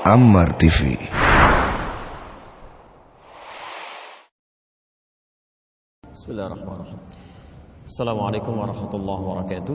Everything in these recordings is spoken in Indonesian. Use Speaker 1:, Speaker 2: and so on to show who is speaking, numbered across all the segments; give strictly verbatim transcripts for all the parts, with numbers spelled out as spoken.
Speaker 1: Ammar T V.
Speaker 2: Bismillahirrahmanirrahim. Assalamualaikum warahmatullahi wabarakatuh.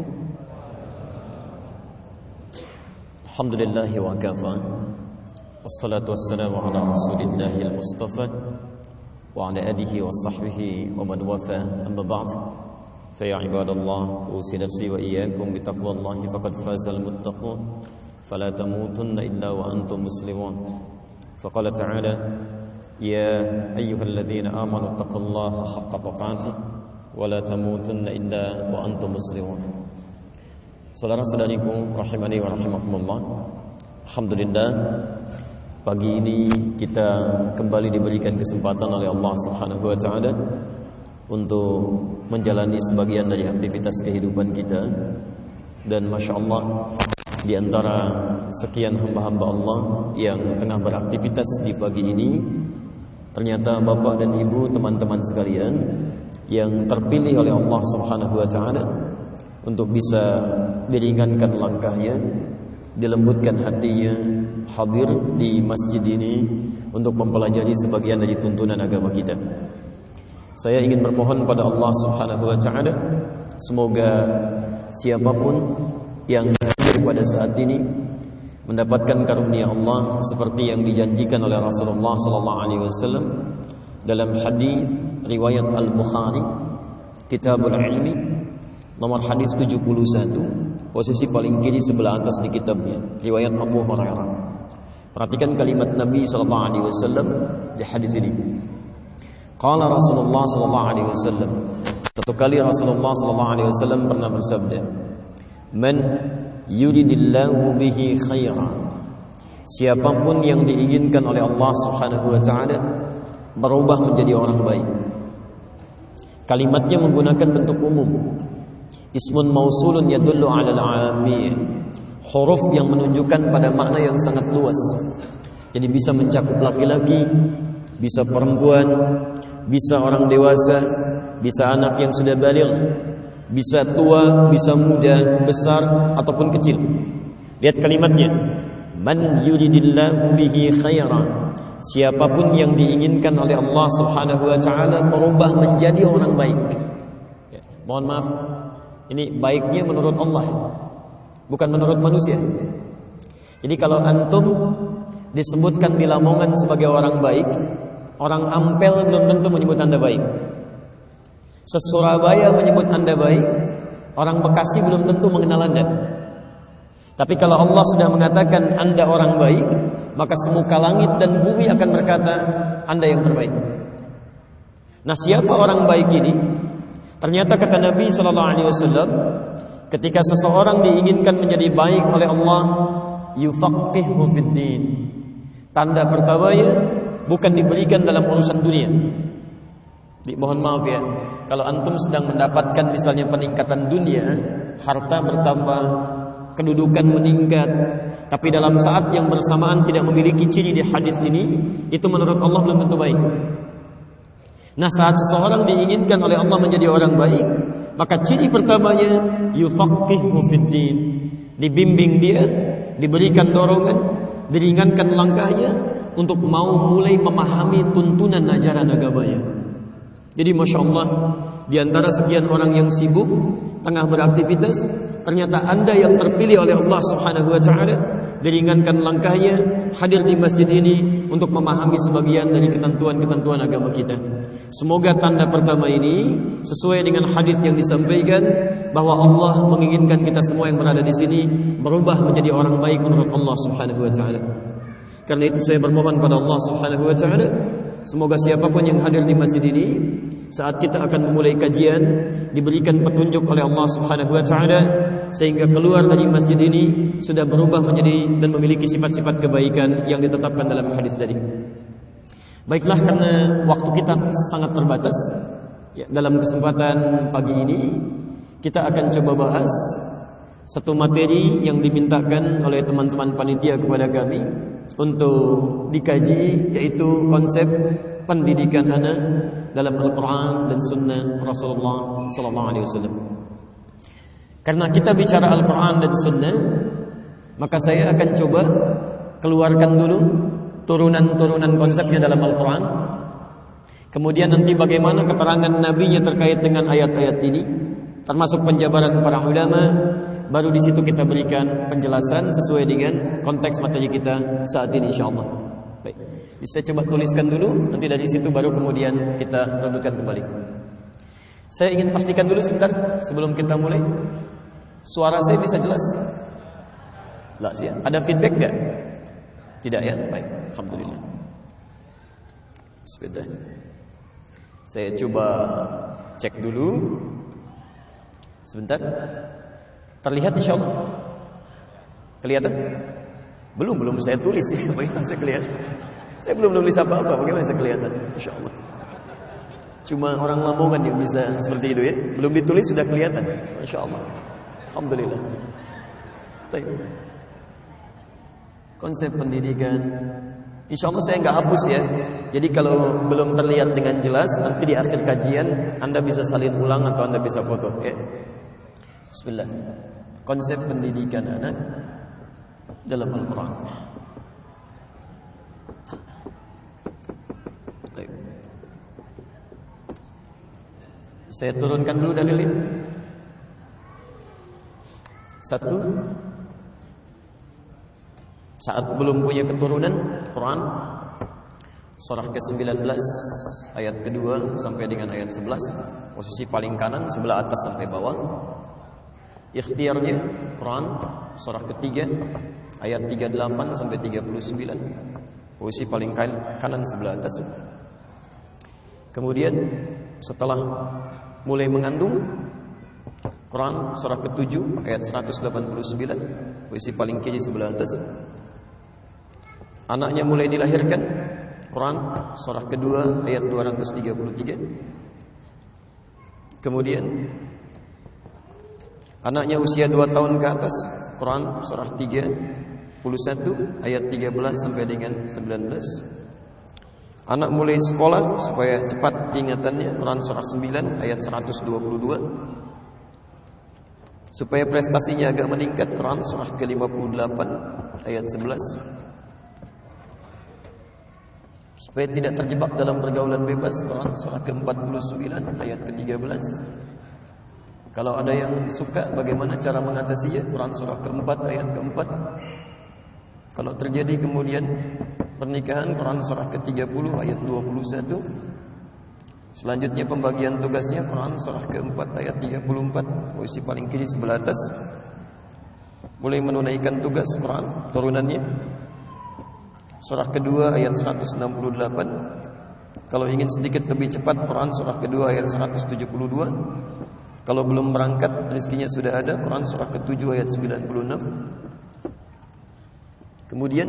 Speaker 2: Alhamdulillahi wa kafa. Wassalatu wassalamu ala rasulillahi al-mustafa wa ala alihi wa sahbihi wa man wafa. Amma ba'd. Fa ya ibadallah, usi nafsi wa iyyakum bi taqwallahi faqad fazal muttaqun. Fala tamutunna illa wa antum muslimun. Faqala ta'ala: Ya ayyuhalladzina amanu taqullaha haqqa tuqatih wa la tamutunna illa wa antum muslimun. Saudara-saudariku rahimani wa rahimakumullah. Alhamdulillah, pagi ini kita kembali diberikan kesempatan oleh Allah Subhanahu wa taala untuk menjalani sebagian dari aktivitas kehidupan kita. Dan Masya Allah, di antara sekian hamba-hamba Allah yang tengah beraktivitas di pagi ini, ternyata Bapak dan Ibu, teman-teman sekalian, yang terpilih oleh Allah Subhanahu wa taala untuk bisa diringankan langkahnya, dilembutkan hatinya, hadir di masjid ini untuk mempelajari sebagian dari tuntunan agama kita. Saya ingin bermohon pada Allah Subhanahu wa taala, semoga siapapun yang hadir pada saat ini mendapatkan karunia Allah seperti yang dijanjikan oleh Rasulullah sallallahu alaihi wasallam dalam hadis riwayat Al-Bukhari, Kitabul Ilmi, nomor hadis tujuh puluh satu, posisi paling kiri sebelah atas di kitabnya, riwayat Abu Hurairah. Perhatikan kalimat Nabi sallallahu alaihi wasallam di hadis ini. Qala Rasulullah sallallahu alaihi wasallam, satu kali Rasulullah sallallahu alaihi wasallam pernah bersabda, "Man yuridillahu bihi khairan." Siapapun yang diinginkan oleh Allah Subhanahu wa taala berubah menjadi orang baik. Kalimatnya menggunakan bentuk umum. Ismun mausulun yadullu 'ala al-'amiyah. Huruf yang menunjukkan pada makna yang sangat luas. Jadi bisa mencakup laki-laki, bisa perempuan, bisa orang dewasa, bisa anak yang sudah baligh, bisa tua, bisa muda, besar ataupun kecil. Lihat kalimatnya. Man yuridillahu bihi khairan. Siapapun yang diinginkan oleh Allah Subhanahu wa taala merubah menjadi orang baik. Ya, mohon maaf, ini baiknya menurut Allah, bukan menurut manusia. Jadi kalau antum disebutkan di Lamongan sebagai orang baik, orang Ampel belum tentu menyebut Anda baik. Se-Surabaya menyebut Anda baik, orang Bekasi belum tentu mengenal Anda. Tapi kalau Allah sudah mengatakan Anda orang baik, maka semuka langit dan bumi akan berkata Anda yang terbaik. Nah, siapa orang baik ini? Ternyata kata Nabi sallallahu alaihi wasallam, ketika seseorang diinginkan menjadi baik oleh Allah, yufaqihu fid din. Tanda pertamanya bukan diberikan dalam urusan dunia. Mohon maaf ya, kalau antum sedang mendapatkan misalnya peningkatan dunia, harta bertambah, kedudukan meningkat, tapi dalam saat yang bersamaan tidak memiliki ciri di hadis ini, itu menurut Allah belum tentu baik. Nah, saat seseorang diinginkan oleh Allah menjadi orang baik, maka ciri pertamanya yufaqihu fid din. Dibimbing dia, diberikan dorongan, diringankan langkahnya untuk mau mulai memahami tuntunan ajaran agamanya. Jadi Masya Allah, di antara sekian orang yang sibuk tengah beraktivitas, ternyata Anda yang terpilih oleh Allah Subhanahu wa taala diringankan langkahnya, hadir di masjid ini untuk memahami sebagian dari ketentuan-ketentuan agama kita. Semoga tanda pertama ini sesuai dengan hadis yang disampaikan bahwa Allah menginginkan kita semua yang berada di sini berubah menjadi orang baik menurut Allah Subhanahu wa taala. Karena itu saya bermohon pada Allah Subhanahu wa taala, semoga siapapun yang hadir di masjid ini, saat kita akan memulai kajian, diberikan petunjuk oleh Allah Subhanahu wa taala sehingga keluar dari masjid ini sudah berubah menjadi dan memiliki sifat-sifat kebaikan yang ditetapkan dalam hadis tadi. Baiklah, karena waktu kita sangat terbatas, ya, dalam kesempatan pagi ini kita akan coba bahas satu materi yang dimintakan oleh teman-teman panitia kepada kami untuk dikaji, yaitu konsep pendidikan anak dalam Al-Quran dan Sunnah Rasulullah sallallahu alaihi wasallam. Karena kita bicara Al-Quran dan Sunnah, maka saya akan coba keluarkan dulu turunan-turunan konsepnya dalam Al-Quran. Kemudian nanti bagaimana keterangan nabinya terkait dengan ayat-ayat ini, termasuk penjabaran para ulama. Baru di situ kita berikan penjelasan sesuai dengan konteks materi kita saat ini insyaallah. Baik. Saya coba tuliskan dulu, nanti dari situ baru kemudian kita redutkan kembali. Saya ingin pastikan dulu sebentar sebelum kita mulai. Suara saya bisa jelas? Lah, ya. Ada feedback enggak? Tidak ya? Baik, alhamdulillah. Bismillah. Saya coba cek dulu. Sebentar. Terlihat insyaallah? Kelihatan? Belum, belum saya tulis ya. Bagaimana saya kelihatan? Saya belum nulis apa-apa, bagaimana saya kelihatan? Insyaallah. Cuma orang Lamongan yang bisa seperti itu ya. Belum ditulis sudah kelihatan. Insyaallah. Alhamdulillah. Baik. Konsep pendidikan, insyaallah saya nggak hapus ya. Jadi kalau belum terlihat dengan jelas, nanti di akhir kajian Anda bisa salin ulang atau Anda bisa foto ya. Bismillah. Konsep pendidikan anak dalam Al-Quran. Saya turunkan dulu dalilnya. Satu, saat belum punya keturunan, Quran surah ke sembilan belas ayat kedua sampai dengan ayat sebelas, posisi paling kanan sebelah atas sampai bawah. Ikhtiarnya Quran surah ketiga ayat tiga puluh delapan sampai tiga puluh sembilan, posisi paling kanan sebelah atas. Kemudian setelah mulai mengandung, Quran surah ketujuh ayat seratus delapan puluh sembilan, posisi paling kiri sebelah atas. Anaknya mulai dilahirkan, Quran surah kedua ayat dua ratus tiga puluh tiga. Kemudian anaknya usia dua tahun ke atas, Quran surah tiga puluh satu ayat tiga belas sampai dengan sembilan belas. Anak mulai sekolah supaya cepat ingatannya, Quran surah sembilan ayat seratus dua puluh dua. Supaya prestasinya agak meningkat, Quran surah ke lima puluh delapan ayat sebelas. Supaya tidak terjebak dalam pergaulan bebas, Quran surah ke empat puluh sembilan ayat ke tiga belas. Kalau ada yang suka bagaimana cara mengatasinya, Quran surah keempat ayat keempat. Kalau terjadi kemudian pernikahan, Quran surah ke tiga puluh ayat dua puluh satu. Selanjutnya pembagian tugasnya, Quran surah keempat ayat tiga puluh empat, posisi paling kiri sebelah atas. Mulai menunaikan tugas Quran turunannya, surah kedua ayat seratus enam puluh delapan. Kalau ingin sedikit lebih cepat, Quran surah kedua ayat seratus tujuh puluh dua. Kalau belum berangkat, rezekinya sudah ada, Quran surah ketujuh ayat sembilan puluh enam. Kemudian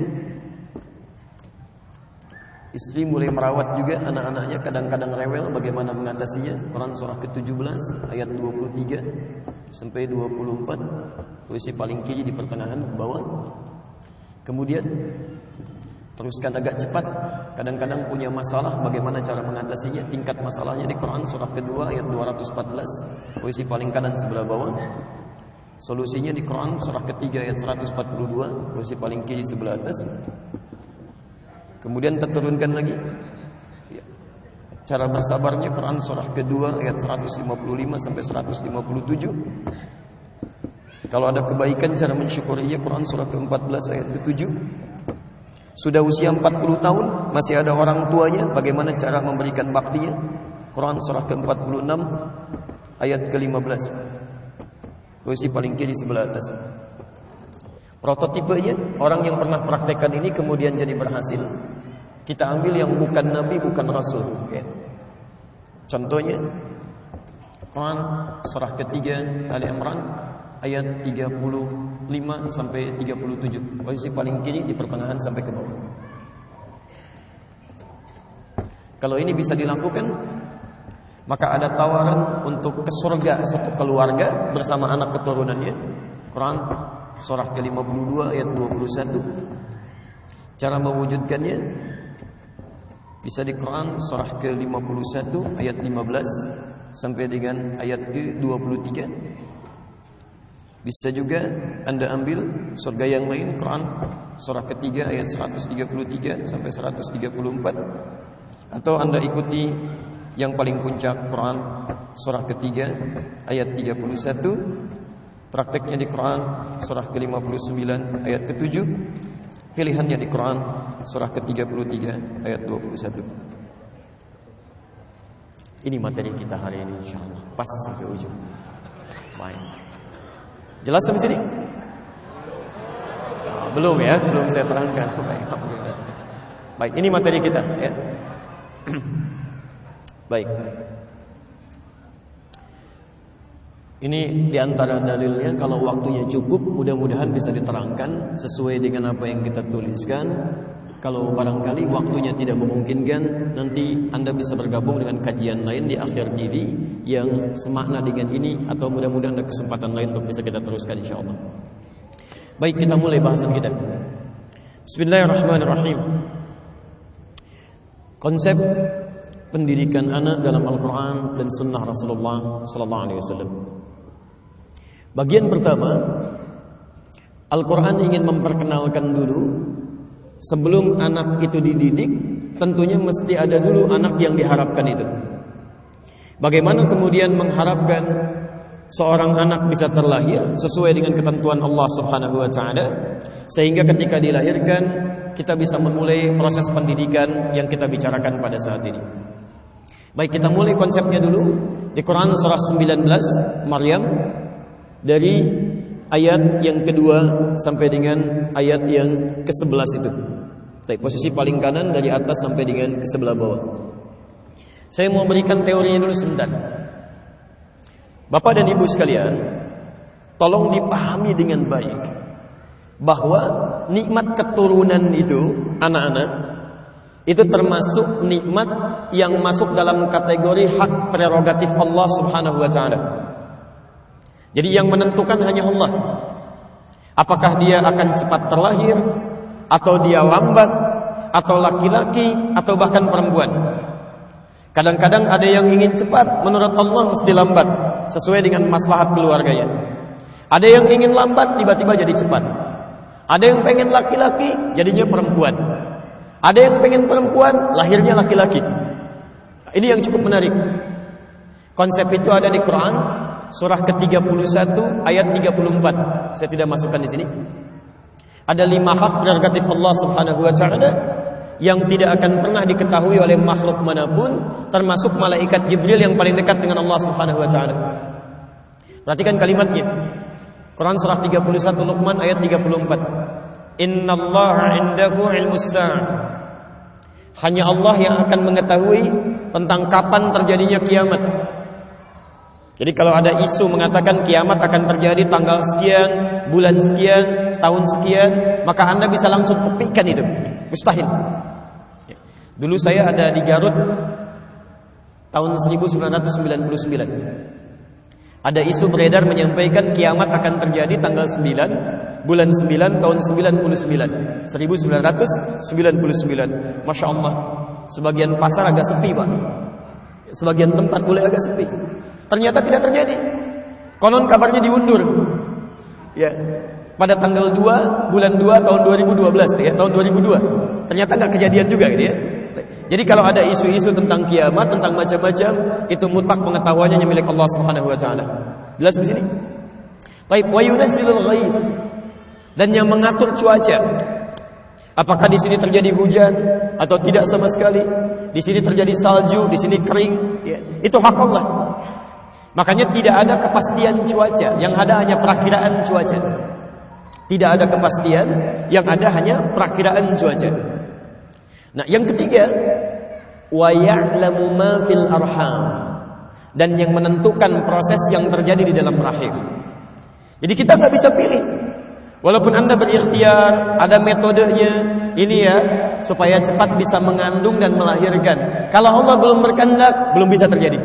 Speaker 2: istri mulai merawat juga anak-anaknya, kadang-kadang rewel, bagaimana mengatasinya, Quran surah ke tujuh belas ayat dua puluh tiga sampai dua puluh empat, posisi paling kiri di pertengahan ke bawah. Kemudian teruskan agak cepat, kadang-kadang punya masalah, bagaimana cara mengatasinya, tingkat masalahnya di Quran surah kedua ayat dua ratus empat belas, posisi paling kanan sebelah bawah. Solusinya di Quran surah ketiga ayat seratus empat puluh dua, posisi paling kiri sebelah atas. Kemudian terturunkan lagi ya, cara bersabarnya, Quran surah kedua ayat seratus lima puluh lima sampai seratus lima puluh tujuh. Kalau ada kebaikan, cara mensyukurinya, Quran surah ke empat belas ayat ke tujuh. Sudah usia empat puluh tahun, masih ada orang tuanya, bagaimana cara memberikan baktinya, Quran surah ke empat puluh enam ayat ke lima belas, posisi paling kiri sebelah atas. Prototipenya, orang yang pernah praktekkan ini kemudian jadi berhasil, kita ambil yang bukan Nabi, bukan Rasul ya. Contohnya Quran surah ketiga Ali Imran ayat tiga puluh lima sampai tiga puluh tujuh, posisi paling kiri di pertengahan sampai ke bawah. Kalau ini bisa dilakukan, maka ada tawaran untuk ke surga satu keluarga bersama anak keturunannya. Quran surah ke lima puluh dua ayat dua puluh satu. Cara mewujudkannya bisa di Quran surah ke lima puluh satu ayat lima belas sampai dengan ayat ke dua puluh tiga. Bisa juga Anda ambil surga yang lain, Quran surah ketiga ayat seratus tiga puluh tiga sampai seratus tiga puluh empat, atau Anda ikuti yang paling puncak Quran surah ketiga ayat tiga puluh satu, prakteknya di Quran surah ke lima puluh sembilan ayat ketujuh, pilihannya di Quran surah ke tiga puluh tiga ayat dua puluh satu. Ini materi kita hari ini insyaallah, pas sampai ujung. Baik. Jelas sampai sini? Oh, belum ya, belum saya terangkan. Baik, baik, ini materi kita ya. Baik. Ini diantara dalilnya, kalau waktunya cukup, mudah-mudahan bisa diterangkan sesuai dengan apa yang kita tuliskan. Kalau barangkali waktunya tidak memungkinkan, nanti Anda bisa bergabung dengan kajian lain di akhir diri yang semakna dengan ini, atau mudah-mudahan ada kesempatan lain untuk bisa kita teruskan insyaallah. Baik, kita mulai bahasan kita. Bismillahirrahmanirrahim. Konsep pendidikan anak dalam Al-Quran dan Sunnah Rasulullah Sallallahu Alaihi Wasallam. Bagian pertama, Al-Quran ingin memperkenalkan dulu. Sebelum anak itu dididik, tentunya mesti ada dulu anak yang diharapkan itu. Bagaimana kemudian mengharapkan seorang anak bisa terlahir sesuai dengan ketentuan Allah Subhanahu wa taala, sehingga ketika dilahirkan kita bisa memulai proses pendidikan yang kita bicarakan pada saat ini. Baik, kita mulai konsepnya dulu di Quran surah sembilan belas Maryam, dari ayat yang kedua sampai dengan ayat yang ke sebelas itu. Baik, posisi paling kanan dari atas sampai dengan ke sebelah bawah. Saya mau berikan teorinya dulu sebentar. Bapak dan Ibu sekalian, tolong dipahami dengan baik bahwa nikmat keturunan itu, anak-anak, itu termasuk nikmat yang masuk dalam kategori hak prerogatif Allah Subhanahu wa taala. Jadi yang menentukan hanya Allah. Apakah dia akan cepat terlahir, atau dia lambat, atau laki-laki, atau bahkan perempuan. Kadang-kadang ada yang ingin cepat, menurut Allah mesti lambat, sesuai dengan maslahat keluarganya. Ada yang ingin lambat, tiba-tiba jadi cepat. Ada yang pengen laki-laki, jadinya perempuan. Ada yang pengen perempuan, lahirnya laki-laki. Ini yang cukup menarik. Konsep itu ada di Quran surah ke tiga puluh satu ayat tiga puluh empat. Saya tidak masukkan di sini. Ada lima hak prerogatif Allah Subhanahu wa taala yang tidak akan pernah diketahui oleh makhluk manapun, termasuk malaikat Jibril yang paling dekat dengan Allah Subhanahu wa taala. Perhatikan kalimatnya. Quran surah tiga puluh satu Luqman ayat tiga puluh empat. Innallaha 'indahu 'ilmus sa'ah. Hanya Allah yang akan mengetahui tentang kapan terjadinya kiamat. Jadi kalau ada isu mengatakan kiamat akan terjadi tanggal sekian, bulan sekian, tahun sekian, maka Anda bisa langsung tepikan itu. Mustahil. Dulu saya ada di Garut tahun seribu sembilan ratus sembilan puluh sembilan. Ada isu beredar menyampaikan kiamat akan terjadi tanggal sembilan, bulan sembilan, tahun sembilan puluh sembilan. seribu sembilan ratus sembilan puluh sembilan. Masya Allah, sebagian pasar agak sepi, Pak. Sebagian tempat boleh agak sepi. Ternyata tidak terjadi. Konon kabarnya diundur. Ya. Pada tanggal dua bulan dua tahun dua ribu dua belas ya, tahun dua ribu dua. Ternyata enggak kejadian juga gitu ya. Jadi kalau ada isu-isu tentang kiamat, tentang macam-macam, itu mutlak pengetahuannya milik Allah Subhanahu wa taala. Jelas di sini? Baik, wa yunazzilul ghaib. Dan yang mengatur cuaca. Apakah di sini terjadi hujan atau tidak sama sekali? Di sini terjadi salju, di sini kering, ya. Itu hak Allah. Makanya tidak ada kepastian cuaca, yang ada hanya perakiraan cuaca. Tidak ada kepastian, yang ada hanya perakiraan cuaca. Nah, yang ketiga, wa ya'lamu ma fil arham, dan yang menentukan proses yang terjadi di dalam rahim. Jadi kita nggak bisa pilih. Walaupun Anda berikhtiar, ada metodenya, ini ya, supaya cepat bisa mengandung dan melahirkan. Kalau Allah belum berkehendak, belum bisa terjadi.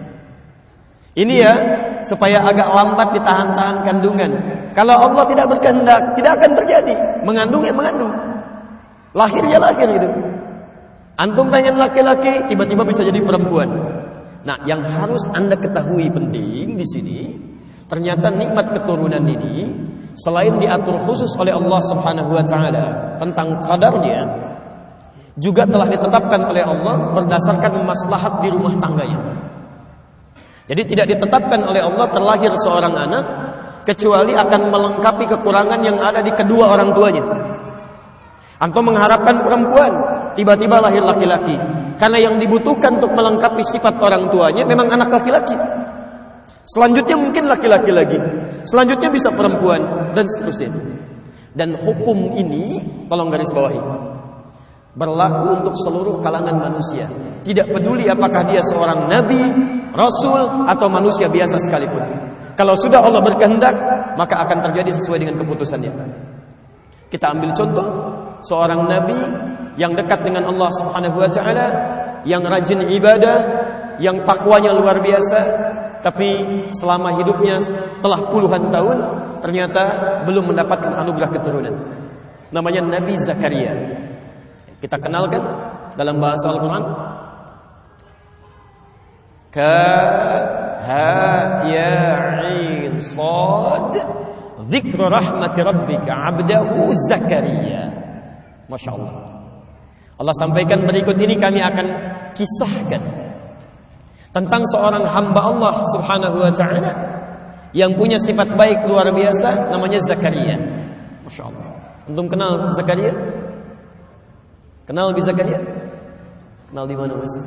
Speaker 2: Ini ya, supaya agak lambat ditahan-tahan kandungan. Kalau Allah tidak berkehendak, tidak akan terjadi. Mengandung ya mengandung, lahir ya lahir gitu. Antum pengen laki-laki, tiba-tiba bisa jadi perempuan. Nah, yang harus Anda ketahui penting di sini, Ternyata nikmat keturunan ini selain diatur khusus oleh Allah Subhanahu wa taala tentang kadarnya, juga telah ditetapkan oleh Allah berdasarkan maslahat di rumah tangganya. Jadi tidak ditetapkan oleh Allah terlahir seorang anak kecuali akan melengkapi kekurangan yang ada di kedua orang tuanya. Antum mengharapkan perempuan, tiba-tiba lahir laki-laki, karena yang dibutuhkan untuk melengkapi sifat orang tuanya memang anak laki-laki. Selanjutnya mungkin laki-laki lagi, selanjutnya bisa perempuan, dan seterusnya. Dan hukum ini, tolong garis bawahi, berlaku untuk seluruh kalangan manusia. Tidak peduli apakah dia seorang nabi, rasul, atau manusia biasa sekalipun. Kalau sudah Allah berkehendak, maka akan terjadi sesuai dengan keputusannya. Kita ambil contoh seorang nabi yang dekat dengan Allah Subhanahu wa taala, yang rajin ibadah, yang takwanya luar biasa, tapi selama hidupnya telah puluhan tahun ternyata belum mendapatkan anugerah keturunan. Namanya Nabi Zakaria. Kita kenalkan dalam bahasa Al-Quran. Kaf ha ya ain sad dzikru rahmati rabbika 'abdahu Zakaria. Masya Allah. Allah sampaikan berikut ini, kami akan kisahkan tentang seorang hamba Allah Subhanahu wa taala yang punya sifat baik luar biasa, namanya Zakaria. Masya Allah. Antum kenal Zakaria? Kenal Nabi Zakaria? Kenal di mana, Mas?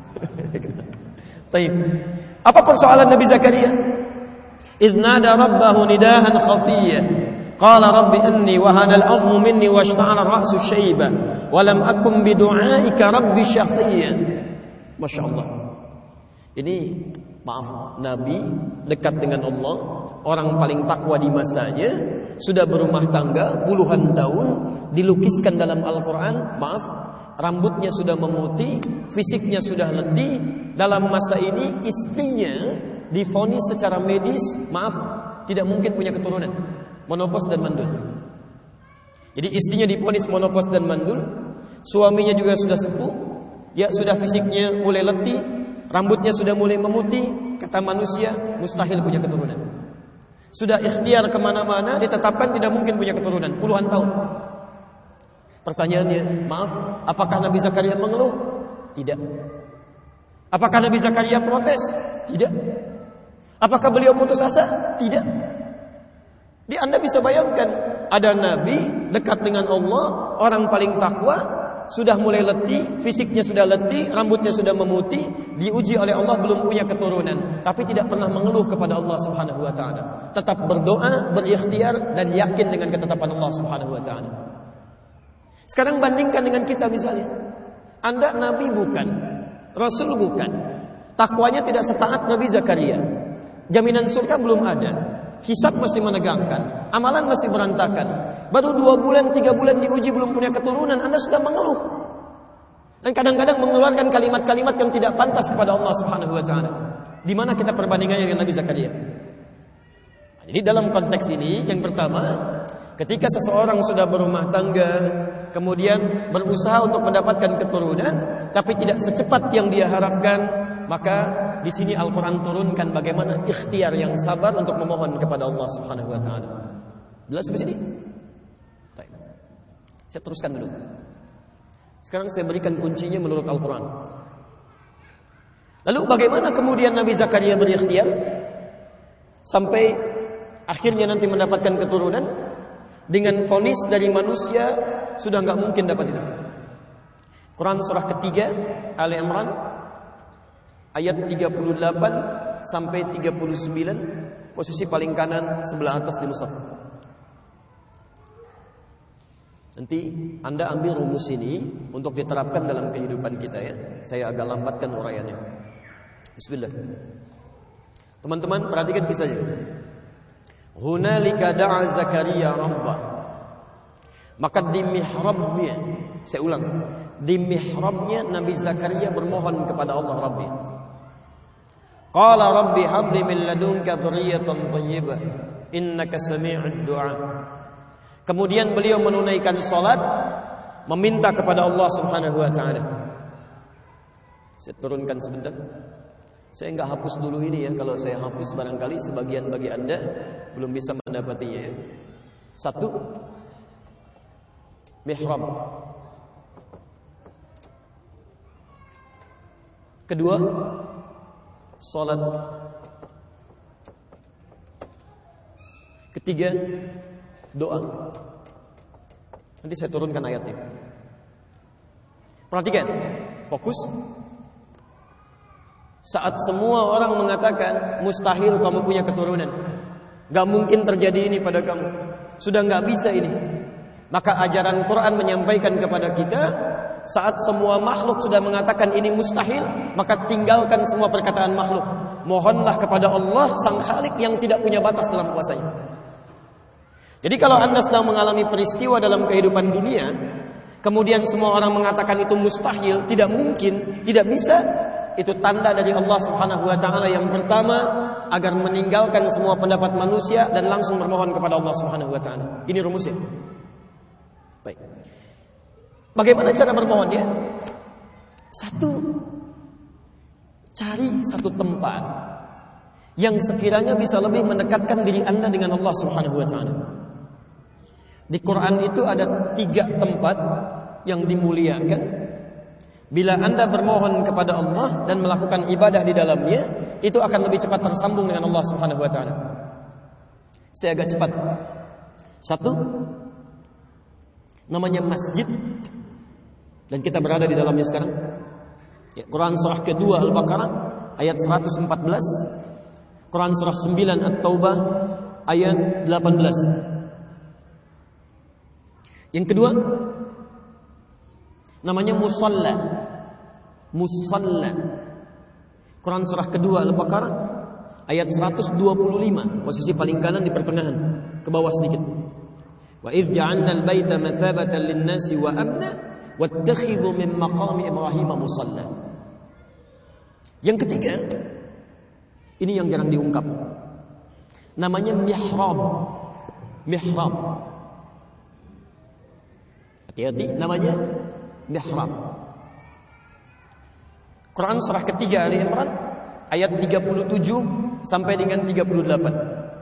Speaker 2: Baik. Apa persoalan Nabi Zakaria? Idz nada rabbahu nidaan khafiyya. Qala rabbi inni wahana al-'azmu minni washta'ala ar-ra'su shayba wa lam akun bidu'aika rabbi shaqiyya. Masya Allah. Ini maaf, Nabi dekat dengan Allah, orang paling takwa di masanya, sudah berumah tangga puluhan tahun, dilukiskan dalam Al-Quran, maaf, rambutnya sudah memutih, fisiknya sudah letih. Dalam masa ini istrinya divonis secara medis, maaf, tidak mungkin punya keturunan, monopos dan mandul. Jadi istrinya divonis monopos dan mandul, suaminya juga sudah sepuh, ya sudah fisiknya mulai letih, rambutnya sudah mulai memutih. Kata manusia mustahil punya keturunan. Sudah ikhtiar kemana-mana, ditetapkan tidak mungkin punya keturunan puluhan tahun. Pertanyaannya, maaf, apakah Nabi Zakaria mengeluh? Tidak. Apakah Nabi Zakaria protes? Tidak. Apakah beliau putus asa? Tidak. Di Anda bisa bayangkan, ada Nabi dekat dengan Allah, orang paling takwa, sudah mulai letih, fisiknya sudah letih, rambutnya sudah memutih, diuji oleh Allah belum punya keturunan, tapi tidak pernah mengeluh kepada Allah Subhanahu wa taala. Tetap berdoa, berikhtiar, dan yakin dengan ketetapan Allah Subhanahu wa taala. Sekarang bandingkan dengan kita misalnya. Anda Nabi bukan, Rasul bukan, takwanya tidak setaat Nabi Zakaria, jaminan surga belum ada, hisab masih menegangkan, amalan masih berantakan, baru dua bulan, tiga bulan diuji belum punya keturunan, Anda sudah mengeluh. Dan kadang-kadang mengeluarkan kalimat-kalimat yang tidak pantas kepada Allah Subhanahu wa taala. Di mana kita perbandingannya dengan Nabi Zakaria? Jadi dalam konteks ini, yang pertama, ketika seseorang sudah berumah tangga, kemudian berusaha untuk mendapatkan keturunan, tapi tidak secepat yang dia harapkan, maka di sini Al-Quran turunkan bagaimana ikhtiar yang sabar untuk memohon kepada Allah Subhanahu wa taala. Jelas di sini? Baik. Saya teruskan dulu. Sekarang saya berikan kuncinya menurut Al-Quran. Lalu bagaimana kemudian Nabi Zakaria berikhtiar sampai akhirnya nanti mendapatkan keturunan? Dengan vonis dari manusia sudah nggak mungkin dapat itu. Quran surah ketiga Ali Imran ayat tiga puluh delapan sampai tiga puluh sembilan, posisi paling kanan sebelah atas di mushaf. Nanti Anda ambil rumus ini untuk diterapkan dalam kehidupan kita ya. Saya agak lambatkan uraiannya. Bismillah. Teman-teman perhatikan kisahnya. Hunalika da'a Zakaria rabbah. Maka di mihrabnya, saya ulang, di mihrabnya Nabi Zakaria bermohon kepada Allah Rabbi. Qala rabbi habli min ladunka dzurriyyatan thayyibah innaka sami'ud du'a. Kemudian beliau menunaikan salat, meminta kepada Allah Subhanahu wa taala. Saya turunkan sebentar. Saya nggak hapus dulu ini ya. Kalau saya hapus barangkali sebagian bagi Anda belum bisa mendapatinya ya. Satu, mihrab. Kedua, salat. Ketiga, doa. Nanti saya turunkan ayatnya. Perhatikan, fokus. Saat semua orang mengatakan mustahil kamu punya keturunan, gak mungkin terjadi ini pada kamu, sudah gak bisa ini, maka ajaran Quran menyampaikan kepada kita, saat semua makhluk sudah mengatakan ini mustahil, maka tinggalkan semua perkataan makhluk. Mohonlah kepada Allah Sang Khalik yang tidak punya batas dalam kuasanya. Jadi kalau Anda sedang mengalami peristiwa dalam kehidupan dunia, kemudian semua orang mengatakan itu mustahil, tidak mungkin, tidak bisa, itu tanda dari Allah Subhanahu wa taala yang pertama agar meninggalkan semua pendapat manusia dan langsung bermohon kepada Allah Subhanahu wa taala. Ini rumusnya. Baik. Bagaimana cara bermohon ya? Satu, cari satu tempat yang sekiranya bisa lebih mendekatkan diri Anda dengan Allah Subhanahu wa taala. Di Quran itu ada tiga tempat yang dimuliakan. Bila Anda bermohon kepada Allah dan melakukan ibadah di dalamnya, itu akan lebih cepat tersambung dengan Allah Subhanahu wa taala. Saya agak cepat. Satu, namanya masjid, dan kita berada di dalamnya sekarang. Ya, Quran surah kedua Al-Baqarah ayat seratus empat belas, Quran surah sembilan At-Taubah ayat delapan belas. Yang kedua, namanya musalla. Musalla. Quran surah kedua Al-Baqarah ayat seratus dua puluh lima, posisi paling kanan di pertengahan, ke bawah sedikit. Wa idz ja'alna al-baita mathabatan lin-nasi wa amna wattakhidhu min maqami Ibrahim musalla. Yang ketiga, ini yang jarang diungkap. Namanya mihrab. Mihrab. Hati-hati, namanya mihrab. Quran surah ketiga Ali Imran ayat tiga puluh tujuh sampai dengan tiga puluh delapan.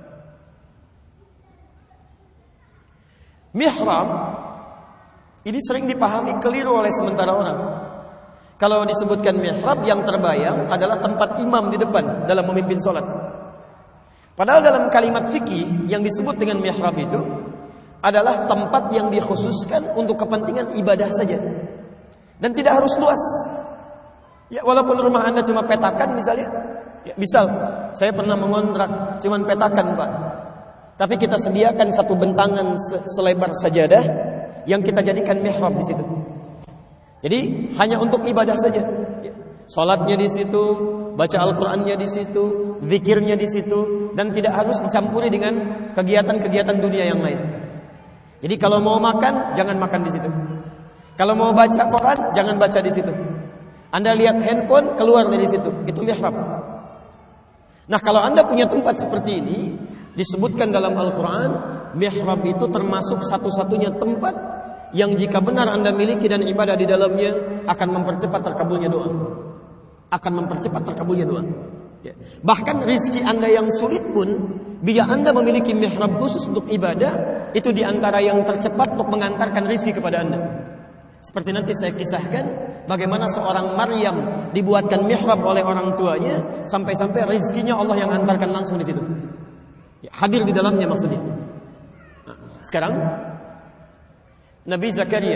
Speaker 2: Mihrab ini sering dipahami keliru oleh sementara orang. Kalau disebutkan mihrab, yang terbayang adalah tempat imam di depan dalam memimpin sholat. Padahal dalam kalimat fikih yang disebut dengan mihrab itu adalah tempat yang dikhususkan untuk kepentingan ibadah saja, dan tidak harus luas. Ya, walaupun rumah Anda cuma petakan misalnya, ya, misal saya pernah mengontrak cuma petakan Pak, tapi kita sediakan satu bentangan selebar sajadah yang kita jadikan mihrab di situ. Jadi hanya untuk ibadah saja. Ya, salatnya di situ, baca Al-Qur'annya di situ, zikirnya di situ, dan tidak harus dicampuri dengan kegiatan-kegiatan dunia yang lain. Jadi kalau mau makan, jangan makan di situ. Kalau mau baca Quran, jangan baca di situ. Anda lihat handphone, keluar dari situ. Itu mihrab. Nah, kalau Anda punya tempat seperti ini, disebutkan dalam Al-Quran, mihrab itu termasuk satu-satunya tempat yang jika benar Anda miliki dan ibadah di dalamnya, akan mempercepat terkabulnya doa. Akan mempercepat terkabulnya doa. Ya. Bahkan rizki Anda yang sulit pun, bila Anda memiliki mihrab khusus untuk ibadah, itu diantara yang tercepat untuk mengantarkan rizki kepada Anda. Seperti nanti saya kisahkan bagaimana seorang Maryam dibuatkan mihrab oleh orang tuanya, sampai-sampai rizkinya Allah yang antarkan langsung di situ. Ya, hadir di dalamnya maksudnya. Nah, sekarang Nabi Zakaria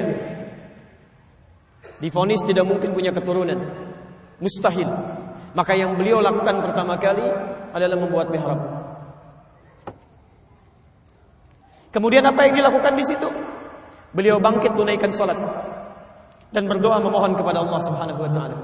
Speaker 2: divonis tidak mungkin punya keturunan, mustahil. Maka yang beliau lakukan pertama kali adalah membuat mihrab. Kemudian apa yang dilakukan di situ? Beliau bangkit tunaikan salat dan berdoa memohon kepada Allah Subhanahu wa taala.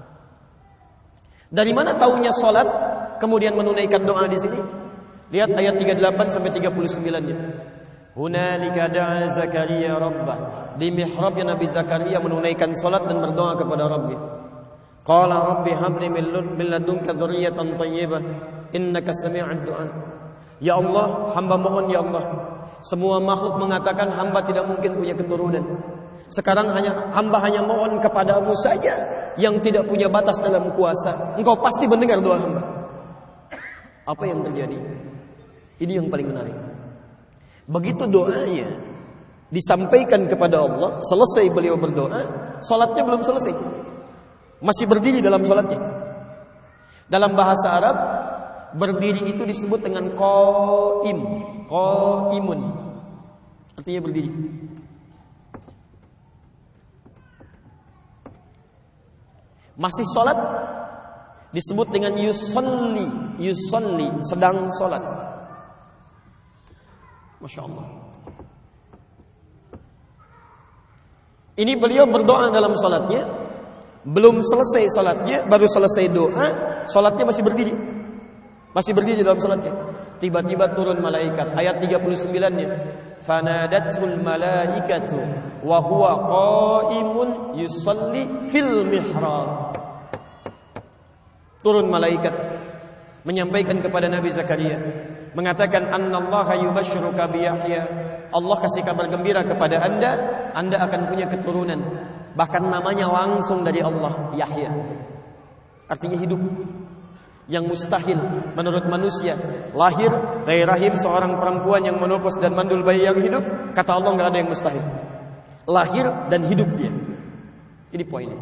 Speaker 2: Dari mana taunya salat kemudian menunaikan doa di sini? Lihat ayat tiga puluh delapan sampai tiga puluh sembilan-nya. Hunalika da'a Zakaria rabbah. Di mihrabnya Nabi Zakaria menunaikan salat dan berdoa kepada Rabbih. Qala rabbi habli min ladunka dzurriyyatan thayyibah innaka sami'ud du'a. Ya Allah, hamba mohon ya Allah. Semua makhluk mengatakan hamba tidak mungkin punya keturunan. Sekarang hanya hamba hanya mohon kepadamu saja yang tidak punya batas dalam kuasa. Engkau pasti mendengar doa hamba. Apa yang terjadi? Ini yang paling menarik. Begitu doanya disampaikan kepada Allah, selesai beliau berdoa, salatnya belum selesai. Masih berdiri dalam salatnya. Dalam bahasa Arab, berdiri itu disebut dengan qaim, qaimun. Artinya berdiri. Masih salat disebut dengan yusalli, yusalli sedang salat. Masya Allah. Ini beliau berdoa dalam salatnya, belum selesai salatnya, baru selesai doa, salatnya masih berdiri. Masih berdiri dalam salatnya. Tiba-tiba turun malaikat. Ayat tiga puluh sembilan-nya. Fanadatul malaikatu wa huwa qaimun yusalli fil mihrab. Turun malaikat menyampaikan kepada Nabi Zakaria, mengatakan annallaha yubashshiruka bi Yahya. Allah kasih kabar gembira kepada Anda, Anda akan punya keturunan. Bahkan namanya langsung dari Allah, Yahya. Artinya hidup. Yang mustahil menurut manusia, lahir dari rahim seorang perempuan yang menopos dan mandul bayi yang hidup, kata Allah enggak ada yang mustahil. Lahir dan hidup dia. Ini poinnya.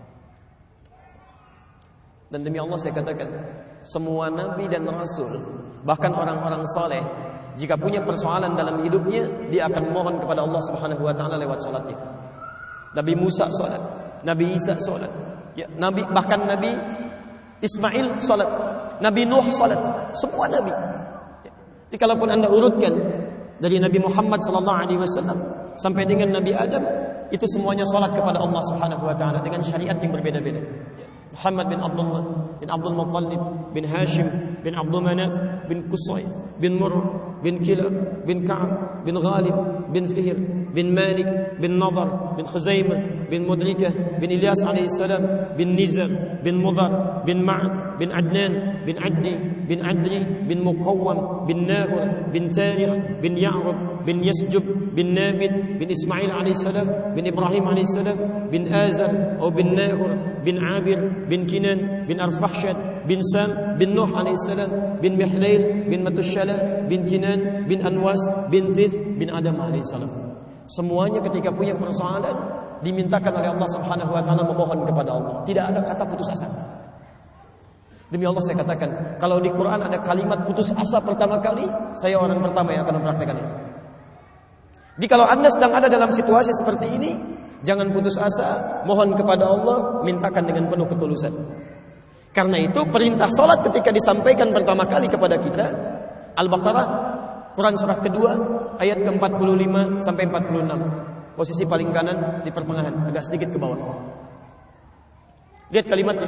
Speaker 2: Dan demi Allah saya katakan, semua nabi dan rasul, bahkan orang-orang saleh, jika punya persoalan dalam hidupnya, dia akan mohon kepada Allah Subhanahu wa taala lewat salatnya. Nabi Musa salat, Nabi Isa salat, ya, Nabi bahkan Nabi Ismail salat, Nabi Nuh salat, semua nabi. Jadi kalaupun Anda urutkan dari Nabi Muhammad sallallahu alaihi wasallam sampai dengan Nabi Adam, itu semuanya salat kepada Allah Subhanahu wa taala dengan syariat yang berbeda-beda. Muhammad bin Abdullah bin Abdul Muttalib bin Hashim bin Abdul Manaf bin Qusay bin Murrah bin Kilab bin Ka'ab bin Ghalib bin Fihr bin Malik bin Nadar bin Khuzaimah bin Mudrikah bin Ilyas alaihi salam bin Nizar bin Mudhar bin Ma'ad bin Adnan bin Addi bin Adri bin Muqawwam bin Nahur bin Tarikh bin Ya'rub bin Yasjub bin Nabit bin Ismail alaihi salam bin Ibrahim alaihi salam bin Azar atau bin Nahur bin Abir bin Kinan bin Arfakhshad bin Sam bin Nuh alaihissalam bin Mihlail bin Matushalah bin Kinan bin Anwas bin Tith bin Adam alaihissalam. Semuanya ketika punya persoalan dimintakan oleh Allah Subhanahu wa taala, memohon kepada Allah. Tidak ada kata putus asa. Demi Allah saya katakan, kalau di Quran ada kalimat putus asa pertama kali, saya orang pertama yang akan mempraktekannya. Jadi kalau Anda sedang ada dalam situasi seperti ini, jangan putus asa, mohon kepada Allah, mintakan dengan penuh ketulusan. Karena itu perintah salat ketika disampaikan pertama kali kepada kita, Al-Baqarah, Quran surah kedua, ayat ke empat puluh lima sampai empat puluh enam. Posisi paling kanan di pertengahan, agak sedikit ke bawah. Lihat kalimatnya.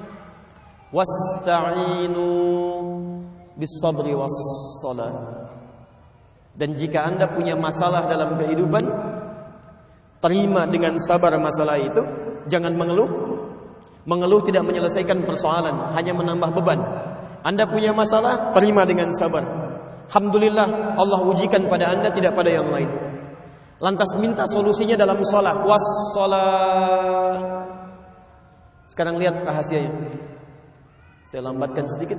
Speaker 2: Wasta'inu bis-sabri was-shalah. Dan jika Anda punya masalah dalam kehidupan, terima dengan sabar masalah itu, jangan mengeluh. Mengeluh tidak menyelesaikan persoalan, hanya menambah beban. Anda punya masalah, terima dengan sabar. Alhamdulillah, Allah ujikan pada Anda, tidak pada yang lain. Lantas minta solusinya dalam shalah, was-shalah. Sekarang lihat rahasianya. Saya lambatkan sedikit.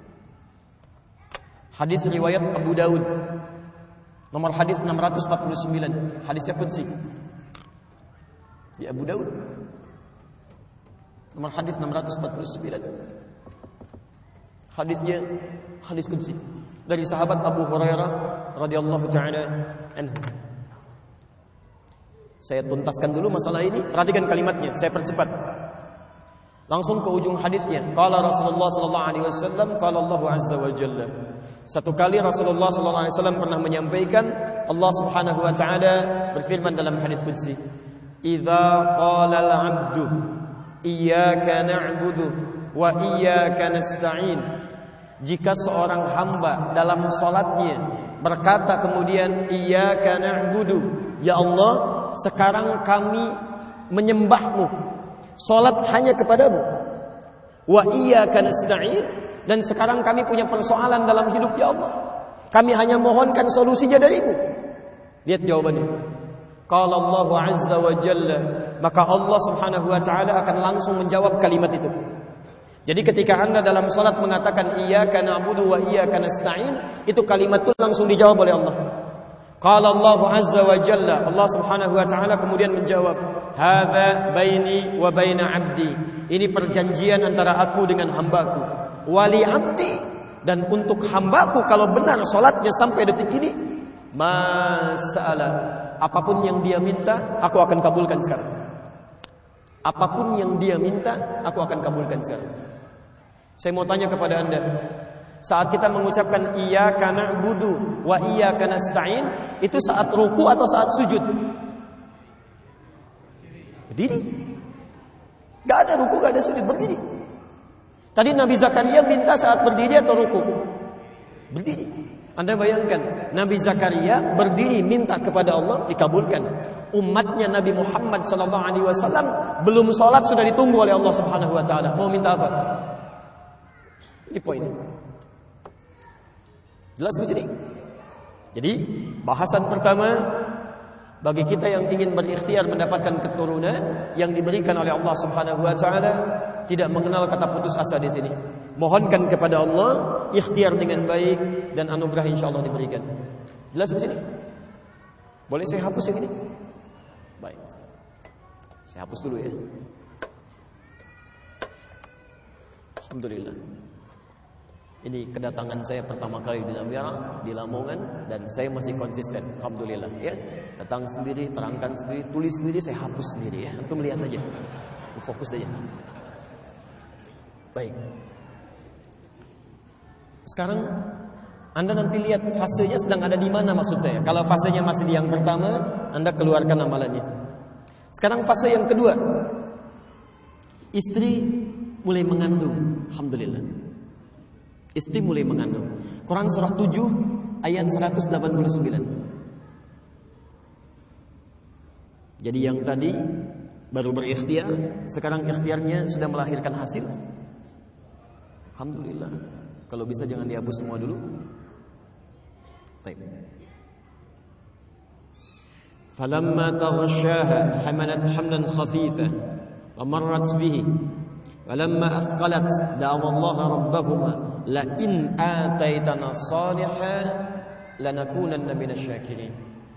Speaker 2: Hadis riwayat Abu Daud, nomor hadis enam ratus empat puluh sembilan, hadisnya qudsi. Di Abu Daud, nomor hadis enam ratus empat puluh sembilan. Hadisnya hadis qudsi dari sahabat Abu Hurairah radhiyallahu taala anhu. Saya tuntaskan dulu masalah ini, perhatikan kalimatnya, saya percepat. Langsung ke ujung hadisnya. Qala Rasulullah sallallahu alaihi wasallam, qala Allah azza wa jalla. Satu kali Rasulullah sallallahu alaihi wasallam pernah menyampaikan, Allah Subhanahu wa taala berfirman dalam hadis qudsi, "Idza qala al-'abdu iyyaka na'budu wa iyyaka nasta'in." Jika seorang hamba dalam salatnya berkata kemudian iyyaka na'budu, ya Allah, sekarang kami menyembahmu, salat hanya kepadamu, wa iyyaka nasta'in, dan sekarang kami punya persoalan dalam hidup, ya Allah, kami hanya mohonkan solusinya darimu. Lihat jawabannya. Qala Allah azza wa jalla, maka Allah Subhanahu wa taala akan langsung menjawab kalimat itu. Jadi ketika Anda dalam salat mengatakan iyyaka na'budu wa iyyaka nasta'in, itu kalimat itu langsung dijawab oleh Allah. Qala Allah azza wa jalla, Allah Subhanahu wa taala kemudian menjawab, hadza baini wa baina 'abdi. Ini perjanjian antara aku dengan hambaku. Wali 'abdi, dan untuk hambaku kalau benar salatnya sampai detik ini, mas'ala, apapun yang dia minta aku akan kabulkan sekarang. Apapun yang dia minta aku akan kabulkan sekarang. Saya mau tanya kepada Anda, saat kita mengucapkan iyyaka na'budu wa iyyaka nasta'in, itu saat ruku atau saat sujud? Berdiri. Gak ada ruku, gak ada sujud, berdiri. Tadi Nabi Zakaria minta saat berdiri atau ruku? Berdiri. Anda bayangkan, Nabi Zakaria berdiri minta kepada Allah, dikabulkan. Umatnya Nabi Muhammad sallallahu alaihi wasallam belum sholat sudah ditunggu oleh Allah Subhanahu wa taala. Mau minta apa? Ini poinnya. Jelas di sini. Jadi, bahasan pertama, bagi kita yang ingin berikhtiar mendapatkan keturunan yang diberikan oleh Allah Subhanahu wa taala, tidak mengenal kata putus asa di sini. Mohonkan kepada Allah ikhtiar dengan baik dan anugerah insyaallah diberikan. Jelas di sini? Boleh saya hapus yang ini? Baik. Saya hapus dulu ya. Alhamdulillah. Ini kedatangan saya pertama kali di Zambia, di Lamongan, dan saya masih konsisten. Alhamdulillah ya. Datang sendiri, terangkan sendiri, tulis sendiri, saya hapus sendiri ya. Antum lihat aja. Fokus aja. Baik. Sekarang Anda nanti lihat fasenya sedang ada di mana maksud saya. Kalau fasenya masih di yang pertama, Anda keluarkan amalannya. Sekarang fase yang kedua. Istri mulai mengandung. Alhamdulillah. Istri mulai mengandung. Quran surah tujuh ayat seratus delapan puluh sembilan. Jadi yang tadi baru berikhtiar, sekarang ikhtiarnya sudah melahirkan hasil. Alhamdulillah. Kalau bisa jangan dihapus semua dulu. Baik. Falamma taghashaha hamalat hamlan khafifa wa marrat bihi. Falamma athqalat da'awa Allah rabbahuma la in ataitana salihan lanakunanna minasyakirin.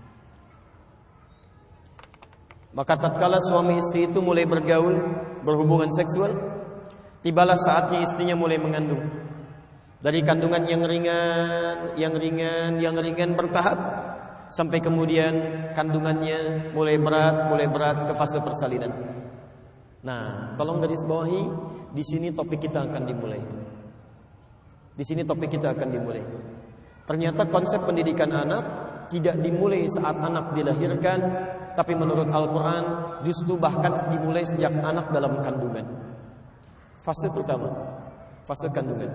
Speaker 2: Maka tatkala suami istri itu mulai bergaul, berhubungan seksual, tibalah saatnya istrinya mulai mengandung. Dari kandungan yang ringan, yang ringan, yang ringan bertahap, sampai kemudian kandungannya mulai berat, mulai berat ke fase persalinan. Nah, tolong garis bawahi, di sini topik kita akan dimulai. Di sini topik kita akan dimulai. Ternyata konsep pendidikan anak tidak dimulai saat anak dilahirkan, tapi menurut Al-Quran justru bahkan dimulai sejak anak dalam kandungan. Fase pertama, fase kandungan.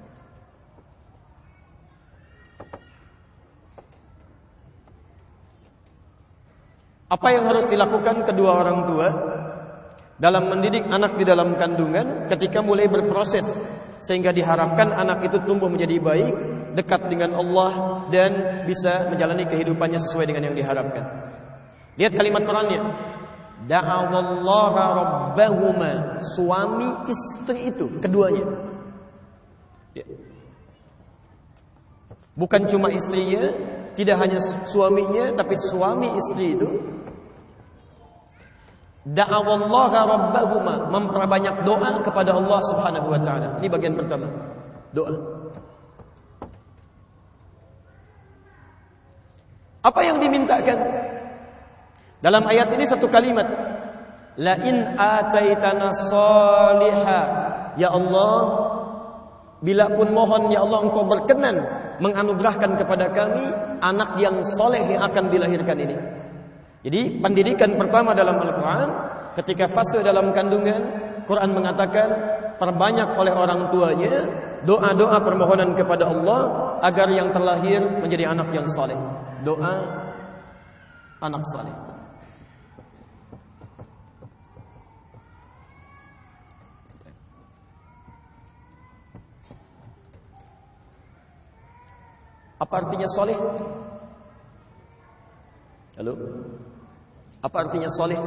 Speaker 2: Apa yang harus dilakukan kedua orang tua dalam mendidik anak di dalam kandungan ketika mulai berproses, sehingga diharapkan anak itu tumbuh menjadi baik, dekat dengan Allah, dan bisa menjalani kehidupannya sesuai dengan yang diharapkan. Lihat kalimat Qurannya. Da'awallaha rabbahuma, suami istri itu keduanya. Ya. Bukan cuma istrinya, tidak hanya suaminya, tapi suami istri itu da'awallaha rabbahuma, memperbanyak doa kepada Allah Subhanahu wa taala. Ini bagian pertama. Doa. Apa yang dimintakan? Dalam ayat ini satu kalimat. La in ataitana shaliha. Ya Allah, bila pun mohon ya Allah Engkau berkenan menganugerahkan kepada kami anak yang soleh yang akan dilahirkan ini. Jadi pendidikan pertama dalam Al-Quran, ketika fase dalam kandungan, Quran mengatakan perbanyak oleh orang tuanya doa-doa permohonan kepada Allah agar yang terlahir menjadi anak yang saleh. Doa anak saleh. Apa artinya saleh? Halo? Apa artinya soleh?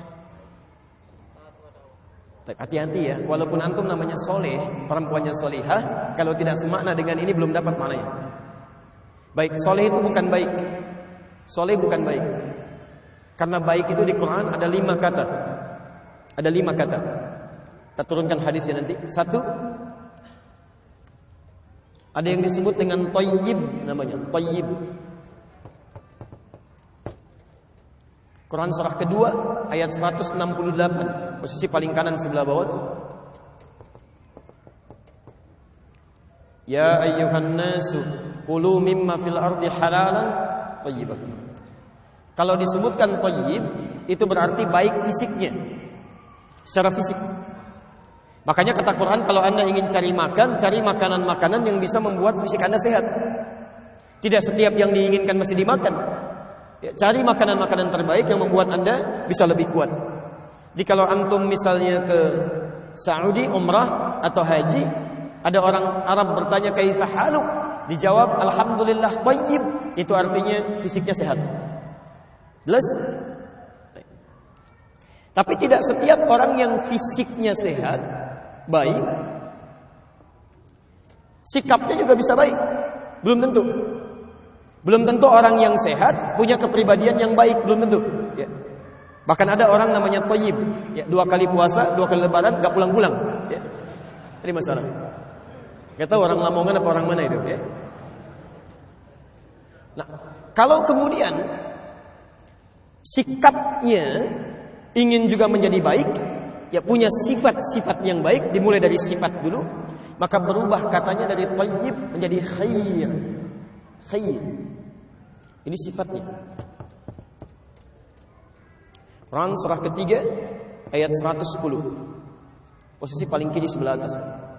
Speaker 2: Hati-hati ya, walaupun antum namanya soleh, perempuannya solihah, kalau tidak semakna dengan ini belum dapat maknanya. Baik, soleh itu bukan baik. Soleh bukan baik. Karena baik itu di Quran ada lima kata. Ada lima kata. Kita turunkan hadisnya nanti. Satu, ada yang disebut dengan thayyib namanya, thayyib. Quran surah kedua ayat seratus enam puluh delapan, posisi paling kanan sebelah bawah. Ya ayyuhan nasu kulu mimma fil ardi halalan thayyiban. Kalau disebutkan thayyib itu berarti baik fisiknya, secara fisik. Makanya kata Quran, kalau Anda ingin cari makan, cari makanan-makanan yang bisa membuat fisik Anda sehat. Tidak setiap yang diinginkan mesti dimakan. Ya, cari makanan-makanan terbaik yang membuat Anda bisa lebih kuat. Jadi kalau antum misalnya ke Saudi umrah atau haji, ada orang Arab bertanya kaifa haluk, dijawab alhamdulillah thayyib, itu artinya fisiknya sehat. Jelas? Tapi tidak setiap orang yang fisiknya sehat, baik, sikapnya juga bisa baik. Belum tentu. Belum tentu orang yang sehat punya kepribadian yang baik, belum tentu. Ya. Bahkan ada orang namanya thayyib, ya, dua kali puasa, dua kali lebaran, gak pulang-pulang. Ya. Ini masalah. Gak tahu orang Lamongan apa orang mana itu. Ya. Nah, kalau kemudian sikapnya ingin juga menjadi baik, ya punya sifat-sifat yang baik, dimulai dari sifat dulu, maka berubah katanya dari thayyib menjadi khair. Khair. Ini sifatnya. Quran surah ketiga ayat seratus sepuluh, posisi paling kiri sebelah atas.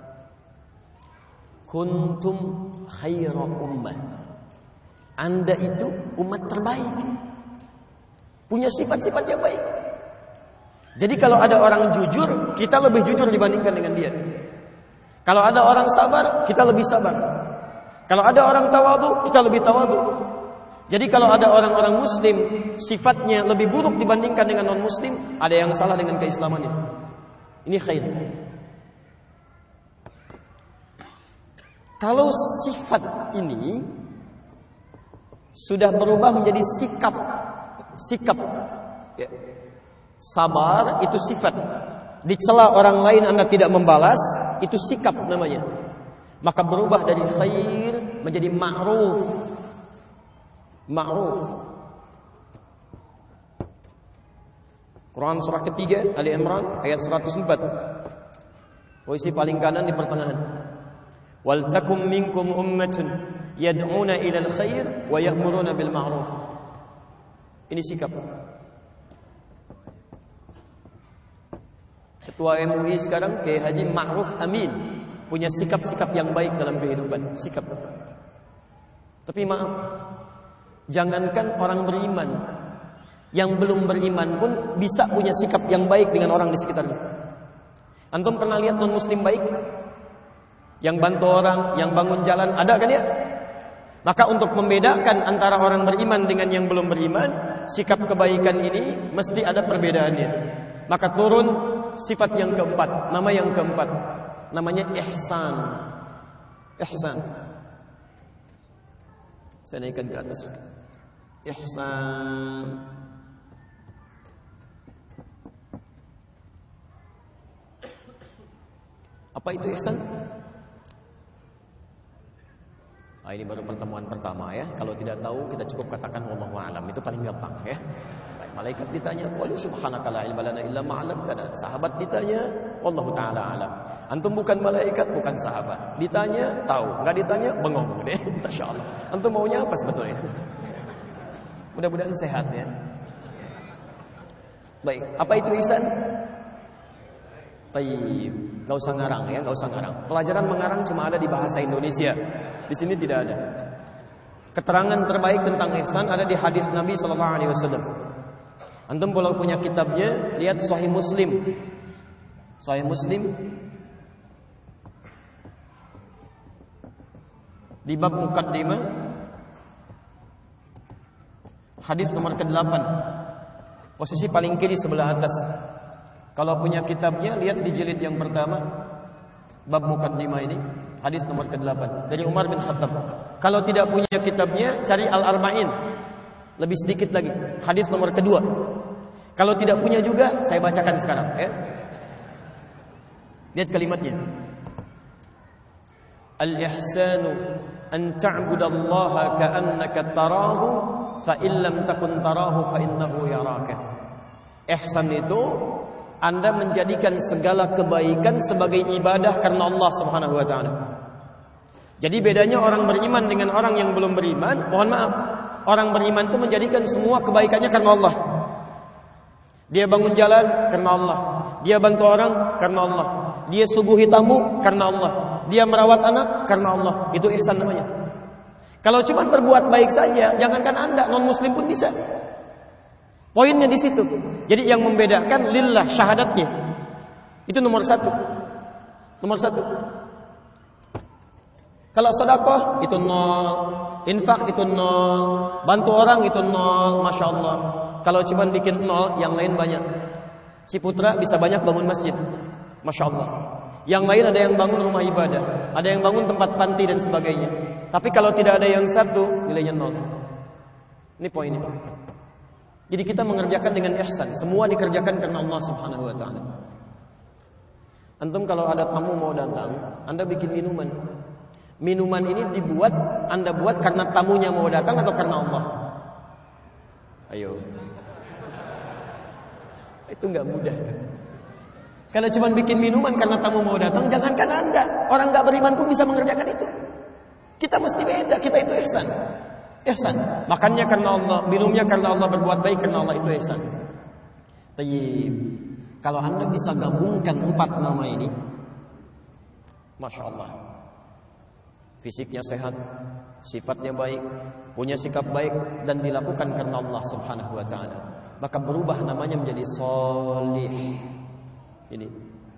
Speaker 2: Kuntum khaira ummah. Anda itu umat terbaik, punya sifat-sifat yang baik. Jadi kalau ada orang jujur, kita lebih jujur dibandingkan dengan dia. Kalau ada orang sabar, kita lebih sabar. Kalau ada orang tawadhu, kita lebih tawadhu. Jadi kalau ada orang-orang muslim sifatnya lebih buruk dibandingkan dengan non-muslim, ada yang salah dengan keislamannya. Ini khair. Kalau sifat ini sudah berubah menjadi sikap, sikap, ya. Sabar itu sifat. Dicela orang lain Anda tidak membalas, itu sikap namanya. Maka berubah dari khair menjadi ma'ruf. Ma'ruf. Quran surah ketiga Ali Imran ayat seratus empat, posisi paling kanan di pertengahan. Wal takum minkum ummatun yad'una ilal khair wa ya'muruna bil ma'ruf. Ini sikap. Ketua M U I sekarang Kiai Haji Ma'ruf Amin punya sikap-sikap yang baik dalam kehidupan, sikap. Tapi maaf, jangankan orang beriman, yang belum beriman pun bisa punya sikap yang baik dengan orang di sekitarnya. Antum pernah lihat non muslim baik? Yang bantu orang, yang bangun jalan, ada kan ya? Maka untuk membedakan antara orang beriman dengan yang belum beriman, sikap kebaikan ini mesti ada perbedaannya. Maka turun sifat yang keempat, nama yang keempat, namanya ihsan. Ihsan. Saya naikkan ke atas. Ihsan. Apa itu ihsan? Nah, ini baru pertemuan pertama ya. Kalau tidak tahu kita cukup katakan wallahu a'lam. Itu paling gampang ya. Baik, malaikat ditanya, "Qul subhanaka la ilma lana illa ma 'allamtana." Sahabat ditanya, wallahu taala a'lam. Antum bukan malaikat, bukan sahabat. Ditanya, tahu. Enggak ditanya, bengong deh. Masyaallah. Antum maunya apa sebetulnya? Mudah-mudahan sehat ya. Baik, apa itu ihsan? Tayyib. Enggak usah ngarang ya, enggak usah ngarang. Pelajaran mengarang cuma ada di bahasa Indonesia. Di sini tidak ada. Keterangan terbaik tentang ihsan ada di hadis Nabi sallallahu alaihi wasallam. Antum kalau punya kitabnya, lihat Sahih Muslim. Sahih Muslim di bab muqaddimah hadis nomor kedelapan. Posisi paling kiri sebelah atas. Kalau punya kitabnya, lihat di jilid yang pertama, bab muqaddimah ini, hadis nomor kedelapan dari Umar bin Khattab. Kalau tidak punya kitabnya, cari Al-Arba'in. Lebih sedikit lagi, hadis nomor kedua. Kalau tidak punya juga, saya bacakan sekarang, ya. Lihat kalimatnya. Al-ihsanu an ta'budallaha ka'annaka tarahu fa in lam takun tarahu fa innahu yaraka. Ihsan itu Anda menjadikan segala kebaikan sebagai ibadah karena Allah Subhanahu wa taala. Jadi bedanya orang beriman dengan orang yang belum beriman, mohon maaf, orang beriman itu menjadikan semua kebaikannya karena Allah. Dia bangun jalan karena Allah, dia bantu orang karena Allah, dia suguhi tamu karena Allah, dia merawat anak karena Allah. Itu ihsan namanya. Kalau cuma berbuat baik saja, jangankan Anda, non muslim pun bisa. Poinnya di situ. Jadi yang membedakan lillah syahadatnya. Itu nomor satu. Nomor satu. Kalau sedekah itu nol, infak itu nol, bantu orang itu nol, masya Allah. Kalau cuma bikin nol, yang lain banyak. Ciputra bisa banyak bangun masjid, masya Allah. Yang lain ada yang bangun rumah ibadah, ada yang bangun tempat panti dan sebagainya. Tapi kalau tidak ada yang satu, nilainya nol. Ini poinnya. Jadi kita mengerjakan dengan ihsan. Semua dikerjakan karena Allah Subhanahu wa taala. Antum kalau ada tamu mau datang, Anda bikin minuman. Minuman ini dibuat, Anda buat karena tamunya mau datang atau karena Allah? Ayo. Itu enggak mudah. Kalau cuma bikin minuman karena tamu mau datang, jangankan Anda, orang enggak beriman pun bisa mengerjakan itu. Kita mesti beda, kita itu ihsan. Ihsan. Makannya karena Allah, minumnya karena Allah, berbuat baik karena Allah, itu ihsan. Tayyib. Kalau Anda bisa gabungkan empat nama ini, masya Allah. Fisiknya sehat, sifatnya baik, punya sikap baik, dan dilakukan karena Allah Subhanahu wa taala, maka berubah namanya menjadi sholih. Ini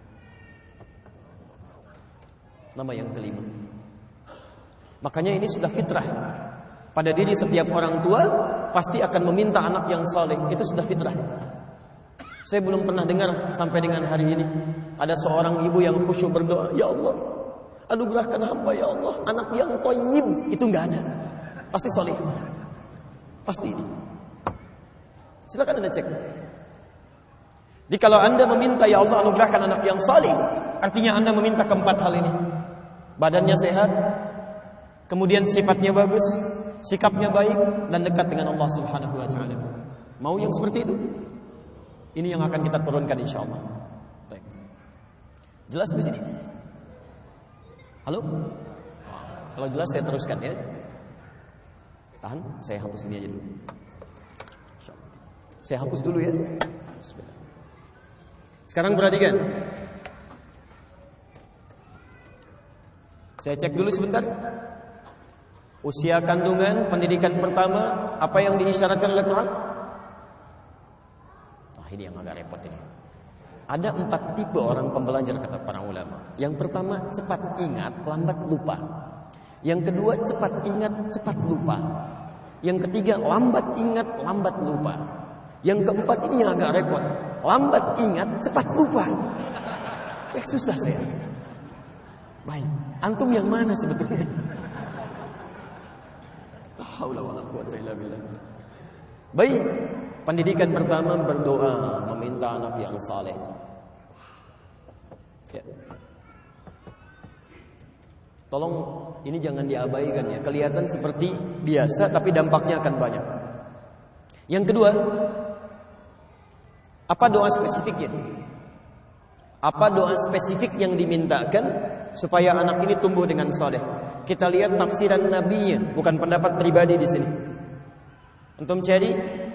Speaker 2: nama yang kelima. Makanya ini sudah fitrah pada diri setiap orang tua, pasti akan meminta anak yang saleh. Itu sudah fitrah. Saya belum pernah dengar sampai dengan hari ini ada seorang ibu yang khusyuk berdoa, ya Allah, anugerahkan hamba ya Allah anak yang thayyib. Itu enggak ada. Pasti saleh. Pasti ini. Silakan Anda cek. Jadi kalau Anda meminta ya Allah anugerahkan anak yang saleh, artinya Anda meminta keempat hal ini. Badannya sehat, kemudian sifatnya bagus, sikapnya baik, dan dekat dengan Allah Subhanahu wa taala. Mau yang seperti itu? Ini yang akan kita turunkan insyaallah. Baik. Jelas di sini? Halo? Kalau jelas saya teruskan ya. Tahan, saya hapus ini aja dulu. Saya hapus dulu ya. Bismillah. Sekarang perhatikan. Saya cek dulu sebentar. Usia kandungan, pendidikan pertama, apa yang diisyaratkan oleh Quran? Wah, ini yang agak repot ini. Ada empat tipe orang pembelajar kata para ulama. Yang pertama, cepat ingat, lambat lupa. Yang kedua, cepat ingat, cepat lupa. Yang ketiga, lambat ingat, lambat lupa. Yang keempat ini yang agak repot. Lambat ingat, cepat lupa. Ya susah saya. Baik, antum yang mana sebetulnya? La haula wala quwwata illa billah. Baik, pendidikan pertama berdoa, meminta anak yang saleh. Ya. Tolong ini jangan diabaikan ya. Kelihatan seperti biasa tapi dampaknya akan banyak. Yang kedua, apa doa spesifiknya? Apa doa spesifik yang dimintakan supaya anak ini tumbuh dengan saleh? Kita lihat tafsiran nabinya, bukan pendapat pribadi di sini. Antum cari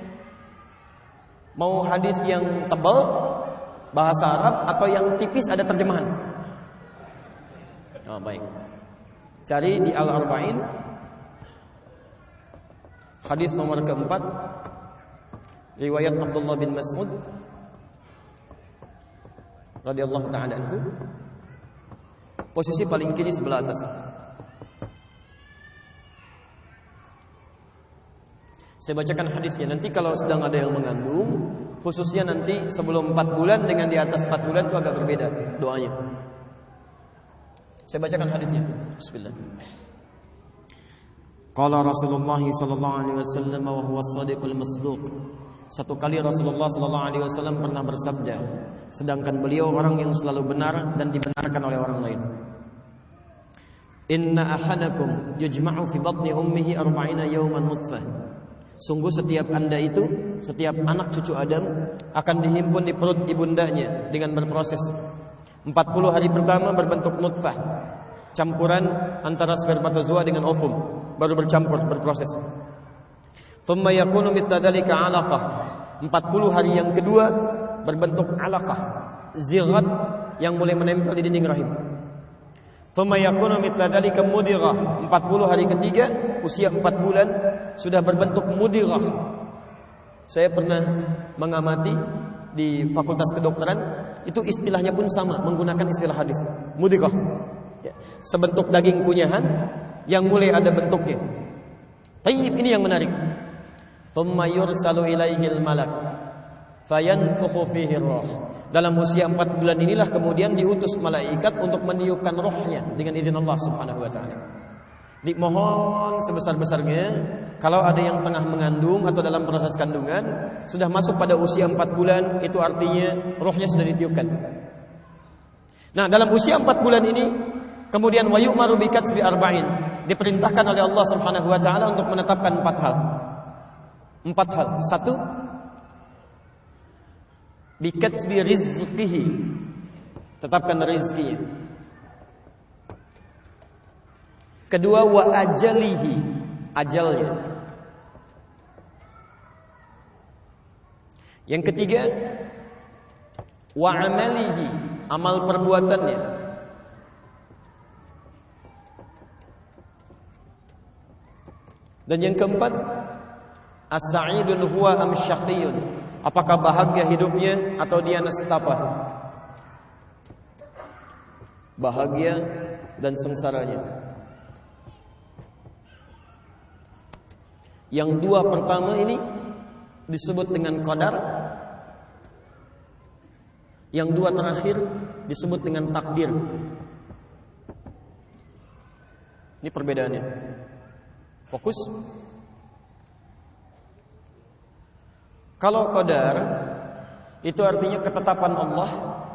Speaker 2: mau hadis yang tebal bahasa Arab atau yang tipis ada terjemahan. Oh, baik. Cari di Al-Arba'in hadis nomor keempat, riwayat Abdullah bin Mas'ud radhiyallahu ta'ala anhu, posisi paling kiri sebelah atas. Saya bacakan hadisnya. Nanti kalau sedang ada yang mengandung, khususnya nanti sebelum empat bulan dengan di atas empat bulan itu agak berbeda doanya. Saya bacakan hadisnya. Bismillah. Qala Rasulullah sallallahu alaihi wasallam wa huwa as-sadiqul masduq. Satu kali Rasulullah sallallahu alaihi wasallam pernah bersabda, sedangkan beliau orang yang selalu benar dan dibenarkan oleh orang lain. Inna ahadakum yujma'u fi batni ummihi arba'ina yawman nutfah. Sungguh setiap anda itu, setiap anak cucu Adam akan dihimpun di perut ibundanya dengan berproses empat puluh hari pertama berbentuk nutfah, campuran antara spermatozoa dengan ovum, baru bercampur berproses. Thumma yakunu mithla dzalika 'alaqah. empat puluh hari yang kedua berbentuk 'alaqah, zighat yang mulai menempel di dinding rahim. Thumma yakunu mithla dzalika mudighah. empat puluh hari ketiga usia empat bulan sudah berbentuk mudighah. Saya pernah mengamati di Fakultas Kedokteran, itu istilahnya pun sama, menggunakan istilah hadis, mudighah. Ya, sebentuk daging kunyahan yang mulai ada bentuknya. Tayyib, ini yang menarik. Thumma yursalu ilaihil malak fayanfukhu fihi roh. Dalam usia empat bulan inilah kemudian diutus malaikat untuk meniupkan rohnya dengan izin Allah Subhanahu wa taala. Dimohon sebesar-besarnya kalau ada yang tengah mengandung atau dalam proses kandungan sudah masuk pada usia empat bulan, itu artinya rohnya sudah ditiupkan. Nah, dalam usia empat bulan ini kemudian wa yu'maru bi katsbi arba'in, diperintahkan oleh Allah Subhanahu wa taala untuk menetapkan empat hal. Empat hal. Satu, bi katsbi rizqihi, tetapkan rezekinya. Kedua, wa ajalihi, ajalnya. Yang ketiga, wa amalihi, amal perbuatannya. Dan yang keempat, as-sa'idun huwa am syaqiyun, apakah bahagia hidupnya atau dia nestapa, bahagia dan sengsaranya. Yang dua pertama ini disebut dengan qadar, yang dua terakhir disebut dengan takdir. Ini perbedaannya. Fokus. Kalau qadar itu artinya ketetapan Allah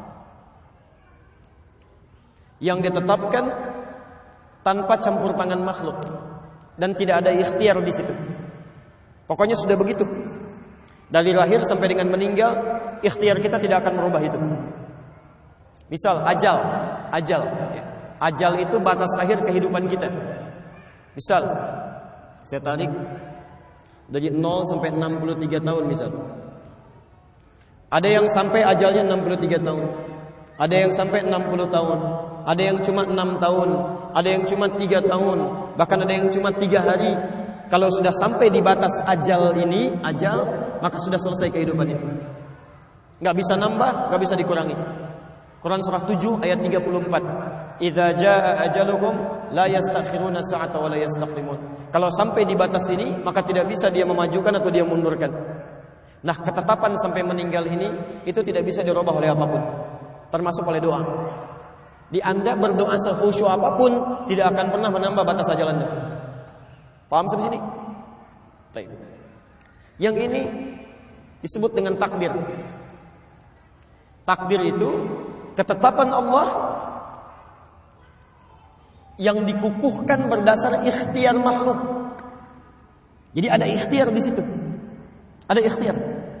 Speaker 2: yang ditetapkan tanpa campur tangan makhluk dan tidak ada ikhtiar di situ. Pokoknya sudah begitu. Dari lahir sampai dengan meninggal, ikhtiar kita tidak akan merubah itu. Misal ajal, ajal. Ajal itu batas akhir kehidupan kita. Misal, saya tarik dari nol sampai enam puluh tiga tahun misal. Ada yang sampai ajalnya enam puluh tiga tahun. Ada yang sampai enam puluh tahun. Ada yang cuma enam tahun. Ada yang cuma tiga tahun. Bahkan ada yang cuma tiga hari. Kalau sudah sampai di batas ajal ini, ajal, maka sudah selesai kehidupannya. Enggak bisa nambah, enggak bisa dikurangi. Quran surah tujuh ayat tiga puluh empat. Idza jaa ajaluhum la yastakhiruna sa'ata wa la yastaqdimun. Kalau sampai di batas ini, maka tidak bisa dia memajukan atau dia mundurkan. Nah, ketetapan sampai meninggal ini itu tidak bisa dirubah oleh apapun, termasuk oleh doa. Di Anda berdoa sekhusyuk apapun tidak akan pernah menambah batas ajal Anda. Paham sampai sini? Baik. Yang ini disebut dengan takdir. Takdir itu ketetapan Allah yang dikukuhkan berdasar ikhtiar makhluk. Jadi ada ikhtiar di situ. Ada ikhtiar.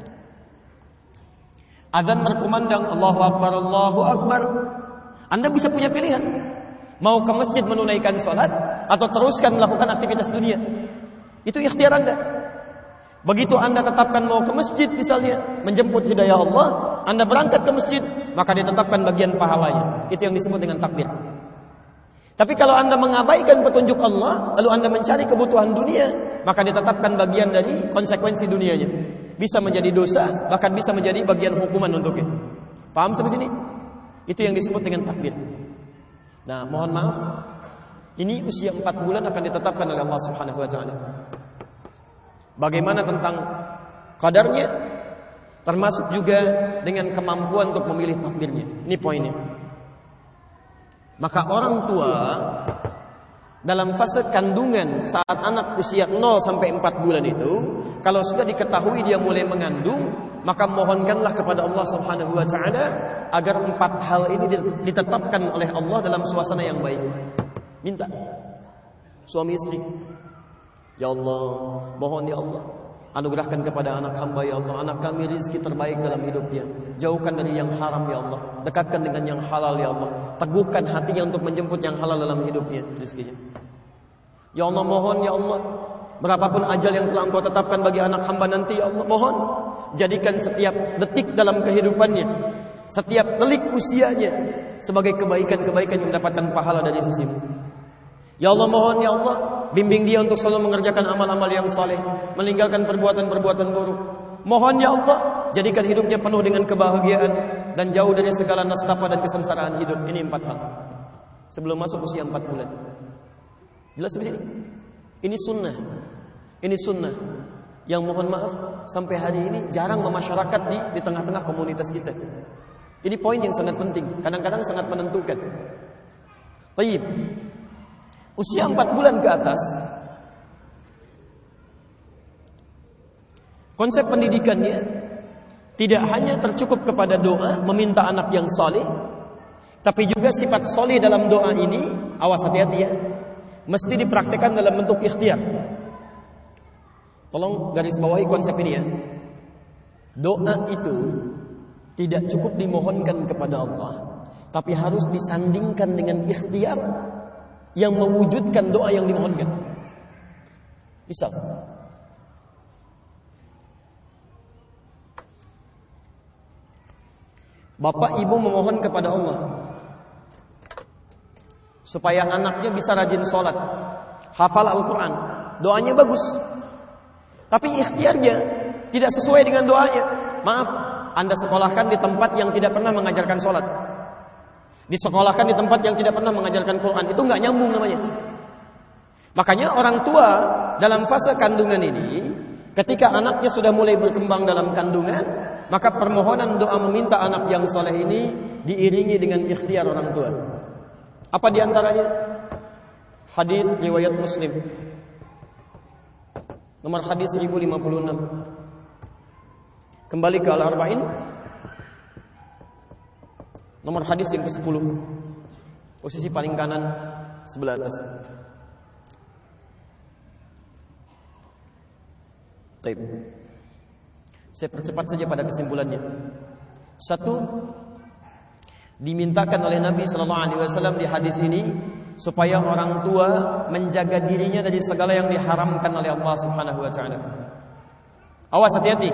Speaker 2: Azan berkumandang, Allahu Akbar, Allahu Akbar. Anda bisa punya pilihan. Mau ke masjid menunaikan sholat atau teruskan melakukan aktivitas dunia. Itu ikhtiar Anda. Begitu Anda tetapkan mau ke masjid misalnya, menjemput hidayah Allah, Anda berangkat ke masjid, maka ditetapkan bagian pahalanya. Itu yang disebut dengan takdir. Tapi kalau Anda mengabaikan petunjuk Allah, lalu Anda mencari kebutuhan dunia, maka ditetapkan bagian dari konsekuensi dunianya. Bisa menjadi dosa, bahkan bisa menjadi bagian hukuman untuknya. Paham sampai sini? Itu yang disebut dengan takdir. Nah, mohon maaf, ini usia empat bulan akan ditetapkan oleh Allah Subhanahu wa taala. Bagaimana tentang qadarnya? termasuk juga dengan kemampuan untuk memilih takdirnya. Ini poinnya. Maka orang tua dalam fase kandungan saat anak usia nol sampai empat bulan itu, kalau sudah diketahui dia mulai mengandung, maka mohonkanlah kepada Allah Subhanahu wa taala agar empat hal ini ditetapkan oleh Allah dalam suasana yang baik. Minta suami istri, ya Allah, mohon ya Allah, anugerahkan kepada anak hamba ya Allah, anak kami rizki terbaik dalam hidupnya, jauhkan dari yang haram ya Allah, dekatkan dengan yang halal ya Allah, teguhkan hatinya untuk menjemput yang halal dalam hidupnya, rizkinya. Ya Allah, mohon ya Allah, berapapun ajal yang telah Engkau tetapkan bagi anak hamba nanti ya Allah, mohon jadikan setiap detik dalam kehidupannya, setiap delik usianya sebagai kebaikan-kebaikan yang mendapatkan pahala dari sisimu. Ya Allah, mohon ya Allah, bimbing dia untuk selalu mengerjakan amal-amal yang saleh, meninggalkan perbuatan-perbuatan buruk. Mohon ya Allah, jadikan hidupnya penuh dengan kebahagiaan dan jauh dari segala nestapa dan kesengsaraan hidup. Ini empat hal sebelum masuk usia empat bulan. Jelas di sini? Ini sunnah. Ini sunnah yang mohon maaf sampai hari ini jarang memasyarakat di di tengah-tengah komunitas kita. Ini poin yang sangat penting, kadang-kadang sangat menentukan. Baik. Usia empat bulan ke atas, konsep pendidikannya tidak hanya tercukup kepada doa, meminta anak yang saleh, tapi juga sifat saleh dalam doa ini, awas hati-hati ya, mesti dipraktikkan dalam bentuk ikhtiar. Tolong garis bawahi konsep ini ya. Doa itu tidak cukup dimohonkan kepada Allah, tapi harus disandingkan dengan ikhtiar yang mewujudkan doa yang dimohonkan. Misal, bapak ibu memohon kepada Allah supaya anaknya bisa rajin sholat, hafal Al-Quran, doanya bagus, tapi ikhtiarnya tidak sesuai dengan doanya. Maaf, Anda sekolahkan di tempat yang tidak pernah mengajarkan sholat, disekolahkan di tempat yang tidak pernah mengajarkan Quran, itu nggak nyambung namanya. Makanya orang tua dalam fase kandungan ini, ketika anaknya sudah mulai berkembang dalam kandungan, maka permohonan doa meminta anak yang soleh ini diiringi dengan ikhtiar orang tua. Apa diantaranya? Hadis riwayat Muslim, nomor hadis seribu lima puluh enam. Kembali ke Al-Arba'in, nomor hadis yang kesepuluh, posisi paling kanan sebelah atas. Baik. Saya percepat saja pada kesimpulannya. Satu, dimintakan oleh Nabi Sallallahu Alaihi Wasallam di hadis ini supaya orang tua menjaga dirinya dari segala yang diharamkan oleh Allah Subhanahu Wa Taala. Awas, hati-hati.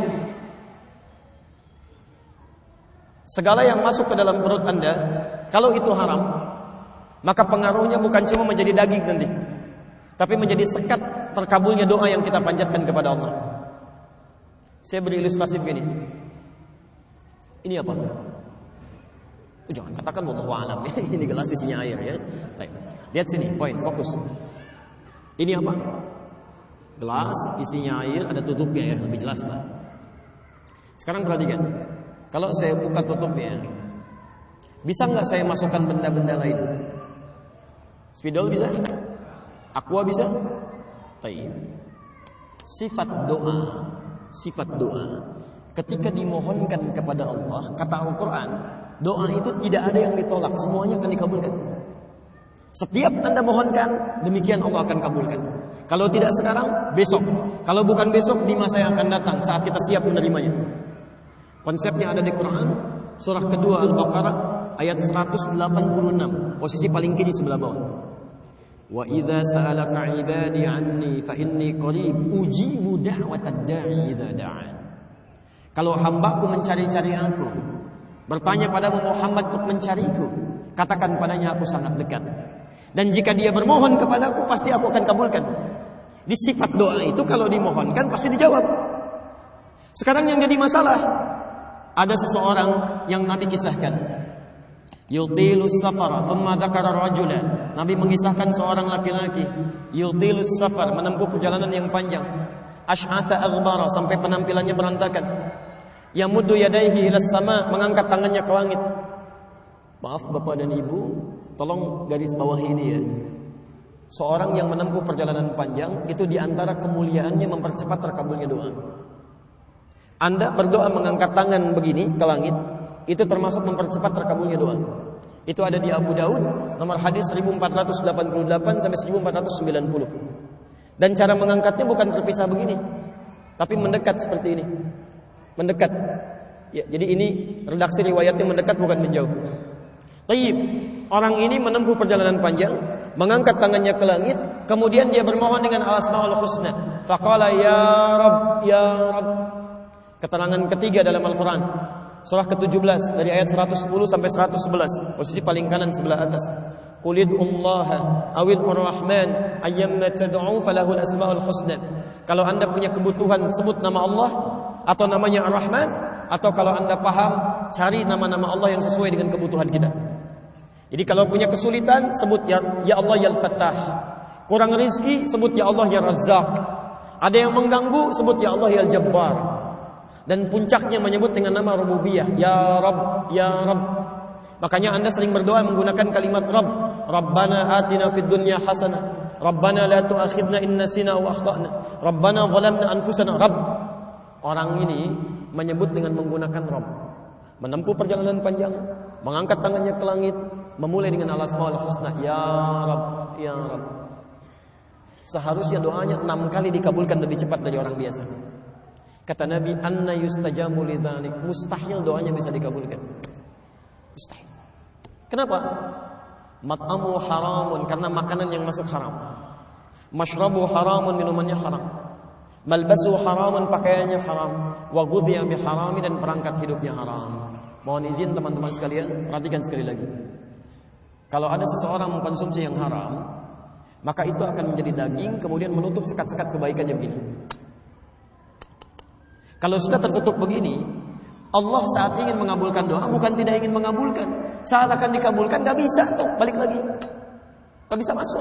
Speaker 2: Segala yang masuk ke dalam perut Anda, kalau itu haram, maka pengaruhnya bukan cuma menjadi daging nanti, tapi menjadi sekat terkabulnya doa yang kita panjatkan kepada Allah. Saya beri ilustrasi begini. Ini apa? Oh, jangan katakan wallahu a'lam ya. Ini gelas isinya air ya. Baik. Lihat sini, poin, fokus. Ini apa? Gelas isinya air, ada tutupnya ya, lebih jelas lah. Sekarang perhatikan. Kalau saya buka tutupnya, bisa nggak saya masukkan benda-benda lain? Spidol bisa? Aqua bisa? Baik. Sifat doa, sifat doa, ketika dimohonkan kepada Allah, kata Al-Quran, doa itu tidak ada yang ditolak, semuanya akan dikabulkan. Setiap Anda mohonkan, demikian Allah akan kabulkan. Kalau tidak sekarang, besok. Kalau bukan besok, di masa yang akan datang, saat kita siap menerimanya. Konsepnya ada di Quran, surah kedua Al-Baqarah, ayat seratus delapan puluh enam, posisi paling kiri sebelah bawah. Wa idza sa'alaka 'ibadi 'anni fa inni qarib ujibu da'watad da'i idza da'an. Kalau hambaku mencari-cari aku, bertanya padamu Muhammad untuk mencariku, katakan padanya aku sangat dekat. Dan jika dia bermohon kepadaku, pasti aku akan kabulkan. Di sifat doa itu kalau dimohonkan pasti dijawab. Sekarang yang jadi masalah, ada seseorang yang Nabi kisahkan, yutilus safar, thumma dzakara rajulan. Nabi mengisahkan seorang laki-laki, yutilus safar, menempuh perjalanan yang panjang, asy'atha aghbara, sampai penampilannya berantakan. Yamuddu yadayhi ilas sama, mengangkat tangannya ke langit. Maaf Bapak dan Ibu, tolong garis bawahi ini ya. Seorang yang menempuh perjalanan panjang itu diantara kemuliaannya mempercepat terkabulnya doa. Anda berdoa mengangkat tangan begini ke langit, itu termasuk mempercepat terkabulnya doa. Itu ada di Abu Daud nomor hadis seribu empat ratus delapan puluh delapan sampai seribu empat ratus sembilan puluh. Dan cara mengangkatnya bukan terpisah begini, tapi mendekat seperti ini. Mendekat. Ya, jadi ini redaksi riwayatnya mendekat bukan menjauh. Taib. Orang ini menempuh perjalanan panjang, mengangkat tangannya ke langit, kemudian dia bermohon dengan al-asmaul husna. Faqala ya Rabb, ya Rabb. Keterangan ketiga dalam Al-Qur'an. Surah ketujuh belas dari ayat seratus sepuluh sampai seratus sebelas, posisi paling kanan sebelah atas. Qul ud'ullaha awil ar-rahman ayyamma tad'u falahul asmaul husna. Kalau Anda punya kebutuhan, sebut nama Allah atau namanya Ar-Rahman, atau kalau Anda paham, cari nama-nama Allah yang sesuai dengan kebutuhan kita. Jadi kalau punya kesulitan, sebut ya, ya Allah ya Al-Fattah. Kurang rezeki, sebut ya Allah ya Razzaq. Ada yang mengganggu, sebut ya Allah ya Al-Jabbar. Dan puncaknya menyebut dengan nama rububiyah, ya Rabb, ya Rabb. Makanya Anda sering berdoa menggunakan kalimat Rabb. Rabbana atina fid dunya hasanah. Rabbana la tu'akhidna in nasina aw akhtana. Rabbana zalamna anfusana. Rabb. Orang ini menyebut dengan menggunakan Rabb. Menempuh perjalanan panjang, mengangkat tangannya ke langit, memulai dengan al-asmaul husna, ya Rabb, ya Rabb. Seharusnya doanya enam kali dikabulkan lebih cepat dari orang biasa. Kata Nabi, anna yustajabu lidzalik. Mustahil doanya bisa dikabulkan. Mustahil. Kenapa? Mat'amu haramun, karena makanan yang masuk haram. Mashrabu haramun, minumannya haram. Malbasu haramun, pakaiannya haram. Wa ghudhiya bi harami, dan perangkat hidupnya haram. Mohon izin teman-teman sekalian, perhatikan sekali lagi. Kalau ada seseorang mengkonsumsi yang haram, maka itu akan menjadi daging, kemudian menutup sekat-sekat kebaikannya begini. Kalau sudah tertutup begini, Allah saat ingin mengabulkan doa bukan tidak ingin mengabulkan. Saat akan dikabulkan gak bisa tuh, balik lagi. Gak bisa masuk.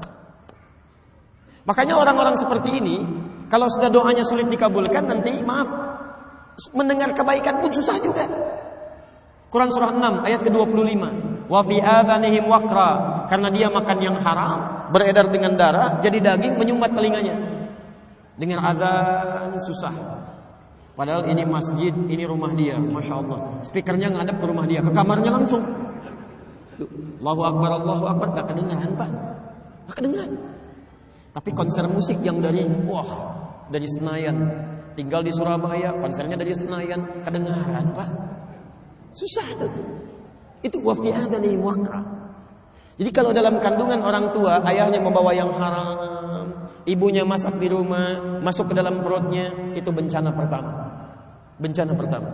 Speaker 2: Makanya orang-orang seperti ini, kalau sudah doanya sulit dikabulkan, nanti maaf, mendengar kebaikan pun susah juga. Quran surah enam ayat ke dua puluh lima. Wa fi adhanihim waqra, karena dia makan yang haram, beredar dengan darah, jadi daging menyumbat telinganya. Dengar azan susah. Padahal ini masjid, ini rumah dia, masya Allah. Speakernya ngadep ke rumah dia, ke kamarnya langsung. Allahu Akbar, Allahu Akbar, gak kedengaran Pak, gak kedengaran. Tapi konser musik yang dari, wah, dari Senayan, tinggal di Surabaya, konsernya dari Senayan, kedengaran Pak. Susah tuh. Itu wafi adhanihim waqra. Jadi kalau dalam kandungan orang tua, ayahnya membawa yang haram, ibunya masak di rumah, masuk ke dalam perutnya, itu bencana pertama. Bencana pertama.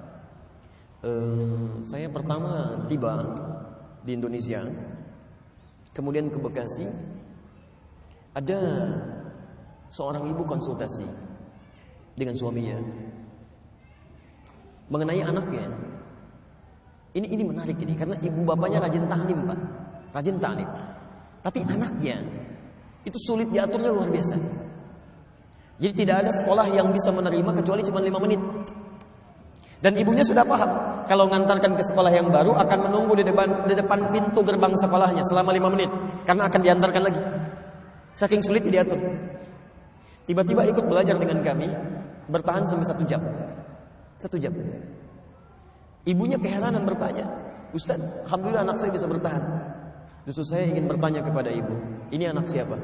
Speaker 2: Uh, saya pertama tiba di Indonesia, kemudian ke Bekasi, ada seorang ibu konsultasi dengan suaminya mengenai anaknya. Ini ini menarik ini, karena ibu bapaknya rajin ta'lim Pak, rajin ta'lim. Tapi anaknya itu sulit diaturnya luar biasa. Jadi tidak ada sekolah yang bisa menerima kecuali cuma lima menit. Dan ibunya sudah paham, kalau ngantarkan ke sekolah yang baru akan menunggu di depan, di depan pintu gerbang sekolahnya selama lima menit, karena akan diantarkan lagi. Saking sulit diatur. Tiba-tiba ikut belajar dengan kami, bertahan sampai satu jam. Satu jam. Ibunya keheranan bertanya, Ustaz, alhamdulillah anak saya bisa bertahan. Justru saya ingin bertanya kepada ibu, ini anak siapa?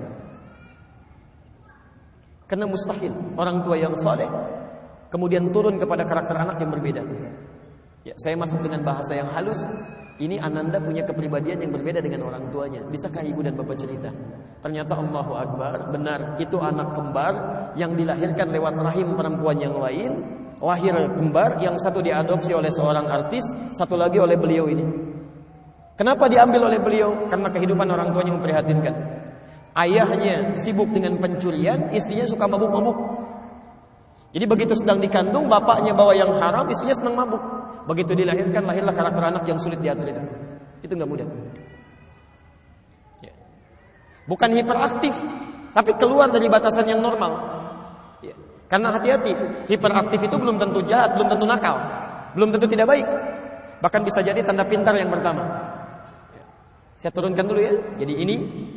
Speaker 2: Karena mustahil orang tua yang saleh kemudian turun kepada karakter anak yang berbeda. Ya, saya masuk dengan bahasa yang halus. Ini Ananda punya kepribadian yang berbeda dengan orang tuanya. Bisakah ibu dan bapak cerita? Ternyata Allahu Akbar, benar, itu anak kembar yang dilahirkan lewat rahim perempuan yang lain. Lahir kembar, yang satu diadopsi oleh seorang artis, satu lagi oleh beliau ini. Kenapa diambil oleh beliau? Karena kehidupan orang tuanya memprihatinkan. Ayahnya sibuk dengan pencurian, istrinya suka mabuk-mabuk. Jadi begitu sedang dikandung, bapaknya bawa yang haram, istrinya senang mabuk. Begitu dilahirkan, lahirlah karakter anak yang sulit diatur itu. Itu nggak mudah. Ya. Bukan hiperaktif, tapi keluar dari batasan yang normal. Ya. Karena hati-hati, hiperaktif itu belum tentu jahat, belum tentu nakal, belum tentu tidak baik. Bahkan bisa jadi tanda pintar yang pertama. Saya turunkan dulu ya. Jadi ini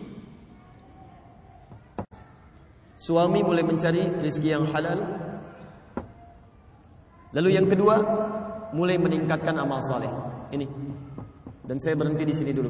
Speaker 2: suami mulai mencari rezeki yang halal. Lalu yang kedua, mulai meningkatkan amal saleh. Ini. Dan saya berhenti di sini dulu.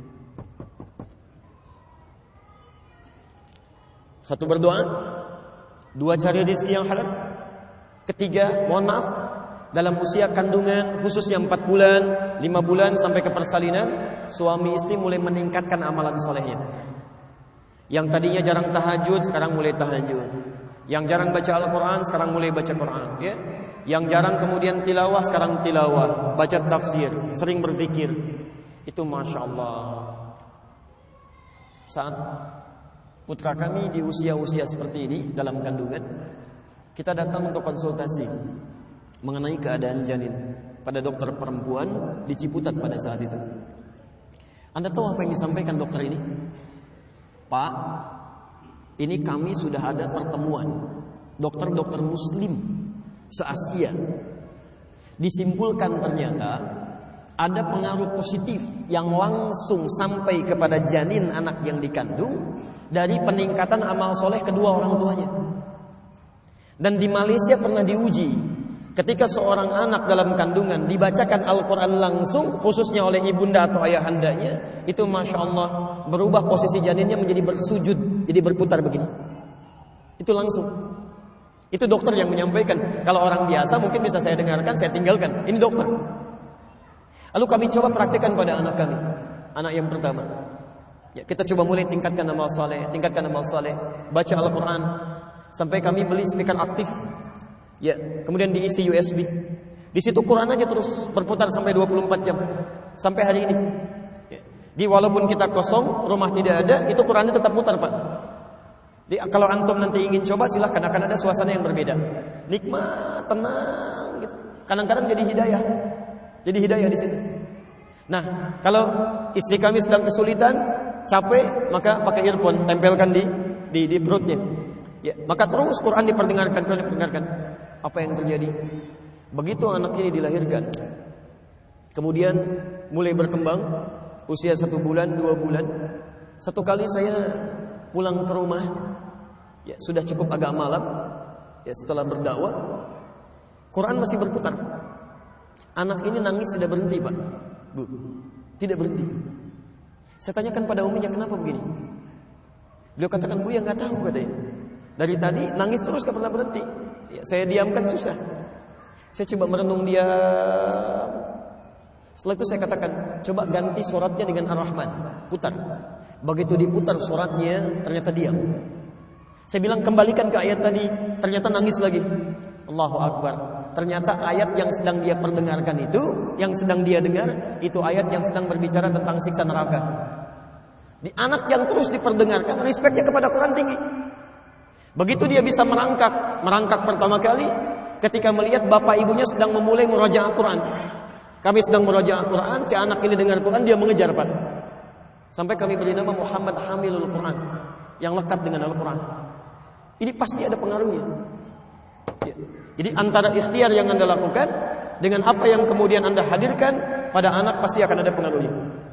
Speaker 2: Satu, berdoa. Dua, cari rezeki yang halal. Ketiga, mohon maaf, dalam usia kandungan khususnya empat bulan, lima bulan sampai ke persalinan, suami istri mulai meningkatkan amalan solehnya. Yang tadinya jarang tahajud, sekarang mulai tahajud. Yang jarang baca Al-Quran, sekarang mulai baca Quran, ya. Yang jarang kemudian tilawah, sekarang tilawah, baca tafsir, sering berzikir. Itu Masya Allah. Saat putra kami di usia-usia seperti ini dalam kandungan, kita datang untuk konsultasi mengenai keadaan janin pada dokter perempuan di Ciputat pada saat itu. Anda tahu apa yang disampaikan dokter ini? Pak, ini kami sudah ada pertemuan dokter-dokter muslim se-Asia. Disimpulkan ternyata ada pengaruh positif yang langsung sampai kepada janin anak yang dikandung dari peningkatan amal soleh kedua orang tuanya. Dan di Malaysia pernah diuji, ketika seorang anak dalam kandungan dibacakan Al-Quran langsung, khususnya oleh ibunda atau ayahandanya, itu Masya Allah berubah posisi janinnya menjadi bersujud, jadi berputar begini. Itu langsung. Itu dokter yang menyampaikan. Kalau orang biasa mungkin bisa saya dengarkan, saya tinggalkan. Ini dokter. Lalu kami coba praktikkan pada anak kami, anak yang pertama. Ya, kita coba mulai tingkatkan amal saleh, tingkatkan amal saleh, baca Al-Quran, sampai kami beli speaker aktif. Ya, kemudian diisi U S B. Di situ Quran aja terus berputar sampai dua puluh empat jam sampai hari ini. Ya. Di walaupun kita kosong, rumah tidak ada, itu Qurannya tetap putar, Pak. Di, kalau antum nanti ingin coba silahkan, akan ada suasana yang berbeda. Nikmat, tenang gitu. Kadang-kadang jadi hidayah. Jadi hidayah di situ. Nah, kalau istri kami sedang kesulitan, capek, maka pakai earphone, tempelkan di di, di perutnya. Ya, maka terus Quran diperdengarkan, diperdengarkan. Apa yang terjadi? Begitu anak ini dilahirkan, kemudian mulai berkembang, usia satu bulan, dua bulan. Satu kali saya pulang ke rumah, ya sudah cukup agak malam, ya setelah berdakwah, Quran masih berputar. Anak ini nangis tidak berhenti, Pak. Bu, tidak berhenti. Saya tanyakan pada uminya, kenapa begini? Beliau katakan, Bu, ya nggak tahu katanya. Dari tadi nangis terus gak pernah berhenti. Ya, saya diamkan susah. Saya coba merenung dia. Setelah itu saya katakan, coba ganti suratnya dengan Ar-Rahman, putar. Begitu diputar suratnya, ternyata diam. Saya bilang kembalikan ke ayat tadi, ternyata nangis lagi. Allahu Akbar. Ternyata ayat yang sedang dia perdengarkan itu, yang sedang dia dengar, itu ayat yang sedang berbicara tentang siksa neraka. Di anak yang terus diperdengarkan, respeknya kepada Quran tinggi. Begitu dia bisa merangkak, merangkak pertama kali ketika melihat bapak ibunya sedang memulai murajaah Quran. Kami sedang murajaah Quran, si anak ini dengar Quran, dia mengejar, Pak. Sampai kami beri nama Muhammad Hamilul Quran, yang lekat dengan Al-Quran. Ini pasti ada pengaruhnya. Ya. Jadi antara ikhtiar yang Anda lakukan dengan apa yang kemudian Anda hadirkan pada anak pasti akan ada pengaruhnya.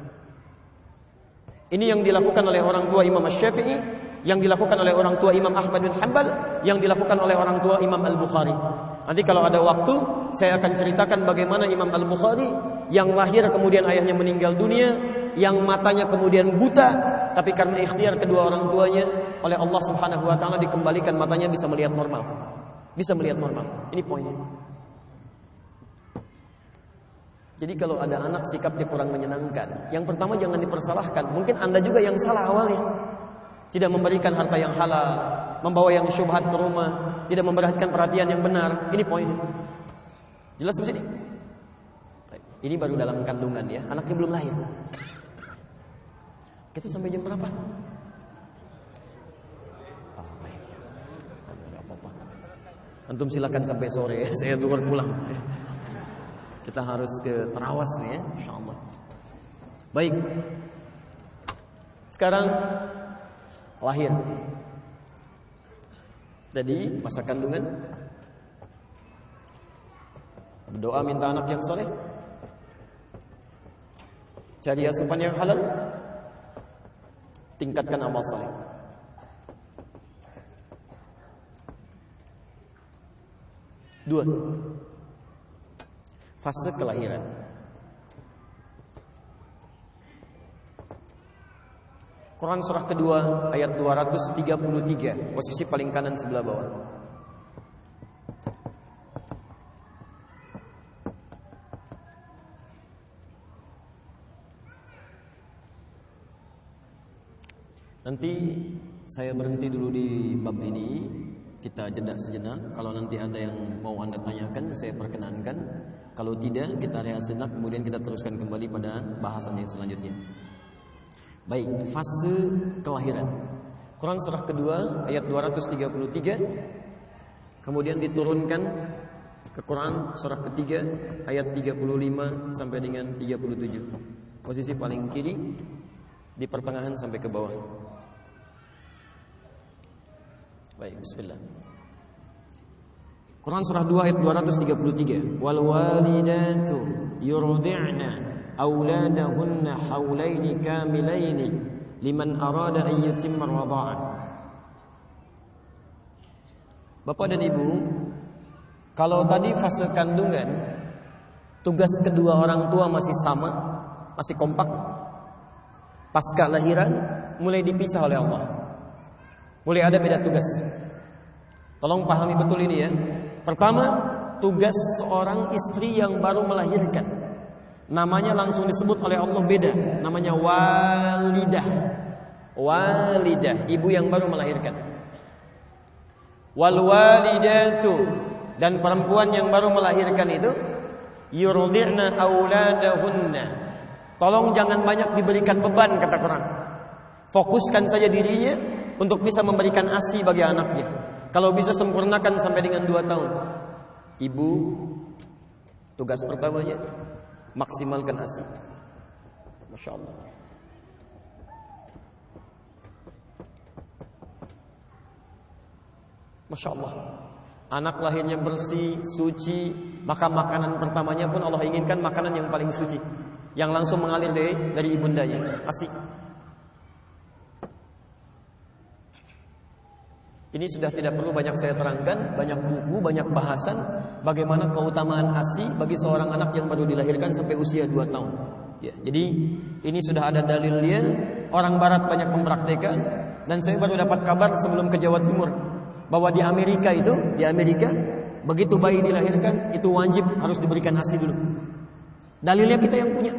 Speaker 2: Ini yang dilakukan oleh orang tua Imam Asy-Syafi'i, yang dilakukan oleh orang tua Imam Ahmad bin Hanbal, yang dilakukan oleh orang tua Imam Al-Bukhari. Nanti kalau ada waktu, saya akan ceritakan bagaimana Imam Al-Bukhari yang lahir kemudian ayahnya meninggal dunia, yang matanya kemudian buta, tapi karena ikhtiar kedua orang tuanya oleh Allah Subhanahu wa taala dikembalikan matanya bisa melihat normal. Bisa melihat normal. Ini poinnya. Jadi kalau ada anak sikapnya kurang menyenangkan, yang pertama jangan dipersalahkan. Mungkin Anda juga yang salah awalnya. Tidak memberikan harta yang halal, membawa yang syubhat ke rumah, tidak memberikan perhatian yang benar. Ini poinnya. Jelas di sini? Ini baru dalam kandungan ya, anaknya belum lahir. Kita sampai jam berapa? Oh, baik. Enggak apa-apa. Antum silakan sampai sore ya, saya baru pulang. Kita harus ke Terawas nih ya, insyaallah. Baik. Sekarang lahir. Jadi masa kandungan, berdoa minta anak yang soleh, cari asupan yang halal, tingkatkan amal soleh. Dua, fase kelahiran. Quran surah kedua ayat dua ratus tiga puluh tiga, posisi paling kanan sebelah bawah. Nanti saya berhenti dulu di bab ini, kita jeda sejenak. Kalau nanti ada yang mau Anda tanyakan, saya perkenankan. Kalau tidak, kita rehat sejenak, kemudian kita teruskan kembali pada bahasan yang selanjutnya. Baik, fase kelahiran. Quran surah kedua ayat dua ratus tiga puluh tiga, kemudian diturunkan ke Quran surah ketiga ayat tiga puluh lima sampai dengan tiga puluh tujuh. Posisi paling kiri di pertengahan sampai ke bawah. Baik, bismillah. Quran surah dua ayat dua ratus tiga puluh tiga. Wal walidatu yurdi'na auladahunna haulaini kamilaini liman arada an yutimma ar-radha'ah. Bapak dan Ibu, kalau tadi fase kandungan tugas kedua orang tua masih sama, masih kompak. Pasca lahiran mulai dipisah oleh Allah. Mulai ada beda tugas. Tolong pahami betul ini ya. Pertama, tugas seorang istri yang baru melahirkan, namanya langsung disebut oleh Allah beda. Namanya walidah. Walidah, ibu yang baru melahirkan. Wal walidatu, dan perempuan yang baru melahirkan itu yurdi'na auladahunna. Tolong jangan banyak diberikan beban, kata Quran. Fokuskan saja dirinya untuk bisa memberikan ASI bagi anaknya. Kalau bisa sempurnakan sampai dengan dua tahun. Ibu, tugas pertamanya maksimalkan ASI. Masya Allah. Masya Allah. Anak lahirnya bersih, suci, maka makanan pertamanya pun Allah inginkan makanan yang paling suci, yang langsung mengalir dari, dari ibundanya, ASI. Ini sudah tidak perlu banyak saya terangkan, banyak buku, banyak bahasan bagaimana keutamaan ASI bagi seorang anak yang baru dilahirkan sampai usia dua tahun. Ya, jadi ini sudah ada dalilnya. Orang barat banyak mempraktikkan, dan saya baru dapat kabar sebelum ke Jawa Timur bahwa di Amerika itu, di Amerika begitu bayi dilahirkan itu wajib harus diberikan ASI dulu. Dalilnya kita yang punya.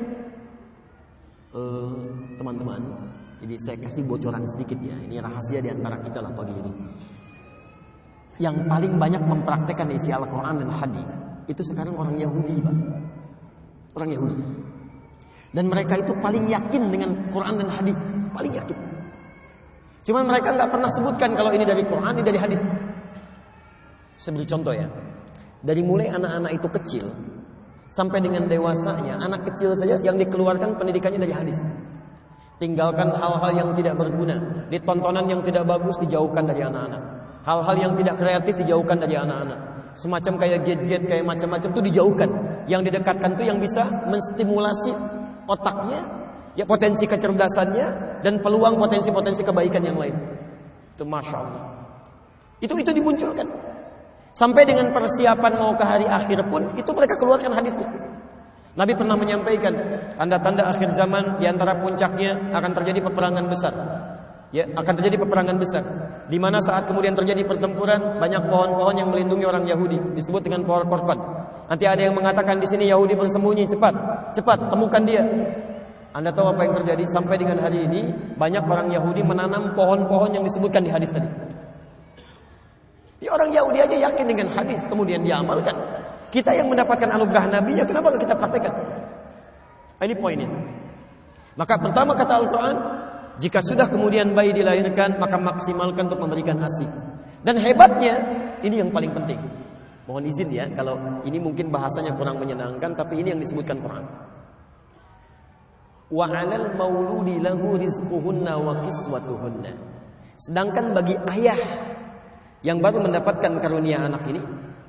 Speaker 2: Uh, teman-teman, jadi saya kasih bocoran sedikit ya. Ini rahasia di antara kita lah pagi ini. Yang paling banyak mempraktekkan isi Al-Quran dan hadis itu sekarang orang Yahudi, Pak. Orang Yahudi. Dan mereka itu paling yakin dengan Quran dan hadis, paling yakin. Cuman mereka nggak pernah sebutkan kalau ini dari Quran, ini dari hadis. Saya beri contoh ya. Dari mulai anak-anak itu kecil sampai dengan dewasanya, anak kecil saja yang dikeluarkan pendidikannya dari hadis. Tinggalkan hal-hal yang tidak berguna, di tontonan yang tidak bagus dijauhkan dari anak-anak. Hal-hal yang tidak kreatif dijauhkan dari anak-anak. Semacam kayak gadget, kayak macam-macam itu dijauhkan. Yang didekatkan itu yang bisa menstimulasi otaknya, ya potensi kecerdasannya dan peluang potensi-potensi kebaikan yang lain. Itu Masya Allah. Itu itu dimunculkan. Sampai dengan persiapan mau ke hari akhir pun itu mereka keluarkan hadisnya. Nabi pernah menyampaikan tanda-tanda akhir zaman, di antara puncaknya akan terjadi peperangan besar. Ya, akan terjadi peperangan besar. Di mana saat kemudian terjadi pertempuran, banyak pohon-pohon yang melindungi orang Yahudi, disebut dengan pohon korkon. Nanti ada yang mengatakan di sini Yahudi bersembunyi, cepat, cepat temukan dia. Anda tahu apa yang terjadi? Sampai dengan hari ini banyak orang Yahudi menanam pohon-pohon yang disebutkan di hadis tadi. Ya, orang Yahudi aja yakin dengan hadis, kemudian dia amalkan. Kita yang mendapatkan anugerah Nabi, ya kenapa kita praktekkan? Ini poinnya. Maka pertama kata Al-Quran, jika sudah kemudian bayi dilahirkan, maka maksimalkan untuk memberikan ASI. Dan hebatnya, ini yang paling penting. Mohon izin ya, kalau ini mungkin bahasanya kurang menyenangkan, tapi ini yang disebutkan Quran. Wa 'alal mauludi lahu rizquhunna wa kiswatuhunna. Sedangkan bagi ayah yang baru mendapatkan karunia anak ini,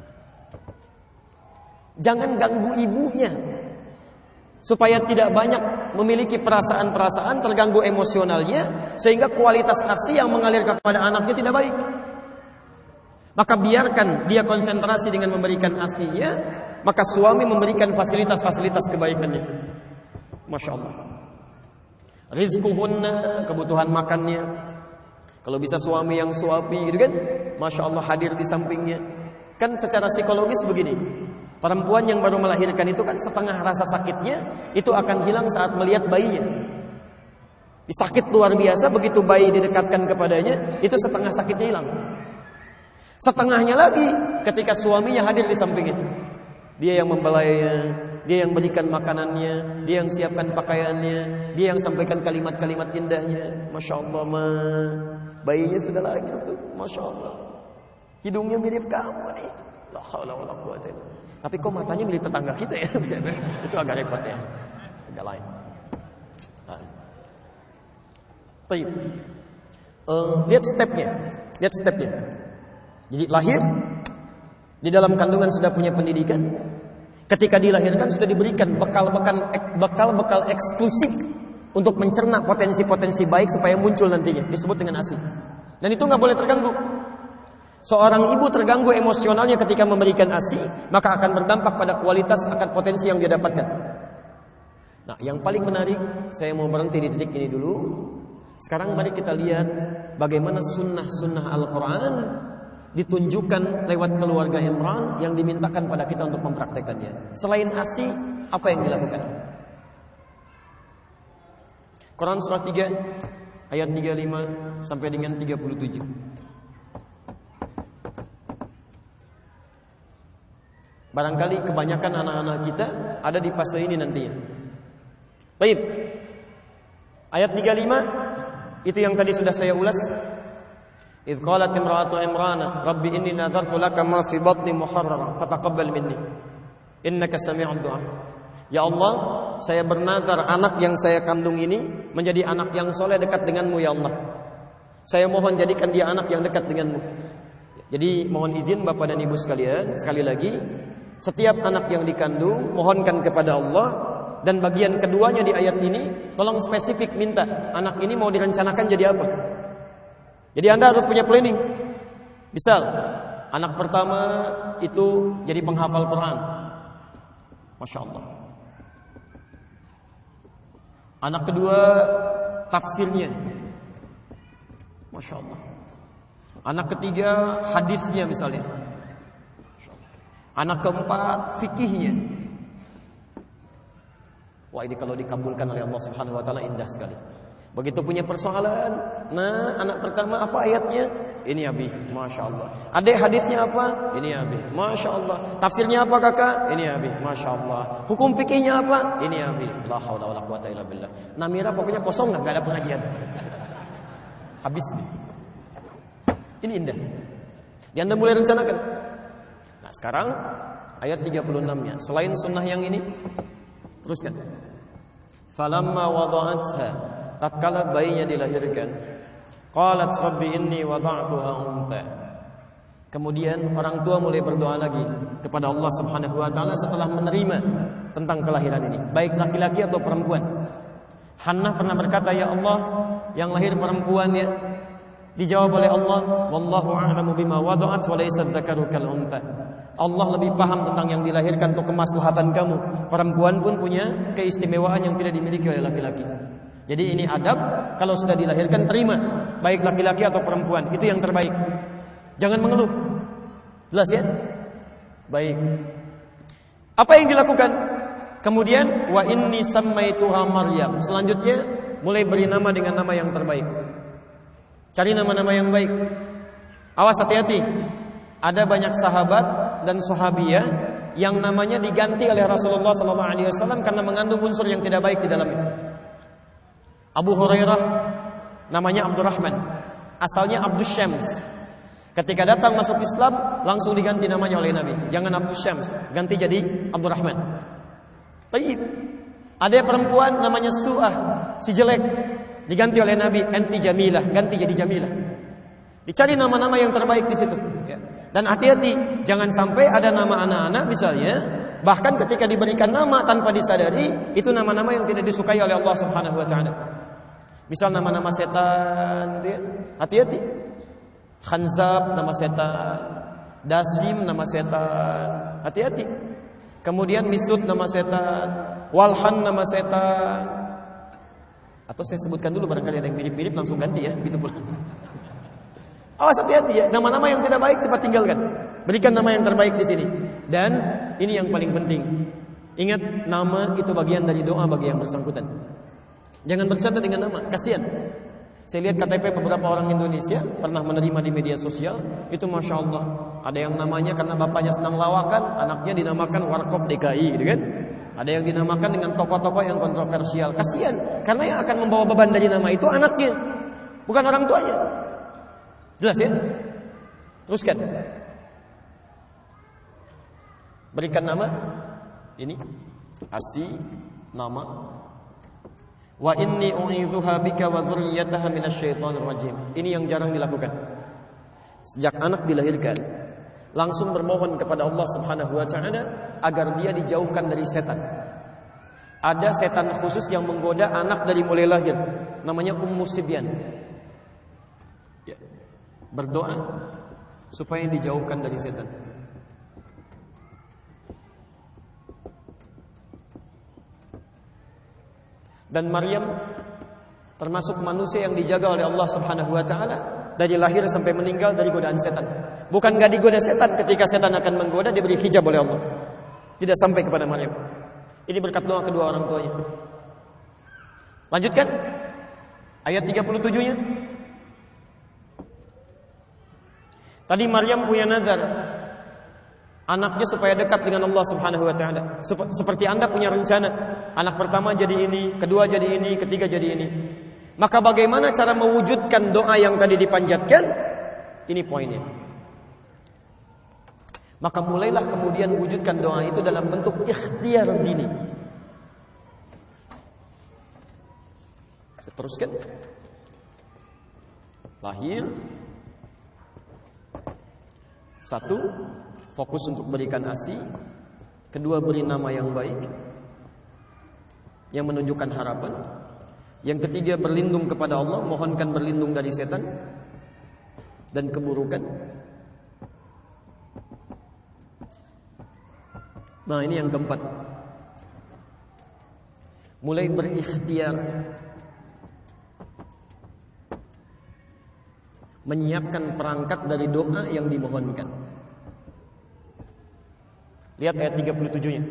Speaker 2: jangan ganggu ibunya supaya tidak banyak memiliki perasaan-perasaan, terganggu emosionalnya, sehingga kualitas ASI yang mengalir kepada anaknya tidak baik. Maka biarkan dia konsentrasi dengan memberikan ASInya, maka suami memberikan fasilitas-fasilitas kebaikannya. Masya Allah. Rizquhunna, kebutuhan makannya. Kalau bisa suami yang suapi gitu kan, Masya Allah, hadir di sampingnya. Kan secara psikologis begini, perempuan yang baru melahirkan itu kan setengah rasa sakitnya itu akan hilang saat melihat bayinya. Sakit luar biasa, begitu bayi didekatkan kepadanya, itu setengah sakitnya hilang. Setengahnya lagi ketika suaminya hadir di sampingnya. Dia yang membelainya, dia yang berikan makanannya, dia yang siapkan pakaiannya, dia yang sampaikan kalimat-kalimat indahnya. Masya Allah, ma, bayinya sudah lahir tuh, Masya Allah. Hidungnya mirip kamu nih. La haula wala quwwata illa billah. Tapi kok matanya mirip tetangga kita ya? Itu agak repot ya. Agak lain. Baik. Uh, lihat stepnya. Lihat stepnya. Jadi lahir, di dalam kandungan sudah punya pendidikan. Ketika dilahirkan sudah diberikan bekal-bekal bekal-bekal eksklusif untuk mencerna potensi-potensi baik supaya muncul nantinya, disebut dengan ASI. Dan itu nggak boleh terganggu. Seorang ibu terganggu emosionalnya ketika memberikan ASI, maka akan berdampak pada kualitas akan potensi yang dia dapatkan. Nah, yang paling menarik, saya mau berhenti di titik ini dulu. Sekarang mari kita lihat bagaimana sunnah-sunnah Al-Quran ditunjukkan lewat keluarga Imran yang dimintakan pada kita untuk mempraktekannya. Selain ASI, apa yang dilakukan? Quran surah tiga ayat tiga puluh lima sampai dengan tiga puluh tujuh. Barangkali kebanyakan anak-anak kita ada di fase ini nantinya. Baik. Ayat tiga puluh lima itu yang tadi sudah saya ulas. إذ قالت امرأة عمران رب إني نذرت لك ما في بطني محررا فتقبل مني إنك سميع الدعاء. Ya Allah, saya bernazar anak yang saya kandung ini menjadi anak yang soleh dekat denganmu ya Allah. Saya mohon jadikan dia anak yang dekat denganmu. Jadi mohon izin Bapak dan Ibu sekalian, sekali lagi, setiap anak yang dikandung mohonkan kepada Allah. Dan bagian keduanya di ayat ini, tolong spesifik minta anak ini mau direncanakan jadi apa. Jadi Anda harus punya planning. Misal, anak pertama itu jadi penghafal Quran. Masya Allah. Anak kedua tafsirnya. Masya Allah. Anak ketiga hadisnya misalnya. Masya Allah. Anak keempat fikihnya. Wah, ini kalau dikabulkan oleh Allah Subhanahu wa taala indah sekali. Begitu punya persoalan, nah anak pertama apa ayatnya? Ini abi, Masya Allah. Adik hadisnya apa? Ini abi, Masya Allah. Tafsirnya apa kakak? Ini abi, Masya Allah. Hukum fikihnya apa? Ini abi. La haula wala quwwata illa billah. Namira pokoknya kosong, nggak ada pengajian. Habis. Ini indah. Yang Anda mulai rencanakan. Nah sekarang ayat tiga puluh enam-nya. Selain sunnah yang ini, teruskan. Falamma wada'atha, tatkala bayinya dilahirkan, qalat rabbi inni wada'tuha untha. Kemudian orang tua mulai berdoa lagi kepada Allah Subhanahu wa taala setelah menerima tentang kelahiran ini, baik laki-laki atau perempuan. Hannah pernah berkata, ya Allah, yang lahir perempuan ya. Dijawab oleh Allah, wallahu a'lamu bima wada'at wa laysa dzakaru kal untha. Allah lebih paham tentang yang dilahirkan untuk kemaslahatan kamu. Perempuan pun punya keistimewaan yang tidak dimiliki oleh laki-laki. Jadi ini adab, kalau sudah dilahirkan terima, baik laki-laki atau perempuan, itu yang terbaik. Jangan mengeluh. Jelas ya? Baik. Apa yang dilakukan? Kemudian wa inni sammaituha Maryam. Selanjutnya mulai beri nama dengan nama yang terbaik. Cari nama-nama yang baik. Awas, hati-hati. Ada banyak sahabat dan sahabiyah yang namanya diganti oleh Rasulullah sallallahu alaihi wasallam karena mengandung unsur yang tidak baik di dalamnya. Abu Hurairah namanya Abdurrahman, asalnya Abdus Syams. Ketika datang masuk Islam langsung diganti namanya oleh Nabi. Jangan Abdus Syams, ganti jadi Abdurrahman. Tayyib. Ada perempuan namanya Su'ah, si jelek, diganti oleh Nabi, enti Jamilah, ganti jadi Jamilah. Dicari nama-nama yang terbaik di situ. Ya. Dan hati-hati, jangan sampai ada nama anak-anak misalnya, bahkan ketika diberikan nama tanpa disadari, itu nama-nama yang tidak disukai oleh Allah Subhanahu wa taala. Misal nama-nama setan, ya. Hati-hati. Khanzab nama setan, Dasim nama setan, hati-hati. Kemudian Misut nama setan, Walhan nama setan. Atau saya sebutkan dulu barangkali ada yang mirip-mirip langsung ganti ya, gitu pula. Awas hati-hati ya, nama-nama yang tidak baik cepat tinggalkan. Berikan nama yang terbaik di sini. Dan ini yang paling penting. Ingat, nama itu bagian dari doa bagi yang bersangkutan. Jangan bercanda dengan nama, kasihan. Saya lihat K T P beberapa orang Indonesia pernah menerima di media sosial, itu masya Allah. Ada yang namanya karena bapaknya senang lawakan, anaknya dinamakan Warkop D K I, gitu kan? Ada yang dinamakan dengan tokoh-tokoh yang kontroversial. Kasihan, karena yang akan membawa beban dari nama itu anaknya, bukan orang tuanya. Jelas ya? Teruskan. Berikan nama ini Asi, nama. Wa inni u'idzuha bika wa dzurriyyataha minasyaitonir rajim. Ini yang jarang dilakukan. Sejak anak dilahirkan, langsung bermohon kepada Allah Subhanahu wa taala agar dia dijauhkan dari setan. Ada setan khusus yang menggoda anak dari mulai lahir, namanya Ummu Sibyan. Ya. Berdoa supaya dijauhkan dari setan. Dan Maryam termasuk manusia yang dijaga oleh Allah Subhanahu wa taala dari lahir sampai meninggal dari godaan setan. Bukan enggak digoda setan, ketika setan akan menggoda diberi hijab oleh Allah. Tidak sampai kepada Maryam. Ini berkat doa kedua orang tuanya. Lanjutkan ayat tiga puluh tujuh-nya. Tadi Maryam punya nazar anaknya supaya dekat dengan Allah Subhanahu wa taala. Seperti Anda punya rencana, anak pertama jadi ini, kedua jadi ini, ketiga jadi ini. Maka bagaimana cara mewujudkan doa yang tadi dipanjatkan? Ini poinnya. Maka mulailah kemudian wujudkan doa itu dalam bentuk ikhtiar dini. Saya teruskan. Lahir. Satu, fokus untuk berikan ASI. Kedua, beri nama yang baik yang menunjukkan harapan. Yang ketiga, berlindung kepada Allah, mohonkan berlindung dari setan dan keburukan. Nah, ini yang keempat. Mulai berikhtiar menyiapkan perangkat dari doa yang dimohonkan. Lihat ayat tiga puluh tujuh-nya.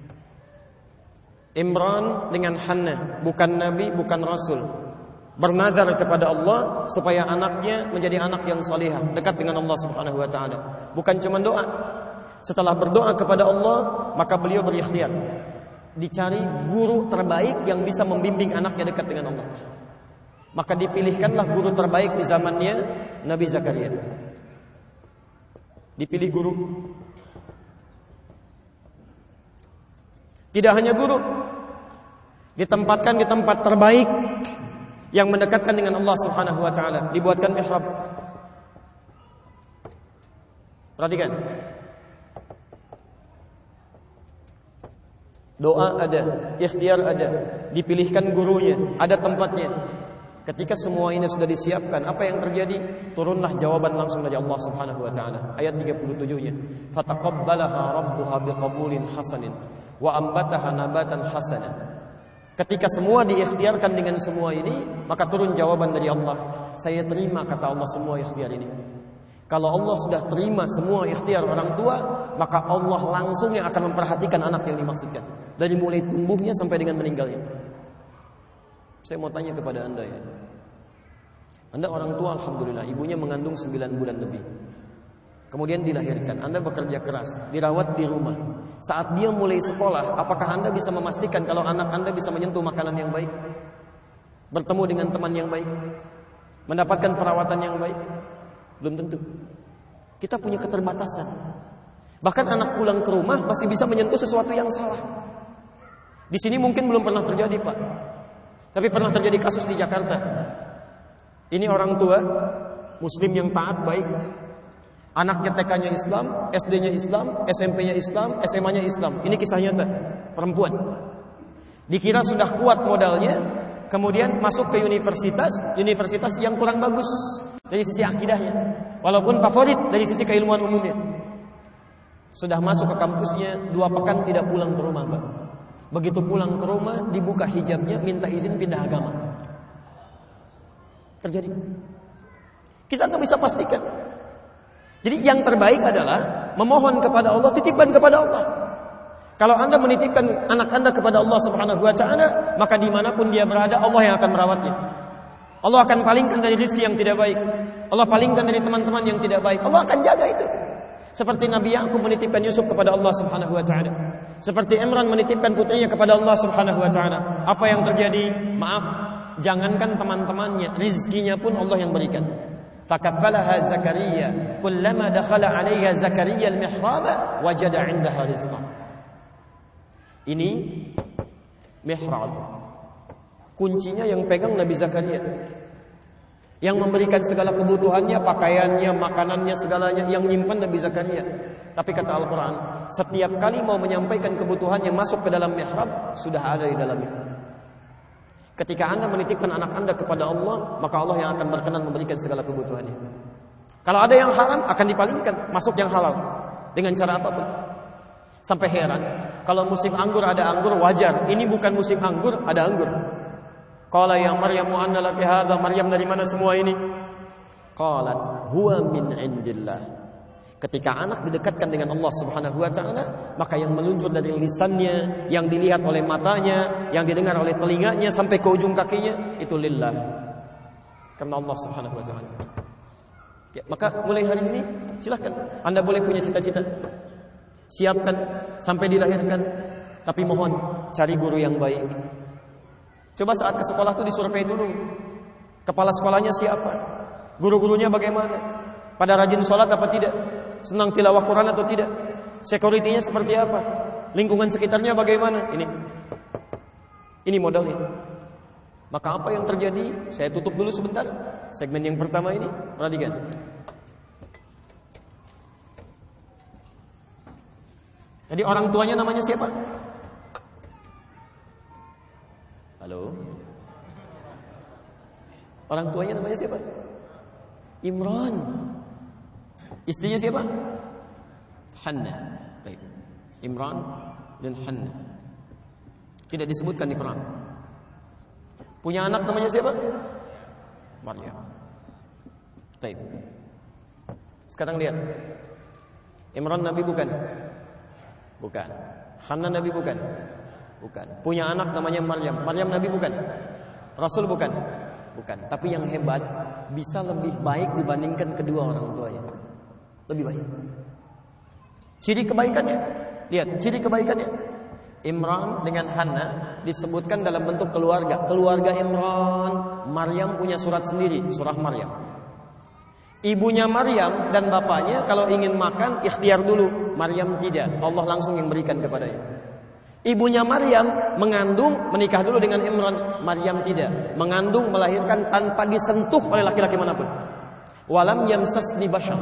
Speaker 2: Imran dengan Hannah, bukan nabi, bukan rasul, bernazar kepada Allah supaya anaknya menjadi anak yang salihah, dekat dengan Allah Subhanahu wa taala. Bukan cuma doa. Setelah berdoa kepada Allah, maka beliau berikhtiar dicari guru terbaik yang bisa membimbing anaknya dekat dengan Allah. Maka dipilihkanlah guru terbaik di zamannya Nabi Zakaria. Dipilih guru. Tidak hanya guru, ditempatkan di tempat terbaik yang mendekatkan dengan Allah Subhanahu wa taala, dibuatkan mihrab. Perhatikan. Doa ada, ikhtiar ada, dipilihkan gurunya, ada tempatnya. Ketika semua ini sudah disiapkan, apa yang terjadi? Turunlah jawaban langsung dari Allah Subhanahu wa taala. Ayat tiga puluh tujuh-nya. Fataqabbalaha rabbuha biqabulin hasanin wa ambataha nabatan hasana. Ketika semua diikhtiarkan dengan semua ini, maka turun jawaban dari Allah. Saya terima, kata Allah, semua ikhtiar ini. Kalau Allah sudah terima semua ikhtiar orang tua, maka Allah langsung yang akan memperhatikan anak yang dimaksudkan, dari mulai tumbuhnya sampai dengan meninggalnya. Saya mau tanya kepada Anda ya. Anda orang tua, alhamdulillah, ibunya mengandung sembilan bulan lebih. Kemudian dilahirkan, Anda bekerja keras, dirawat di rumah. Saat dia mulai sekolah, apakah Anda bisa memastikan kalau anak Anda bisa menyentuh makanan yang baik, bertemu dengan teman yang baik, mendapatkan perawatan yang baik? Belum tentu. Kita punya keterbatasan. Bahkan anak pulang ke rumah masih bisa menyentuh sesuatu yang salah. Di sini mungkin belum pernah terjadi, Pak. Tapi pernah terjadi kasus di Jakarta. Ini orang tua Muslim yang taat, baik. Anaknya T K-nya Islam, S D-nya Islam, S M P-nya Islam, S M A-nya Islam. Ini kisah nyata, perempuan. Dikira sudah kuat modalnya, kemudian masuk ke universitas, universitas yang kurang bagus dari sisi akidahnya, walaupun favorit dari sisi keilmuan umumnya. Sudah masuk ke kampusnya, dua pekan tidak pulang ke rumah, Pak. Begitu pulang ke rumah, dibuka hijabnya, minta izin pindah agama. Terjadi. Kita nggak bisa pastikan. Jadi yang terbaik adalah memohon kepada Allah, titipkan kepada Allah. Kalau Anda menitipkan anak Anda kepada Allah Subhanahu wa taala, maka dimanapun dia berada, Allah yang akan merawatnya. Allah akan palingkan dari rezeki yang tidak baik. Allah palingkan dari teman-teman yang tidak baik. Allah akan jaga itu. Seperti Nabi Yakub menitipkan Yusuf kepada Allah Subhanahu wa taala. Seperti Imran menitipkan putrinya kepada Allah Subhanahu wa taala. Apa yang terjadi? Maaf, jangankan teman-temannya, rezekinya pun Allah yang berikan. Fakaffalaha Zakaria, kullama dakhala 'alaiha Zakaria al-mihrab, wajada 'indaha rizqan. Ini mihrab. Kuncinya yang pegang Nabi Zakaria. Yang memberikan segala kebutuhannya, pakaiannya, makanannya, segalanya, yang nyimpan Nabi Zakaria. Tapi kata Al-Quran, setiap kali mau menyampaikan kebutuhannya masuk ke dalam mihrab, sudah ada di dalamnya. Ketika Anda menitipkan anak Anda kepada Allah, maka Allah yang akan berkenan memberikan segala kebutuhannya. Kalau ada yang haram, akan dipalingkan, masuk yang halal dengan cara apapun. Sampai heran, kalau musim anggur ada anggur, wajar. Ini bukan musim anggur, ada anggur. Qala ya Maryam anna laki hadza, Maryam dari mana semua ini? Qalat huwa min indillah. Ketika anak didekatkan dengan Allah Subhanahu wa taala, maka yang meluncur dari lisannya, yang dilihat oleh matanya, yang didengar oleh telinganya sampai ke ujung kakinya, itu lillah. Karena Allah Subhanahu wa taala. Ya, maka mulai hari ini silakan Anda boleh punya cita-cita. Siapkan sampai dilahirkan, tapi mohon cari guru yang baik. Coba saat ke sekolah itu disurvei dulu. Kepala sekolahnya siapa? Guru-gurunya bagaimana? Pada rajin sholat apa tidak? Senang tilawah Quran atau tidak? Security-nya seperti apa? Lingkungan sekitarnya bagaimana? Ini Ini modalnya. Maka apa yang terjadi? Saya tutup dulu sebentar segmen yang pertama ini. Perhatikan. Jadi orang tuanya namanya siapa? Halo? Orang tuanya namanya siapa? Imran. Istrinya siapa? Hanna. Baik. Imran dan Hanna. Tidak disebutkan di Quran. Punya anak namanya siapa? Maryam. Baik. Sekarang lihat. Imran Nabi bukan? Bukan. Hanna Nabi bukan? Bukan. Punya anak namanya Maryam. Maryam Nabi bukan? Rasul bukan? Bukan. Tapi yang hebat, bisa lebih baik dibandingkan kedua orang tuanya. Lebih baik. Ciri kebaikannya, lihat ciri kebaikannya. Imran dengan Hanna disebutkan dalam bentuk keluarga. Keluarga Imran, Maryam punya surat sendiri, surah Maryam. Ibunya Maryam dan bapaknya kalau ingin makan ikhtiar dulu. Maryam tidak, Allah langsung yang berikan kepadanya. Ibunya Maryam mengandung, menikah dulu dengan Imran. Maryam tidak, mengandung, melahirkan tanpa disentuh oleh laki-laki manapun. Walam yamsasni bashar.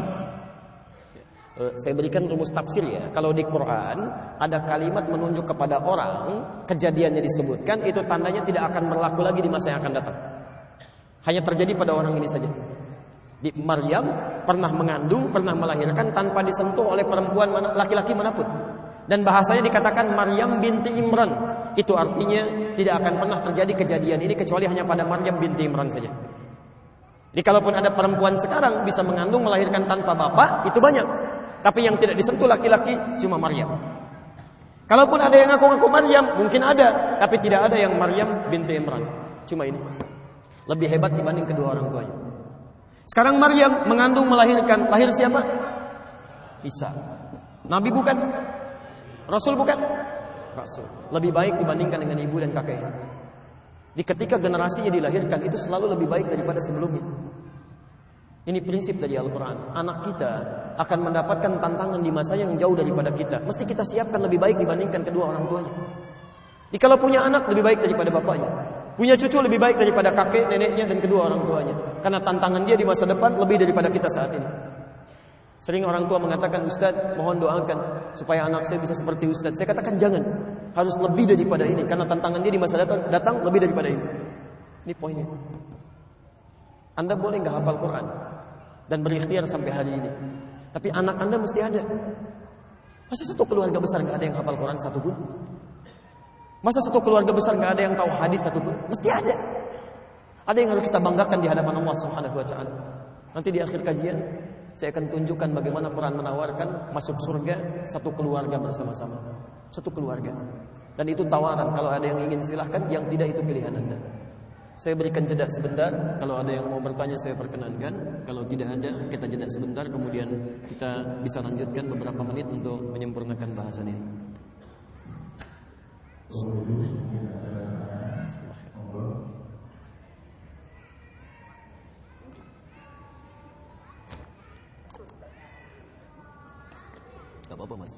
Speaker 2: Saya berikan rumus tafsir ya. Kalau di Quran ada kalimat menunjuk kepada orang, kejadiannya disebutkan, itu tandanya tidak akan berlaku lagi di masa yang akan datang. Hanya terjadi pada orang ini saja. Di Maryam pernah mengandung, pernah melahirkan tanpa disentuh oleh perempuan mana, laki-laki manapun. Dan bahasanya dikatakan Maryam binti Imran. Itu artinya tidak akan pernah terjadi kejadian ini kecuali hanya pada Maryam binti Imran saja. Jadi kalaupun ada perempuan sekarang bisa mengandung, melahirkan tanpa bapak, itu banyak. Tapi yang tidak disentuh laki-laki cuma Maryam. Kalaupun ada yang ngaku-ngaku Maryam, mungkin ada, tapi tidak ada yang Maryam binti Imran. Cuma ini. Lebih hebat dibanding kedua orang tuanya. Sekarang Maryam mengandung, melahirkan. Lahir siapa? Isa. Nabi bukan? Rasul bukan? Rasul. Lebih baik dibandingkan dengan ibu dan kakeknya. Di ketika generasinya dilahirkan itu selalu lebih baik daripada sebelumnya. Ini prinsip dari Al-Quran. Anak kita akan mendapatkan tantangan di masa yang jauh daripada kita. Mesti kita siapkan lebih baik dibandingkan kedua orang tuanya. Jadi kalau punya anak lebih baik daripada bapaknya. Punya cucu lebih baik daripada kakek, neneknya, dan kedua orang tuanya. Karena tantangan dia di masa depan lebih daripada kita saat ini. Sering orang tua mengatakan, Ustaz, mohon doakan supaya anak saya bisa seperti Ustaz. Saya katakan jangan. Harus lebih daripada ini. Karena tantangan dia di masa datang, datang lebih daripada ini. Ini poinnya. Anda boleh nggak hafal Quran dan berikhtiar sampai hari ini, tapi anak Anda mesti ada. Masa satu keluarga besar nggak ada yang hafal Quran satu pun? Masa satu keluarga besar nggak ada yang tahu hadis satu pun? Mesti ada. Ada yang harus kita banggakan di hadapan Allah Subhanahu Wa Taala. Nanti di akhir kajian saya akan tunjukkan bagaimana Quran menawarkan masuk surga satu keluarga bersama-sama, satu keluarga. Dan itu tawaran. Kalau ada yang ingin silahkan, yang tidak itu pilihan Anda. Saya berikan jeda sebentar. Kalau ada yang mau bertanya saya perkenankan. Kalau tidak ada, kita jeda sebentar. Kemudian kita bisa lanjutkan beberapa menit untuk menyempurnakan bahasan ini. Gak apa-apa mas.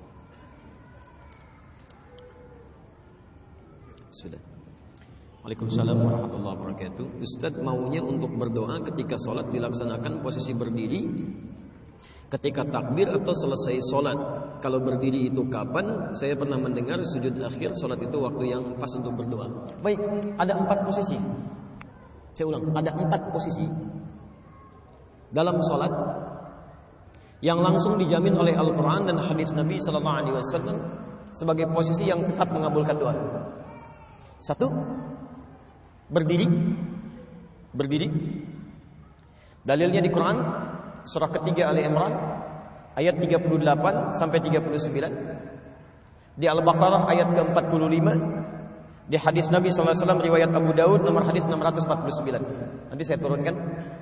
Speaker 2: Sudah. Waalaikumsalam warahmatullahi wabarakatuh. Ustadz maunya untuk berdoa ketika sholat dilaksanakan posisi berdiri, ketika takbir atau selesai sholat. Kalau berdiri itu kapan? Saya pernah mendengar sujud akhir sholat itu waktu yang pas untuk berdoa. Baik, ada empat posisi. Saya ulang, ada empat posisi dalam sholat yang langsung dijamin oleh Al-Quran dan hadis Nabi Sallallahu Alaihi Wasallam sebagai posisi yang cepat mengabulkan doa. Satu, berdiri. Berdiri. Dalilnya di Quran surah ketiga Ali Imran ayat tiga puluh delapan sampai tiga puluh sembilan. Di Al-Baqarah ayat ke empat puluh lima. Di hadis Nabi sallallahu alaihi wasallam riwayat Abu Daud nomor hadis enam ratus empat puluh sembilan. Nanti saya turunkan.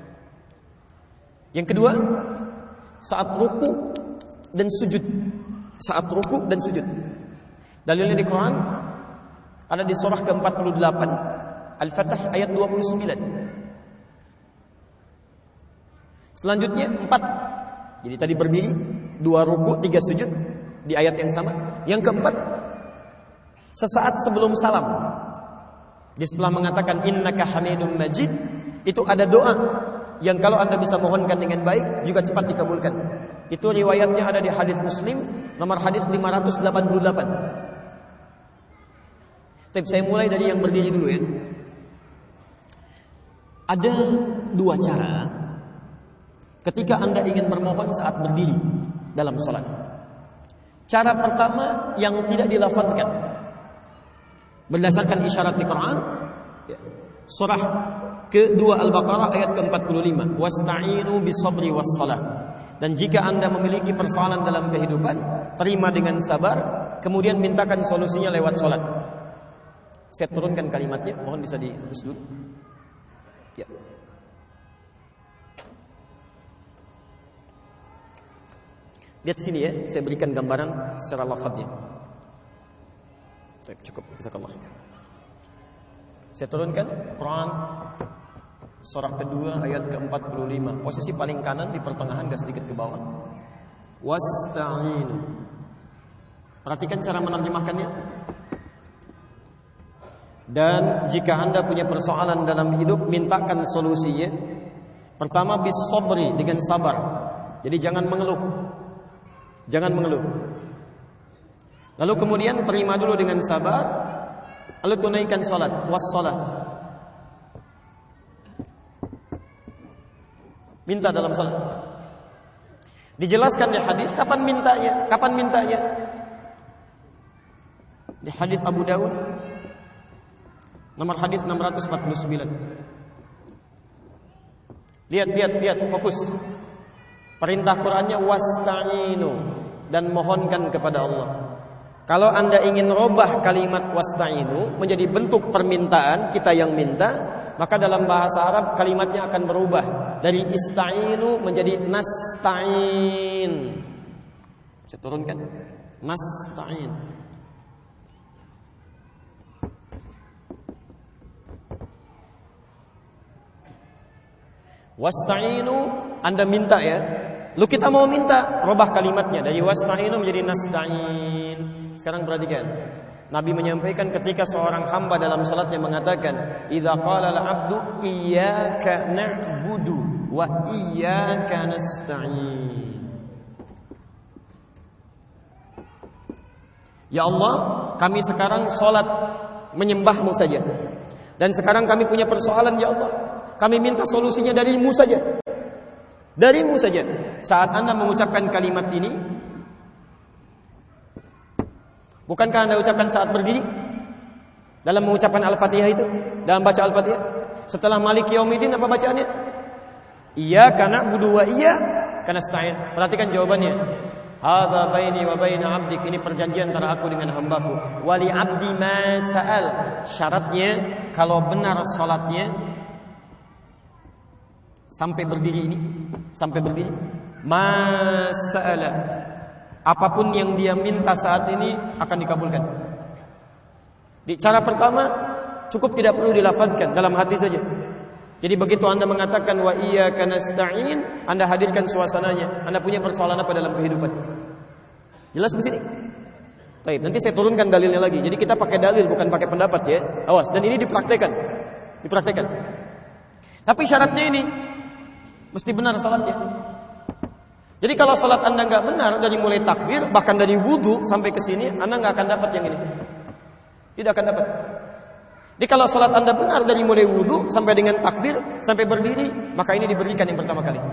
Speaker 2: Yang kedua, saat ruku dan sujud. Saat ruku dan sujud. Dalilnya di Quran ada di surah ke empat puluh delapan Al-Fatah ayat dua puluh sembilan. Selanjutnya empat. Jadi tadi berdiri, dua ruku, tiga sujud di ayat yang sama. Yang keempat, sesaat sebelum salam. Di setelah mengatakan innaka hamidum majid, itu ada doa yang kalau Anda bisa mohonkan dengan baik juga cepat dikabulkan. Itu riwayatnya ada di hadis Muslim nomor hadis lima ratus delapan puluh delapan. Tapi saya mulai dari yang berdiri dulu ya. Ada dua cara ketika Anda ingin bermohon saat berdiri dalam sholat. Cara pertama yang tidak dilafazkan berdasarkan isyarat di Quran, surah kedua Al-Baqarah ayat ke empat puluh lima. Wasta'inu bisabri wassalah. Dan jika Anda memiliki persoalan dalam kehidupan, terima dengan sabar, kemudian mintakan solusinya lewat sholat. Saya turunkan kalimatnya, mohon bisa dihapus dulu. Ya. Lihat sini ya, saya berikan gambaran secara lafadznya. Cukup, jazakallah. Saya turunkan Quran surah kedua ayat ke empat puluh lima. Posisi paling kanan di pertengahan, agak sedikit ke bawah. Wasta'inu. Perhatikan cara menerjemahkannya. Dan jika Anda punya persoalan dalam hidup, mintakan solusinya. Pertama, bis-sabri, dengan sabar. Jadi jangan mengeluh. Jangan mengeluh. Lalu kemudian terima dulu dengan sabar. Lalu tunaikan salat, wassalah. Minta dalam salat. Dijelaskan di hadis kapan mintanya, kapan mintanya. Di hadis Abu Daud nomor hadis enam ratus empat puluh sembilan. Lihat, lihat, lihat, fokus. Perintah Qur'annya wasta'inu, dan mohonkan kepada Allah. Kalau Anda ingin robah kalimat wasta'inu menjadi bentuk permintaan, kita yang minta, maka dalam bahasa Arab kalimatnya akan berubah dari ista'inu menjadi nasta'in. Saya turunkan. Nasta'in. Wasta'inu, Anda minta ya. Lu kita mau minta, robah kalimatnya dari wasta'inu menjadi nasta'in. Sekarang perhatikan. Nabi menyampaikan ketika seorang hamba dalam salatnya mengatakan, "Idza qala al-'abdu iyyaka na'budu wa iyyaka nasta'in." Ya Allah, kami sekarang salat menyembah-Mu saja. Dan sekarang kami punya persoalan ya Allah. Kami minta solusinya dari-Mu saja. Dari-Mu saja. Saat Anda mengucapkan kalimat ini, bukankah Anda ucapkan saat berdiri? Dalam mengucapkan Al-Fatihah itu, dalam baca Al-Fatihah. Setelah Maliki Yaumiddin apa bacaannya? Iyyaka na'budu wa iyyaka nasta'in. Perhatikan jawabannya. Hadza baini wa baina 'abdik. Ini perjanjian antara aku dengan hambaku. Wali 'abdi ma sa'al. Syaratnya kalau benar salatnya sampai berdiri ini, sampai berdiri, ma sa'ala. Apapun yang dia minta saat ini akan dikabulkan. Di cara pertama cukup tidak perlu dilafazkan, dalam hati saja. Jadi begitu Anda mengatakan wa iyyaka nasta'in, Anda hadirkan suasananya. Anda punya persoalan apa dalam kehidupan? Jelas di sini? Baik, nanti saya turunkan dalilnya lagi. Jadi kita pakai dalil bukan pakai pendapat ya. Awas, dan ini dipraktekkan. Dipraktekkan. Tapi syaratnya ini mesti benar salatnya. Jadi kalau salat Anda enggak benar dari mulai takbir, bahkan dari wudu sampai ke sini, Anda enggak akan dapat yang ini. Tidak akan dapat. Jadi kalau salat Anda benar dari mulai wudu sampai dengan takbir, sampai berdiri, maka ini diberikan yang pertama kali.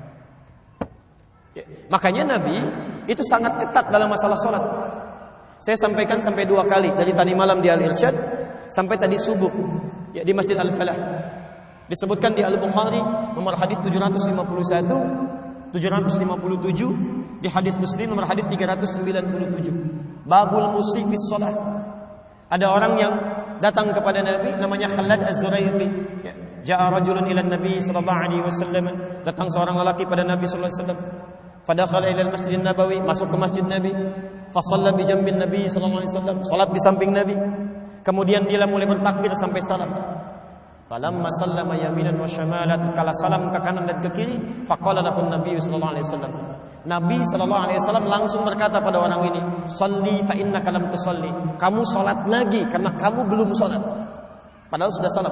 Speaker 2: Ya. Makanya Nabi itu sangat ketat dalam masalah salat. Saya sampaikan sampai dua kali, dari tadi malam di Al-Irsyad sampai tadi subuh ya, di Masjid Al-Falah. Disebutkan di Al-Bukhari nomor hadis tujuh ratus lima puluh satu, tujuh ratus lima puluh tujuh, di hadis Muslim nomor hadis tiga ratus sembilan puluh tujuh. Babul musyi fis shalah. Ada orang yang datang kepada Nabi namanya Khalad Az-Zurairi. Ya. Ja'a rajulun ila Nabi sallallahu alaihi wasallam. Datang seorang lelaki pada Nabi sallallahu alaihi wasallam. Fadakhala ila al-Masjid Nabawi, masuk ke masjid Nabi. Fa shalla bi jambin Nabi sallallahu alaihi wasallam, salat di samping Nabi. Kemudian dia mulai bertakbir sampai salam. Falamma sallama yaminan wa shimalan, kala salam ke kanan dan ke kiri, faqala lahu Nabi sallallahu alaihi wasallam. Nabi sallallahu alaihi wasallam langsung berkata pada orang ini, "Shalli fa innaka lam tusalli." Kamu salat lagi karena kamu belum salat. Padahal sudah salam.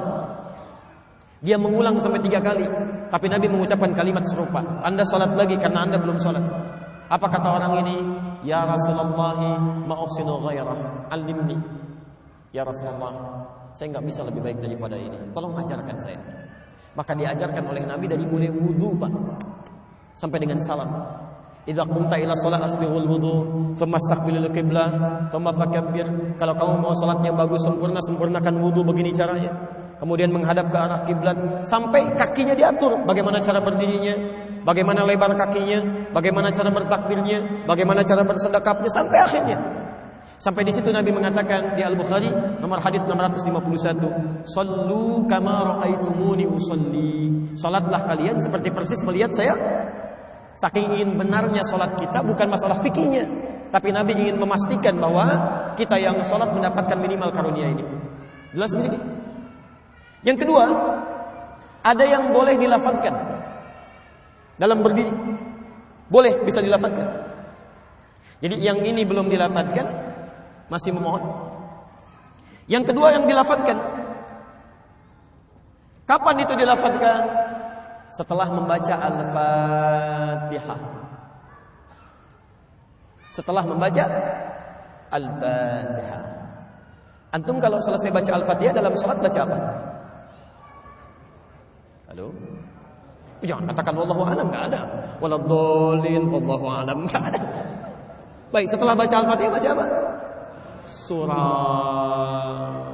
Speaker 2: Dia mengulang sampai tiga kali, tapi Nabi mengucapkan kalimat serupa. Anda salat lagi karena Anda belum salat. Apa kata orang ini? Ya Rasulullah, ma uhsinu ghairah, alimni. Ya Rasulullah, saya enggak bisa lebih baik daripada ini. Tolong ajarkan saya. Maka diajarkan oleh Nabi dari mulai wudu, Pak, sampai dengan salam. Idza qumta ila shalah asbighul wudu, thumma istaqbilil qiblah, thumma fakabbir. Kalau kamu mau salatnya bagus sempurna, sempurnakan wudu begini caranya. Kemudian menghadap ke arah kiblat sampai kakinya diatur, bagaimana cara berdirinya, bagaimana lebar kakinya, bagaimana cara bertakbirnya, bagaimana cara bersedekapnya sampai akhirnya. Sampai di situ Nabi mengatakan di Al-Bukhari nomor hadis enam ratus lima puluh satu, "Shallu kama ra'aitumuni usalli." Salatlah kalian seperti persis melihat saya. Saking ingin benarnya salat kita bukan masalah fikihnya, tapi Nabi ingin memastikan bahwa kita yang salat mendapatkan minimal karunia ini. Jelas di sini? Yang kedua, ada yang boleh dilafadzkan dalam berdiri. Boleh, bisa dilafadzkan. Jadi yang ini belum dilafadzkan, masih memohon. Yang kedua yang dilafadzkan. Kapan itu dilafadzkan? Setelah membaca Al-Fatihah. Setelah membaca Al-Fatihah. Antum kalau selesai baca Al-Fatihah dalam salat baca apa? Halo? Jangan katakan wallahu a'lam, enggak ada. Waladhdallin, wallahu a'lam, enggak ada. Baik, setelah baca Al-Fatihah baca apa? Surah.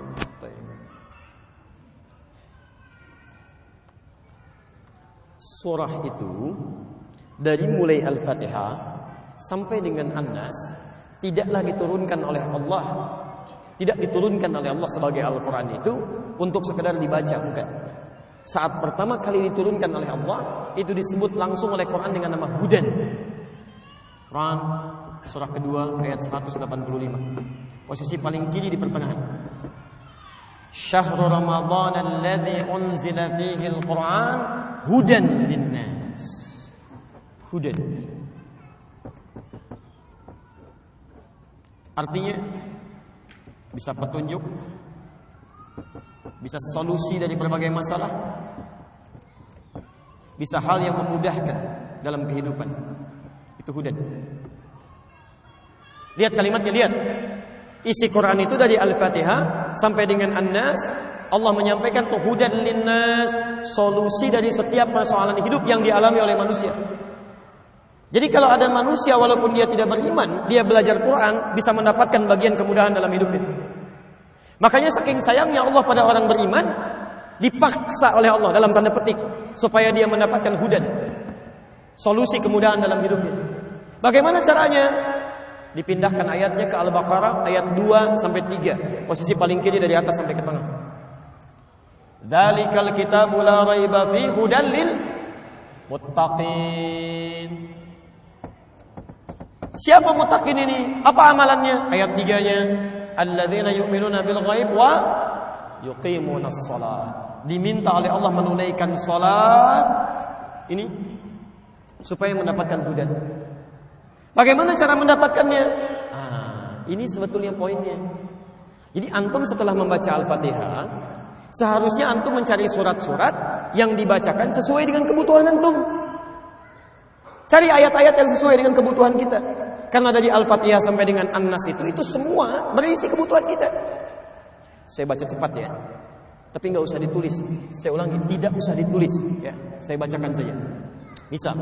Speaker 2: Surah itu dari mulai Al-Fatihah sampai dengan An-Nas tidaklah diturunkan oleh Allah, tidak diturunkan oleh Allah sebagai Al-Quran itu untuk sekedar dibaca, bukan. Saat pertama kali diturunkan oleh Allah, itu disebut langsung oleh Quran dengan nama Hudan. Quran surah kedua ayat seratus delapan puluh lima. Posisi paling kiri di pertengahan. Syahrul Ramadan alladzi unzila fihi al-Quran hudan linnas. Hudan. Artinya bisa petunjuk, bisa solusi dari berbagai masalah, bisa hal yang memudahkan dalam kehidupan. Itu hudan. Lihat kalimatnya, lihat. Isi Quran itu dari Al-Fatihah sampai dengan An-Nas, Allah menyampaikan tuh hudan linnas, solusi dari setiap persoalan hidup yang dialami oleh manusia. Jadi kalau ada manusia walaupun dia tidak beriman, dia belajar Quran bisa mendapatkan bagian kemudahan dalam hidupnya. Makanya saking sayangnya Allah pada orang beriman, dipaksa oleh Allah dalam tanda petik supaya dia mendapatkan hudan, solusi kemudahan dalam hidupnya. Bagaimana caranya? Dipindahkan ayatnya ke Al-Baqarah ayat dua sampai tiga, posisi paling kiri dari atas sampai ke tengah. Dzalikal kitabu la raiba fihi hudan lil muttaqin. Siapa muttaqin ini? Apa amalannya? Ayat tiga-nya, alladzina yu'minuna bil ghaib wa yuqimunas shalah. Diminta oleh Allah menunaikan salat ini supaya mendapatkan hudan. Bagaimana cara mendapatkannya? Ah, ini sebetulnya poinnya. Jadi antum setelah membaca Al-Fatihah, seharusnya antum mencari surat-surat yang dibacakan sesuai dengan kebutuhan antum. Cari ayat-ayat yang sesuai dengan kebutuhan kita. Karena dari Al-Fatihah sampai dengan An-Nas itu, itu semua berisi kebutuhan kita. Saya baca cepat ya, tapi nggak usah ditulis. Saya ulangi, tidak usah ditulis. Ya, saya bacakan saja. Misal,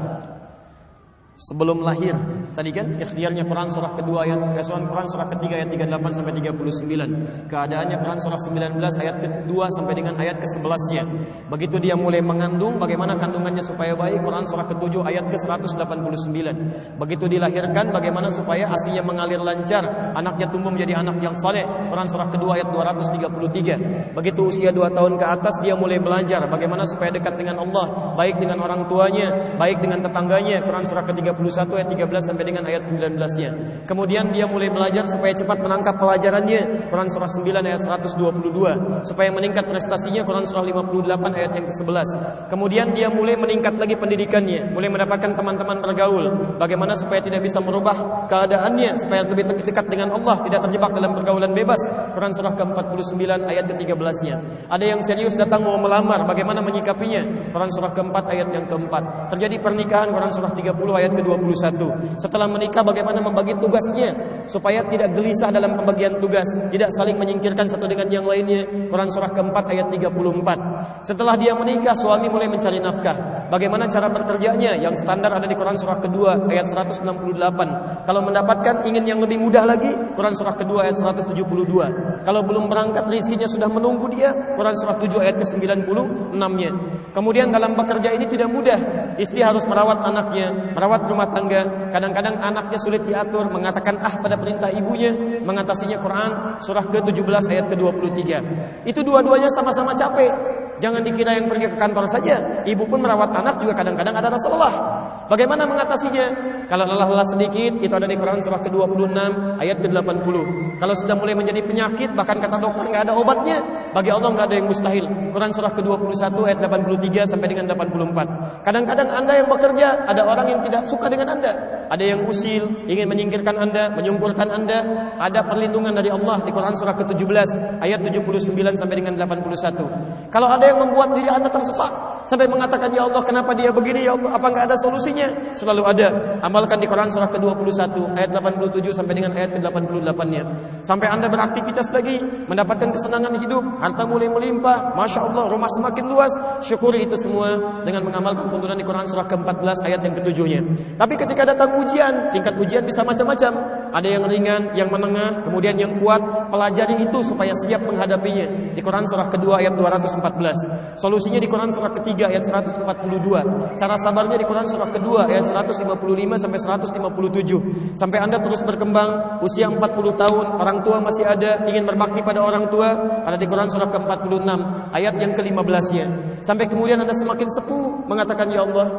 Speaker 2: sebelum lahir, tadi kan ikhtiarnya Quran surah kedua ayat, kesuan Quran surah ketiga ayat tiga puluh delapan sampai tiga puluh sembilan. Keadaannya Quran surah sembilan belas ayat kedua sampai dengan ayat ke sebelas-nya. Begitu dia mulai mengandung, bagaimana kandungannya supaya baik, Quran surah ketujuh ayat ke seratus delapan puluh sembilan. Begitu dilahirkan, bagaimana supaya asinya mengalir lancar, anaknya tumbuh menjadi anak yang saleh, Quran surah kedua ayat dua ratus tiga puluh tiga. Begitu usia dua tahun ke atas, dia mulai belajar bagaimana supaya dekat dengan Allah, baik dengan orang tuanya, baik dengan tetangganya, Quran surah ketiga tiga puluh satu ayat tiga belas sampai dengan ayat sembilan belas-nya. Kemudian dia mulai belajar supaya cepat menangkap pelajarannya, Quran surah sembilan ayat seratus dua puluh dua. Supaya meningkat prestasinya, Quran surah lima puluh delapan ayat yang ke sebelas. Kemudian dia mulai meningkat lagi pendidikannya, mulai mendapatkan teman-teman bergaul, bagaimana supaya tidak bisa merubah keadaannya, supaya lebih dekat dengan Allah, tidak terjebak dalam pergaulan bebas, Quran surah ke empat puluh sembilan ayat ke tiga belas-nya. Ada yang serius datang mau melamar, bagaimana menyikapinya, Quran surah keempat ayat yang keempat. Terjadi pernikahan, Quran surah tiga puluh ayat ke dua puluh satu. Setelah menikah, bagaimana membagi tugasnya supaya tidak gelisah dalam pembagian tugas, tidak saling menyingkirkan satu dengan yang lainnya, Quran surah keempat ayat tiga puluh empat. Setelah dia menikah, suami mulai mencari nafkah, bagaimana cara bekerjanya, yang standar ada di Quran surah kedua ayat seratus enam puluh delapan. Kalau mendapatkan ingin yang lebih mudah lagi, Quran surah kedua ayat seratus tujuh puluh dua. Kalau belum berangkat, rezekinya sudah menunggu dia, Quran surah tujuh ayat ke sembilan puluh enam-nya. Kemudian dalam bekerja ini tidak mudah, istri harus merawat anaknya, merawat rumah tangga. Kadang-kadang anaknya sulit diatur, mengatakan ah pada perintah ibunya, mengatasinya Quran surah ke tujuh belas ayat ke dua puluh tiga. Itu dua-duanya sama-sama capek. Jangan dikira yang pergi ke kantor saja, ibu pun merawat anak juga kadang-kadang ada rasa lelah. Bagaimana mengatasinya? Kalau lelah-lelah sedikit, itu ada di Quran surah ke dua puluh enam ayat ke delapan puluh. Kalau sudah mulai menjadi penyakit, bahkan kata dokter nggak ada obatnya, bagi Allah nggak ada yang mustahil. Quran surah ke dua puluh satu ayat delapan puluh tiga sampai dengan delapan puluh empat. Kadang-kadang Anda yang bekerja, ada orang yang tidak suka dengan Anda, ada yang usil, ingin menyingkirkan Anda, menyungkurkan Anda. Ada perlindungan dari Allah di Quran surah ke tujuh belas ayat tujuh puluh sembilan sampai dengan delapan puluh satu. Kalau ada yang membuat diri Anda tersesat sampai mengatakan ya Allah kenapa dia begini ya Allah, apa enggak ada solusinya? Selalu ada. Amalkan di Quran surah ke dua puluh satu ayat delapan puluh tujuh sampai dengan ayat ke delapan puluh delapan-nya. Sampai Anda beraktivitas lagi, mendapatkan kesenangan hidup, harta mulai melimpah, Masya Allah, rumah semakin luas, syukuri itu semua dengan mengamalkan tuntunan di Quran surah ke empat belas ayat yang ketujuh-nya. Tapi ketika datang ujian, tingkat ujian bisa macam-macam. Ada yang ringan, yang menengah, kemudian yang kuat. Pelajari itu supaya siap menghadapinya. Di Quran surah kedua ayat dua ratus empat belas. Solusinya di Quran surah ketiga ayat seratus empat puluh dua. Cara sabarnya di Quran surah kedua ayat seratus lima puluh lima sampai seratus lima puluh tujuh. Sampai Anda terus berkembang, usia empat puluh tahun, orang tua masih ada, ingin berbakti pada orang tua, ada di Quran surah ke empat puluh enam ayat yang ke lima belas-nya. Sampai kemudian Anda semakin sepuh mengatakan ya Allah,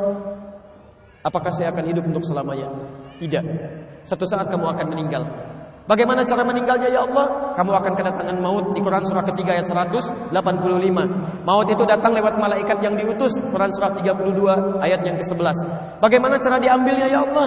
Speaker 2: apakah saya akan hidup untuk selamanya? Tidak. Satu saat kamu akan meninggal. Bagaimana cara meninggalnya ya Allah? Kamu akan kedatangan maut di Quran surah ketiga ayat seratus delapan puluh lima. Maut itu datang lewat malaikat yang diutus, Quran surah tiga puluh dua ayat yang ke sebelas. Bagaimana cara diambilnya ya Allah?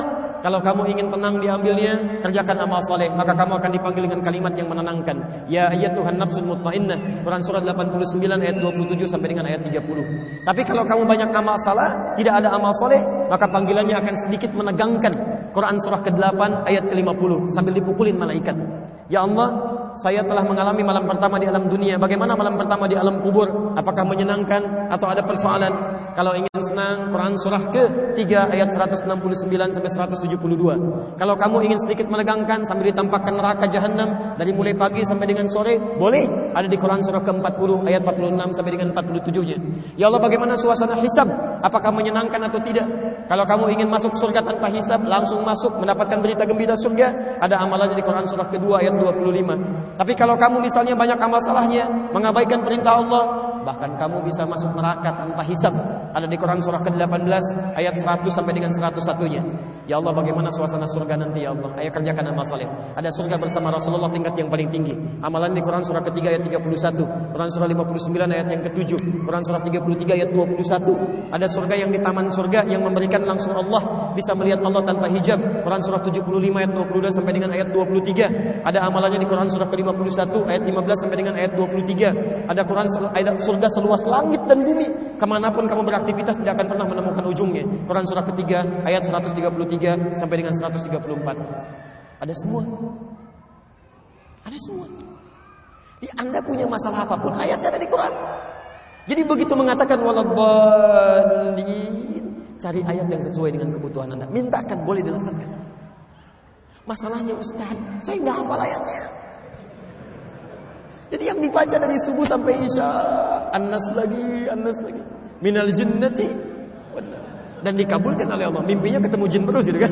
Speaker 2: Kalau kamu ingin tenang diambilnya, kerjakan amal soleh, maka kamu akan dipanggil dengan kalimat yang menenangkan. Ya ayyatuhan nafsul mutmainnah. Quran surat delapan puluh sembilan ayat dua puluh tujuh sampai dengan ayat tiga puluh. Tapi kalau kamu banyak amal salah, tidak ada amal soleh, maka panggilannya akan sedikit menegangkan. Quran surah kedelapan ayat ke lima puluh sambil dipukulin malaikat. Ya Allah, saya telah mengalami malam pertama di alam dunia. Bagaimana malam pertama di alam kubur? Apakah menyenangkan atau ada persoalan? Kalau ingin senang, Quran surah ketiga ayat seratus enam puluh sembilan sampai seratus tujuh puluh dua. Kalau kamu ingin sedikit menegangkan sambil ditampakkan neraka jahanam dari mulai pagi sampai dengan sore, boleh. Ada di Quran surah ke empat puluh ayat empat puluh enam sampai dengan empat puluh tujuh-nya. Ya Allah, bagaimana suasana hisab? Apakah menyenangkan atau tidak? Kalau kamu ingin masuk surga tanpa hisab, langsung masuk mendapatkan berita gembira surga, ada amalannya di Quran surah kedua ayat dua puluh lima. Tapi kalau kamu misalnya banyak amal salahnya, mengabaikan perintah Allah, bahkan kamu bisa masuk neraka tanpa hisab. Ada di Quran surah ke delapan belas ayat seratus sampai dengan seratus satu-nya. Ya Allah, bagaimana suasana surga nanti ya Allah? Ayo kerjakan amal saleh. Ada surga bersama Rasulullah tingkat yang paling tinggi. Amalan di Quran surah ketiga ayat tiga puluh satu, Quran surah lima puluh sembilan ayat yang ketujuh, Quran surah tiga puluh tiga ayat dua puluh satu. Ada surga yang di taman surga yang memberikan langsung Allah, bisa melihat Allah tanpa hijab. Quran surah tujuh puluh lima ayat dua puluh dua sampai dengan ayat dua puluh tiga. Ada amalannya di Quran surah ke lima puluh satu ayat lima belas sampai dengan ayat dua puluh tiga. Ada Quran ayat surga seluas langit dan bumi. Kemanapun kamu beraktivitas tidak akan pernah menemukan ujungnya. Quran surah ketiga ayat seratus tiga puluh tiga sampai dengan seratus tiga puluh empat. Ada semua. Ada semua. Di Anda punya masalah apapun, ayatnya ada di Quran. Jadi begitu mengatakan waladdallin, cari ayat yang sesuai dengan kebutuhan Anda. Mintakan, boleh dilafazkan. Masalahnya Ustaz, saya nggak hafal ayatnya. Jadi yang dibaca dari subuh sampai isya, An-Nas lagi, An-Nas lagi, minal jinnati, dan dikabulkan oleh Allah. Mimpinya ketemu jin terus gitu kan?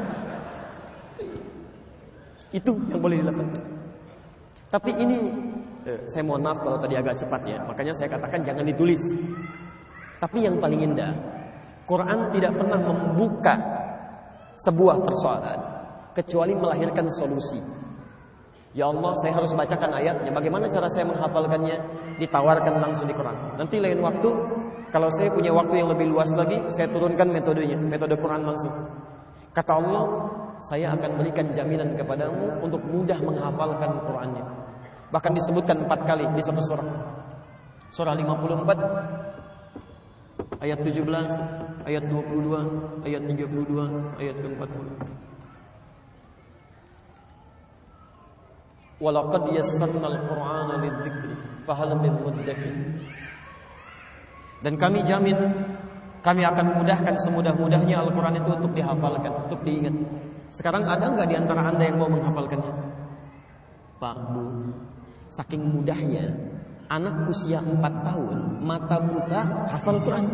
Speaker 2: Itu yang boleh dilafazkan. Tapi ini, eh, saya mohon maaf kalau tadi agak cepat ya. Makanya saya katakan jangan ditulis. Tapi yang paling indah, Quran tidak pernah membuka sebuah persoalan kecuali melahirkan solusi. Ya Allah, saya harus bacakan ayatnya. Bagaimana cara saya menghafalkannya? Ditawarkan langsung di Quran. Nanti lain waktu, kalau saya punya waktu yang lebih luas lagi, saya turunkan metodenya, metode Quran langsung. Kata Allah, saya akan berikan jaminan kepadamu untuk mudah menghafalkan Qurannya. Bahkan disebutkan empat kali di satu surah. Surah lima puluh empat, ayat tujuh belas, ayat dua puluh dua, ayat tiga puluh dua, ayat empat puluh. Walaqad yassarnal Qur'ana lidzikri fahal min muddakir. Dan kami jamin, kami akan mudahkan semudah-mudahnya Al-Quran itu untuk dihafalkan, untuk diingat. Sekarang ada nggak di antara Anda yang mau menghafalkannya? Pak, Bu, saking mudahnya, anak usia empat tahun, mata buta, hafal Quran.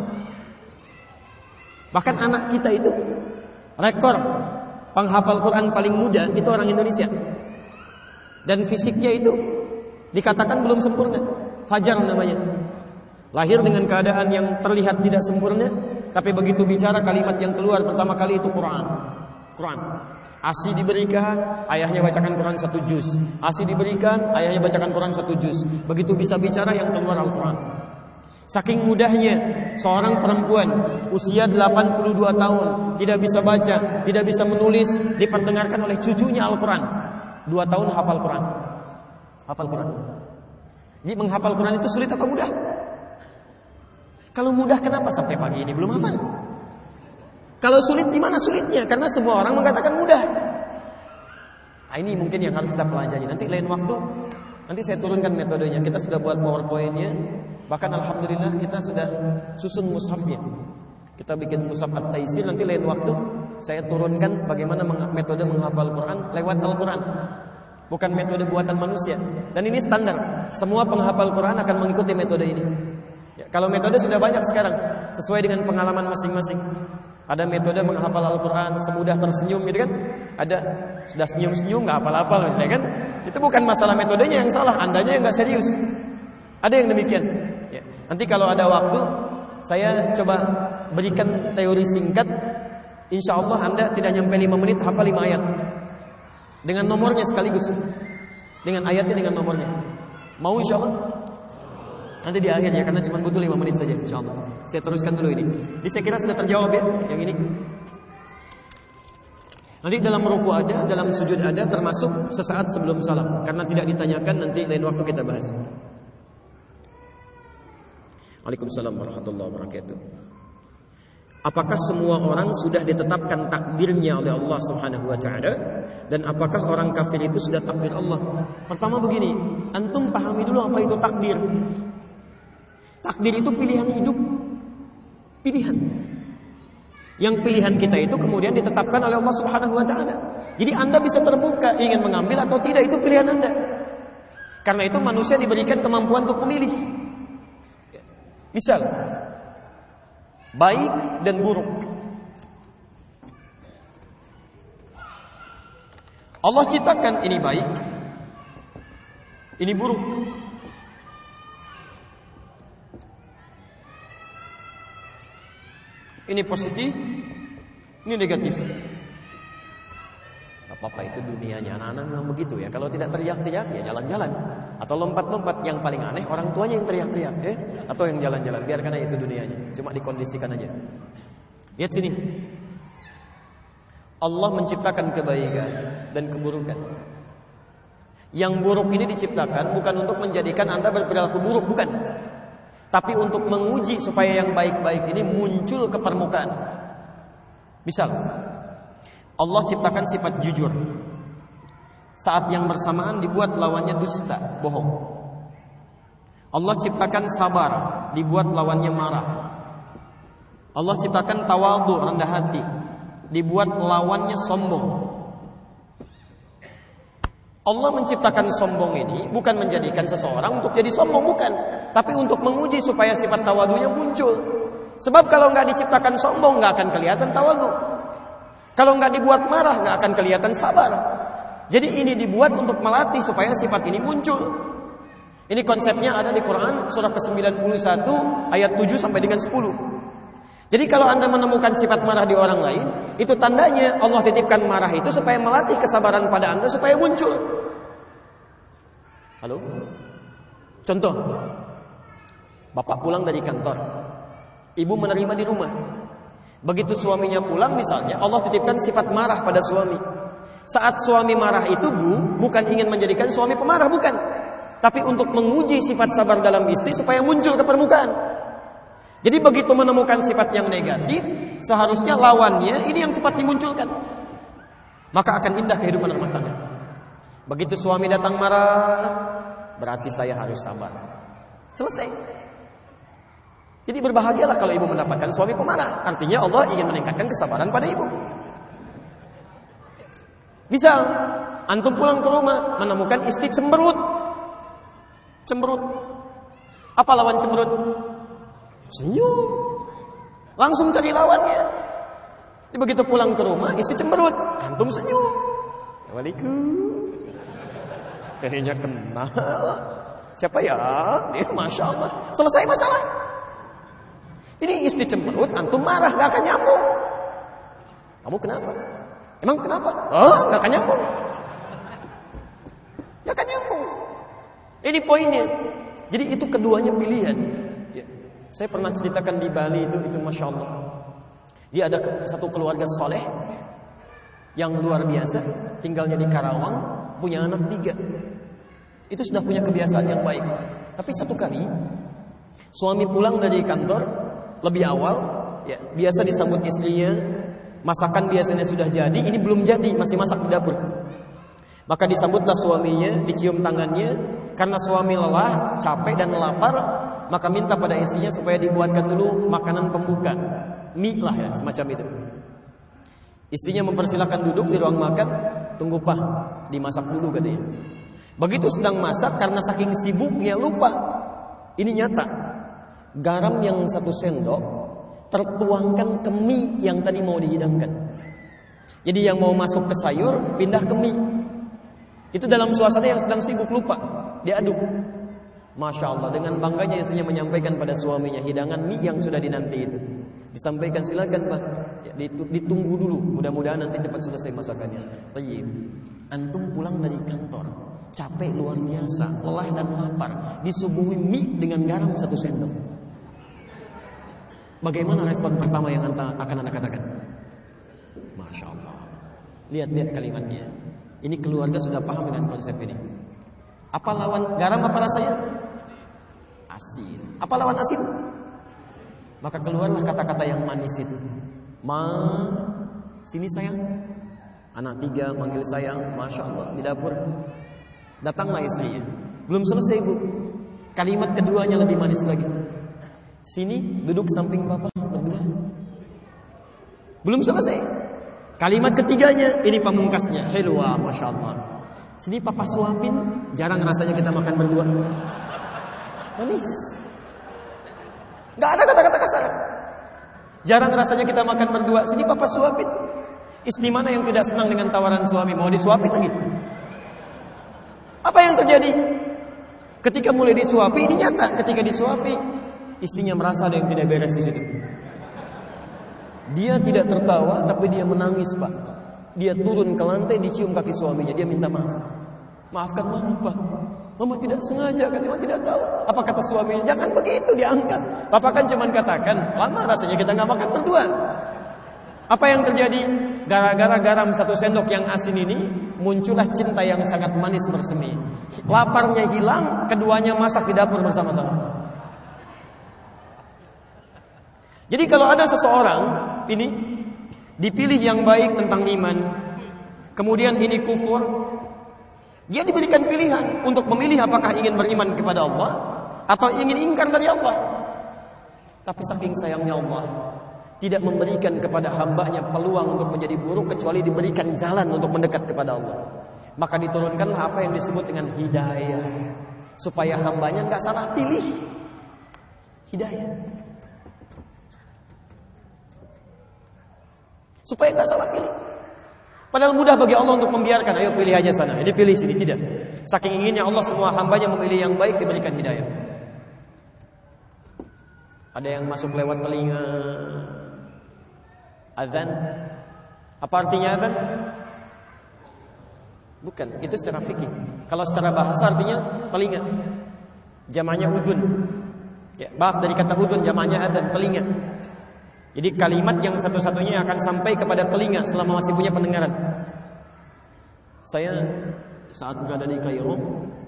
Speaker 2: Bahkan anak kita itu, rekor penghafal Quran paling muda itu orang Indonesia. Dan fisiknya itu dikatakan belum sempurna. Fajar namanya. Lahir dengan keadaan yang terlihat tidak sempurna, tapi begitu bicara kalimat yang keluar pertama kali itu Quran. Quran. Asi diberikan, ayahnya bacakan Quran satu juz. Asi diberikan, ayahnya bacakan Quran satu juz. Begitu bisa bicara yang keluar Al-Quran. Saking mudahnya seorang perempuan usia delapan puluh dua tahun tidak bisa baca, tidak bisa menulis, diperdengarkan oleh cucunya Al-Quran. Dua tahun hafal Quran. Hafal Quran. Jadi menghafal Quran itu sulit atau mudah? Kalau mudah kenapa sampai pagi ini belum hafal? Kalau sulit di mana sulitnya? Karena semua orang mengatakan mudah. Nah, ini mungkin yang harus kita pelajari. Nanti lain waktu, nanti saya turunkan metodenya. Kita sudah buat PowerPoint-nya. Bahkan alhamdulillah kita sudah susun mushafnya. Kita bikin mushaf At-Taisir. Nanti lain waktu saya turunkan bagaimana metode menghafal Quran lewat Al-Quran. Bukan metode buatan manusia. Dan ini standar. Semua penghafal Quran akan mengikuti metode ini. Ya, kalau metode sudah banyak sekarang, sesuai dengan pengalaman masing-masing. Ada metode menghafal Al-Quran semudah tersenyum gitu kan. Ada sudah senyum-senyum gak hafal-hafal misalnya kan. Itu bukan masalah metodenya yang salah, andanya yang gak serius. Ada yang demikian ya. Nanti kalau ada waktu, saya coba berikan teori singkat. Insya Allah Anda tidak nyampe lima menit hafal lima ayat. Dengan nomornya sekaligus. Dengan ayatnya, dengan nomornya. Mau insya Allah? Nanti di akhir ya, karena cuma butuh lima menit saja insya Allah. Saya teruskan dulu ini. Jadi saya kira sudah terjawab ya, yang ini. Nanti dalam ruku ada, dalam sujud ada, termasuk sesaat sebelum salam. Karena tidak ditanyakan, nanti lain waktu kita bahas. Waalaikumsalam warahmatullahi wabarakatuh. Apakah semua orang sudah ditetapkan takdirnya oleh Allah Subhanahu wa taala, dan apakah orang kafir itu sudah takdir Allah? Pertama begini, antum pahami dulu apa itu takdir. Takdir itu pilihan hidup. Pilihan. Yang pilihan kita itu kemudian ditetapkan oleh Allah Subhanahu wa taala. Jadi Anda bisa terbuka ingin mengambil atau tidak, itu pilihan Anda. Karena itu manusia diberikan kemampuan untuk memilih. Misal, baik dan buruk. Allah ciptakan ini baik, ini buruk. Ini positif, ini negatif. Gak apa-apa, itu dunianya. Anak-anak memang begitu ya. Kalau tidak teriak-teriak ya jalan-jalan, atau lompat-lompat. Yang paling aneh orang tuanya yang teriak-teriak, eh? Atau yang jalan-jalan. Biarkan aja itu dunianya. Cuma dikondisikan aja. Lihat sini. Allah menciptakan kebaikan dan keburukan. Yang buruk ini diciptakan bukan untuk menjadikan Anda berperilaku buruk, bukan. Tapi untuk menguji supaya yang baik-baik ini muncul ke permukaan. Misal, Allah ciptakan sifat jujur. Saat yang bersamaan dibuat lawannya dusta, bohong. Allah ciptakan sabar, dibuat lawannya marah. Allah ciptakan tawadhu, rendah hati, dibuat lawannya sombong. Allah menciptakan sombong ini bukan menjadikan seseorang untuk jadi sombong, bukan, tapi untuk menguji supaya sifat tawadhunya muncul. Sebab kalau nggak diciptakan sombong, nggak akan kelihatan tawadhu. Kalau nggak dibuat marah, nggak akan kelihatan sabar. Jadi ini dibuat untuk melatih supaya sifat ini muncul. Ini konsepnya ada di Quran surah ke sembilan puluh satu ayat tujuh sampai dengan sepuluh. Jadi kalau Anda menemukan sifat marah di orang lain, itu tandanya Allah titipkan marah itu supaya melatih kesabaran pada Anda supaya muncul. Halo? Contoh, bapak pulang dari kantor, ibu menerima di rumah. Begitu suaminya pulang misalnya, Allah titipkan sifat marah pada suami. Saat suami marah itu, Bu, bukan ingin menjadikan suami pemarah, bukan, tapi untuk menguji sifat sabar dalam istri supaya muncul ke permukaan. Jadi begitu menemukan sifat yang negatif, seharusnya lawannya ini yang cepat dimunculkan. Maka akan indah kehidupan rumah tangga. Begitu suami datang marah, berarti saya harus sabar. Selesai. Jadi berbahagialah kalau ibu mendapatkan suami pemarah. Artinya Allah ingin meningkatkan kesabaran pada ibu. Misal, antum pulang ke rumah menemukan istri cemberut. Cemberut. Apa lawan cemberut? Senyum. Langsung cari lawannya. Jadi begitu pulang ke rumah, istri cemberut, antum senyum. Assalamualaikum. Kayaknya kenal. Siapa ya? Dia, Masya Allah. Selesai masalah. Ini istri cemberut, antum marah, gak akan nyambung. Kamu kenapa? Emang kenapa? Oh, gak akan nyambung. Gak akan nyambung. Ini poinnya. Jadi itu keduanya pilihan. Ya. Saya pernah ceritakan di Bali itu, itu Masya Allah. Dia ada satu keluarga soleh yang luar biasa, tinggalnya di Karawang, punya anak tiga. Itu sudah punya kebiasaan yang baik. Tapi satu kali suami pulang dari kantor lebih awal, ya, biasa disambut istrinya, masakan biasanya sudah jadi, ini belum jadi, masih masak di dapur. Maka disambutlah suaminya, dicium tangannya, karena suami lelah, capek dan lapar, maka minta pada istrinya supaya dibuatkan dulu makanan pembuka, mie lah ya, semacam itu. Istrinya mempersilahkan duduk di ruang makan, tunggu Pak, dimasak dulu katanya. Begitu sedang masak, karena saking sibuknya lupa. Ini nyata. Garam yang satu sendok tertuangkan ke mie yang tadi mau dihidangkan. Jadi yang mau masuk ke sayur pindah ke mie. Itu dalam suasana yang sedang sibuk lupa. Diaduk. Masya Allah, dengan bangganya istrinya menyampaikan pada suaminya hidangan mie yang sudah dinanti itu. Disampaikan, silakan Pak, ya, ditunggu dulu, mudah-mudahan nanti cepat selesai masakannya. Tayyib. Antum pulang dari kantor, capek luar biasa, lelah dan lapar, disuguhi mie dengan garam satu sendok. Bagaimana respon pertama yang akan Anda katakan? Masya Allah. Lihat-lihat kalimatnya. Ini keluarga sudah paham dengan konsep ini. Apa lawan garam apa rasanya? Asin. Apa lawan asin? Maka keluarlah kata-kata yang manis itu. Ma, sini sayang. Anak tiga manggil sayang, masya Allah di dapur. Datanglah istrinya. Belum selesai bu. Kalimat keduanya lebih manis lagi. Sini duduk samping bapak berdua. Belum selesai. Kalimat ketiganya ini pamungkasnya. Helwa, masya Allah. Sini papa suapin. Jarang rasanya kita makan berdua. Manis. Gak ada kata-kata kasar. Jarang rasanya kita makan berdua. Sini papa suapin. Istri mana yang tidak senang dengan tawaran suami? Mau disuapin lagi. Apa yang terjadi? Ketika mulai disuapi, ini nyata. Ketika disuapi, istrinya merasa ada yang tidak beres di situ. Dia tidak tertawa, tapi dia menangis, Pak. Dia turun ke lantai, dicium kaki suaminya. Dia minta maaf. Maafkan mama, Pak. Mama tidak sengaja, kan mama tidak tahu. Apa kata suaminya? Jangan begitu, diangkat. Bapak kan cuma katakan, lama rasanya kita nggak makan berdua. Apa yang terjadi? Gara-gara garam satu sendok yang asin ini, muncullah cinta yang sangat manis bersemi. Laparnya hilang, keduanya masak di dapur bersama-sama. Jadi kalau ada seseorang ini dipilih yang baik tentang iman, kemudian ini kufur, dia diberikan pilihan untuk memilih apakah ingin beriman kepada Allah atau ingin ingkar dari Allah. Tapi saking sayangnya Allah tidak memberikan kepada hambanya peluang untuk menjadi buruk kecuali diberikan jalan untuk mendekat kepada Allah. Maka diturunkanlah apa yang disebut dengan hidayah, supaya hambanya nggak salah pilih. Hidayah, supaya nggak salah pilih. Padahal mudah bagi Allah untuk membiarkan, ayo pilih aja sana, ini pilih sini, tidak. Saking inginnya Allah semua hambanya memilih yang baik, diberikan hidayah. Ada yang masuk lewat telinga. Azan. Apa artinya azan? Bukan, itu secara fikih. Kalau secara bahasa artinya telinga. Jamaknya uzun. Ya, maaf dari kata uzun, jamaknya azan, telinga. Jadi kalimat yang satu-satunya akan sampai kepada telinga selama masih punya pendengaran. Saya saat berada di Kairo,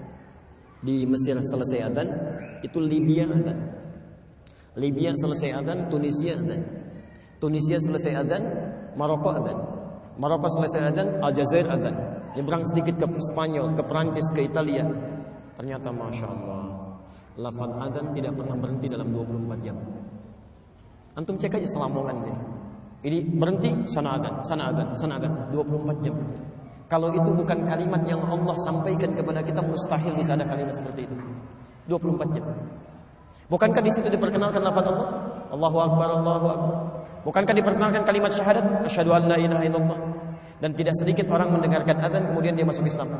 Speaker 2: di Mesir selesai azan, itu Libya azan. Libya selesai azan, Tunisia azan. Tunisia selesai azan, Maroko azan. Maroko selesai azan, Aljazair azan. Nyebrang sedikit ke Spanyol, ke Perancis, ke Italia. Ternyata masya Allah, lafaz azan tidak pernah berhenti dalam dua puluh empat jam. Antum cek aja Selamongan ini. Ini berhenti, sana azan, sana azan, sana azan, dua puluh empat jam. Kalau itu bukan kalimat yang Allah sampaikan kepada kita, mustahil bisa ada kalimat seperti itu. dua puluh empat jam. Bukankah di situ diperkenalkan lafaz Allah? Allahu Akbar, Allahu Akbar. Bukankah diperkenalkan kalimat syahadat? Asyhadu an la ilaha illallah. Dan tidak sedikit orang mendengarkan azan kemudian dia masuk Islam.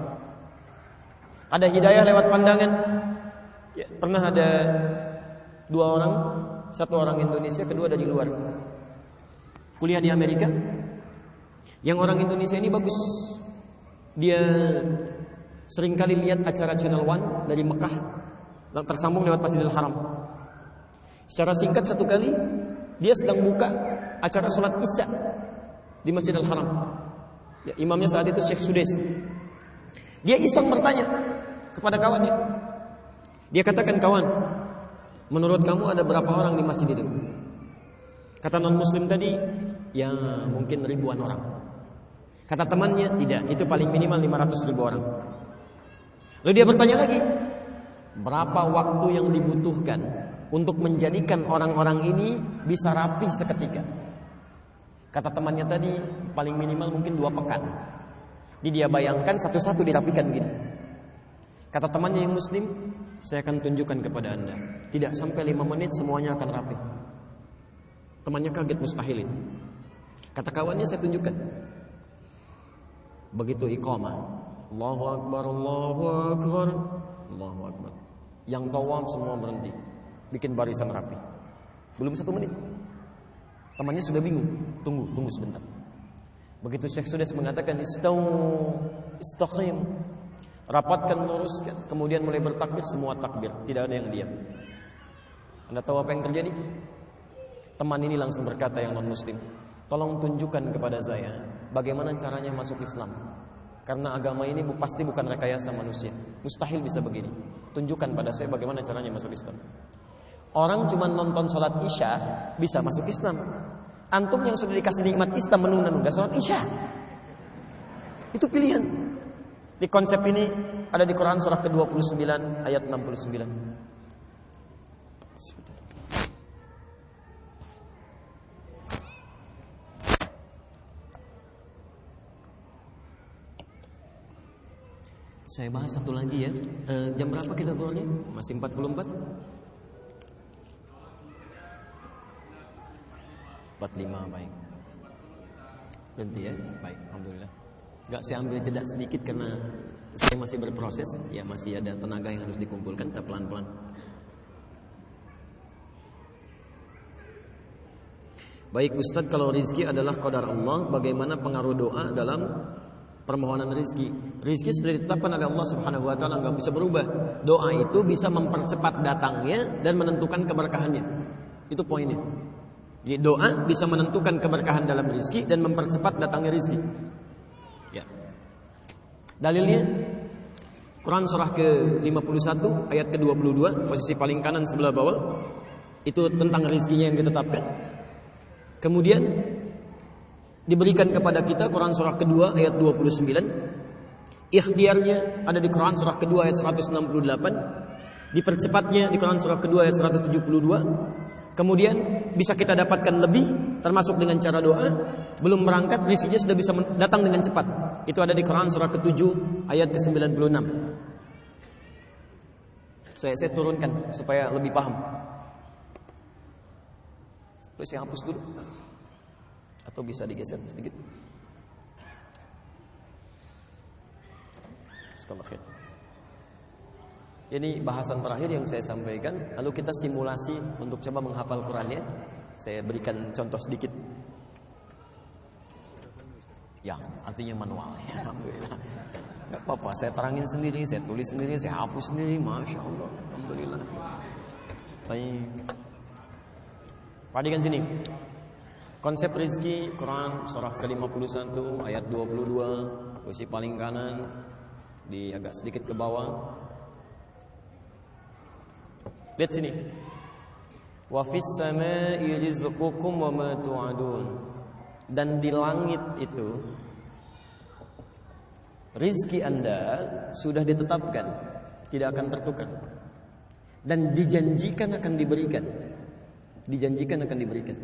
Speaker 2: Ada hidayah lewat pandangan. Ya, pernah ada dua orang, satu orang Indonesia, kedua dari luar. Kuliah di Amerika. Yang orang Indonesia ini bagus. Dia seringkali lihat acara Channel One dari Mekah, tersambung lewat Masjidil Haram. Secara singkat satu kali dia sedang buka acara sholat Isya di Masjidil Haram. Ya, imamnya saat itu Syekh Sudes. Dia iseng bertanya kepada kawannya. Dia katakan, kawan, menurut kamu ada berapa orang di masjid itu? Kata non muslim tadi, ya mungkin ribuan orang. Kata temannya, tidak, itu paling minimal lima ratus ribu orang. Lalu dia bertanya lagi, berapa waktu yang dibutuhkan untuk menjadikan orang-orang ini bisa rapi seketika? Kata temannya tadi, paling minimal mungkin dua pekan. Jadi dia bayangkan satu-satu dirapikan begini. Kata temannya yang muslim, saya akan tunjukkan kepada anda, tidak sampai lima menit semuanya akan rapi. Temannya kaget, mustahil itu. Kata kawannya, saya tunjukkan. Begitu iqamah, Allahu Akbar, Allahu Akbar, Allahu Akbar, yang tawaf semua berhenti, bikin barisan rapi. Belum satu menit, temannya sudah bingung. Tunggu, tunggu sebentar. Begitu Syekh Sudes mengatakan istaw, istaqim, rapatkan, luruskan, kemudian mulai bertakbir, semua takbir, tidak ada yang diam. Anda tahu apa yang terjadi? Teman ini langsung berkata, yang non muslim, tolong tunjukkan kepada saya bagaimana caranya masuk Islam. Karena agama ini pasti bukan rekayasa manusia. Mustahil bisa begini. Tunjukkan pada saya bagaimana caranya masuk Islam. Orang cuma nonton sholat Isya bisa masuk Islam. Antum yang sudah dikasih nikmat Islam menunda-nunda sholat Isya. Itu pilihan. Di konsep ini ada di Quran surah ke dua puluh sembilan ayat enam puluh sembilan. Saya bahas satu lagi ya. E, jam berapa kita keluarnya? Masih empat puluh empat? empat puluh lima, baik. Berhenti ya? Baik, alhamdulillah. Gak saya ambil jeda sedikit karena saya masih berproses. Ya masih ada tenaga yang harus dikumpulkan. Kita pelan-pelan. Baik Ustadz, kalau rizki adalah qadar Allah, bagaimana pengaruh doa dalam permohonan rizki? Rizki sudah ditetapkan oleh Allah Subhanahu Wa Taala, nggak bisa berubah. Doa itu bisa mempercepat datangnya dan menentukan keberkahannya. Itu poinnya. Jadi doa bisa menentukan keberkahan dalam rizki dan mempercepat datangnya rizki. Ya. Dalilnya Quran surah ke lima puluh satu ayat ke dua puluh dua, posisi paling kanan sebelah bawah. Itu tentang rizkinya yang ditetapkan. Kemudian diberikan kepada kita Quran surah kedua ayat dua puluh sembilan. Ikhtiarnya ada di Quran surah kedua ayat seratus enam puluh delapan. Dipercepatnya di Quran surah kedua ayat seratus tujuh puluh dua. Kemudian bisa kita dapatkan lebih termasuk dengan cara doa. Belum berangkat rizkinya sudah bisa datang dengan cepat. Itu ada di Quran surah ketujuh ayat ke sembilan puluh enam. Saya, saya turunkan supaya lebih paham. Terus saya hapus dulu. Atau bisa digeser sedikit. Bismillahirrahmanirrahim. Ini bahasan terakhir yang saya sampaikan. Lalu kita simulasi untuk coba menghafal Qurannya. Saya berikan contoh sedikit. Ya, artinya manual. Ya, alhamdulillah. Gak apa-apa, saya terangin sendiri, saya tulis sendiri, saya hapus sendiri. Masya Allah, alhamdulillah. Baik. Perhatikan sini. Konsep rizki Quran surah ke lima puluh satu ayat dua puluh dua, posisi paling kanan, di agak sedikit ke bawah. Lihat sini. Wa fis samaa'i rizqukum wa ma tu'adun. Dan di langit itu rizki Anda sudah ditetapkan, tidak akan tertukar. Dan dijanjikan akan diberikan. Dijanjikan akan diberikan.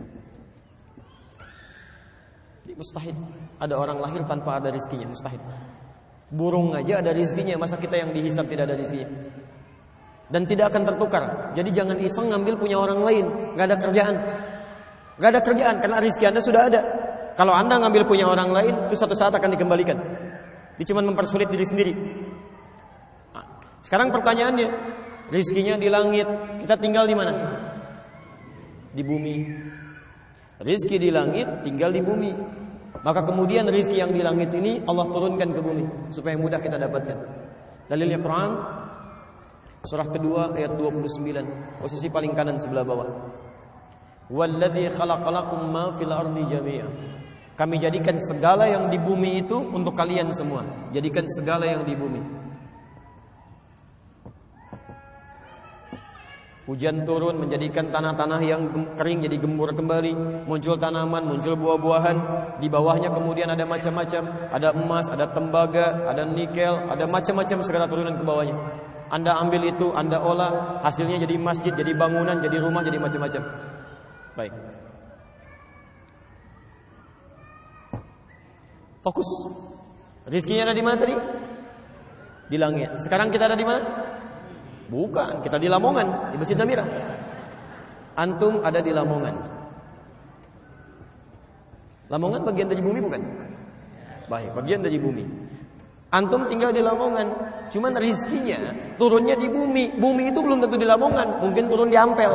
Speaker 2: Mustahil ada orang lahir tanpa ada rizkinya, mustahil. Burung aja ada rizkinya, masa kita yang dihisab tidak ada rizkinya? Dan tidak akan tertukar. Jadi jangan iseng ngambil punya orang lain. Gak ada kerjaan. Gak ada kerjaan karena rizki Anda sudah ada. Kalau Anda ngambil punya orang lain, itu suatu saat akan dikembalikan. Dia cuma mempersulit diri sendiri. Nah, sekarang pertanyaannya, rizkinya di langit, kita tinggal di mana? Di bumi. Rizki di langit, tinggal di bumi. Maka kemudian rizki yang di langit ini Allah turunkan ke bumi supaya mudah kita dapatkan. Dalilnya Quran surah kedua ayat dua puluh sembilan, posisi paling kanan sebelah bawah. Walladzi khalaqalakum ma fil ardi jami'a. Kami jadikan segala yang di bumi itu untuk kalian semua. Jadikan segala yang di bumi. Hujan turun menjadikan tanah-tanah yang kering jadi gembur kembali, muncul tanaman, muncul buah-buahan. Di bawahnya kemudian ada macam-macam, ada emas, ada tembaga, ada nikel, ada macam-macam segala turunan ke bawahnya. Anda ambil itu, Anda olah, hasilnya jadi masjid, jadi bangunan, jadi rumah, jadi macam-macam. Baik. Fokus. Rizkinya ada di mana tadi? Di langit. Sekarang kita ada di mana? Bukan, kita di Lamongan, di Masjid Namira. Antum ada di Lamongan. Lamongan bagian dari bumi bukan? Baik, bagian dari bumi. Antum tinggal di Lamongan, cuman rizkinya turunnya di bumi. Bumi itu belum tentu di Lamongan, mungkin turun di Ampel.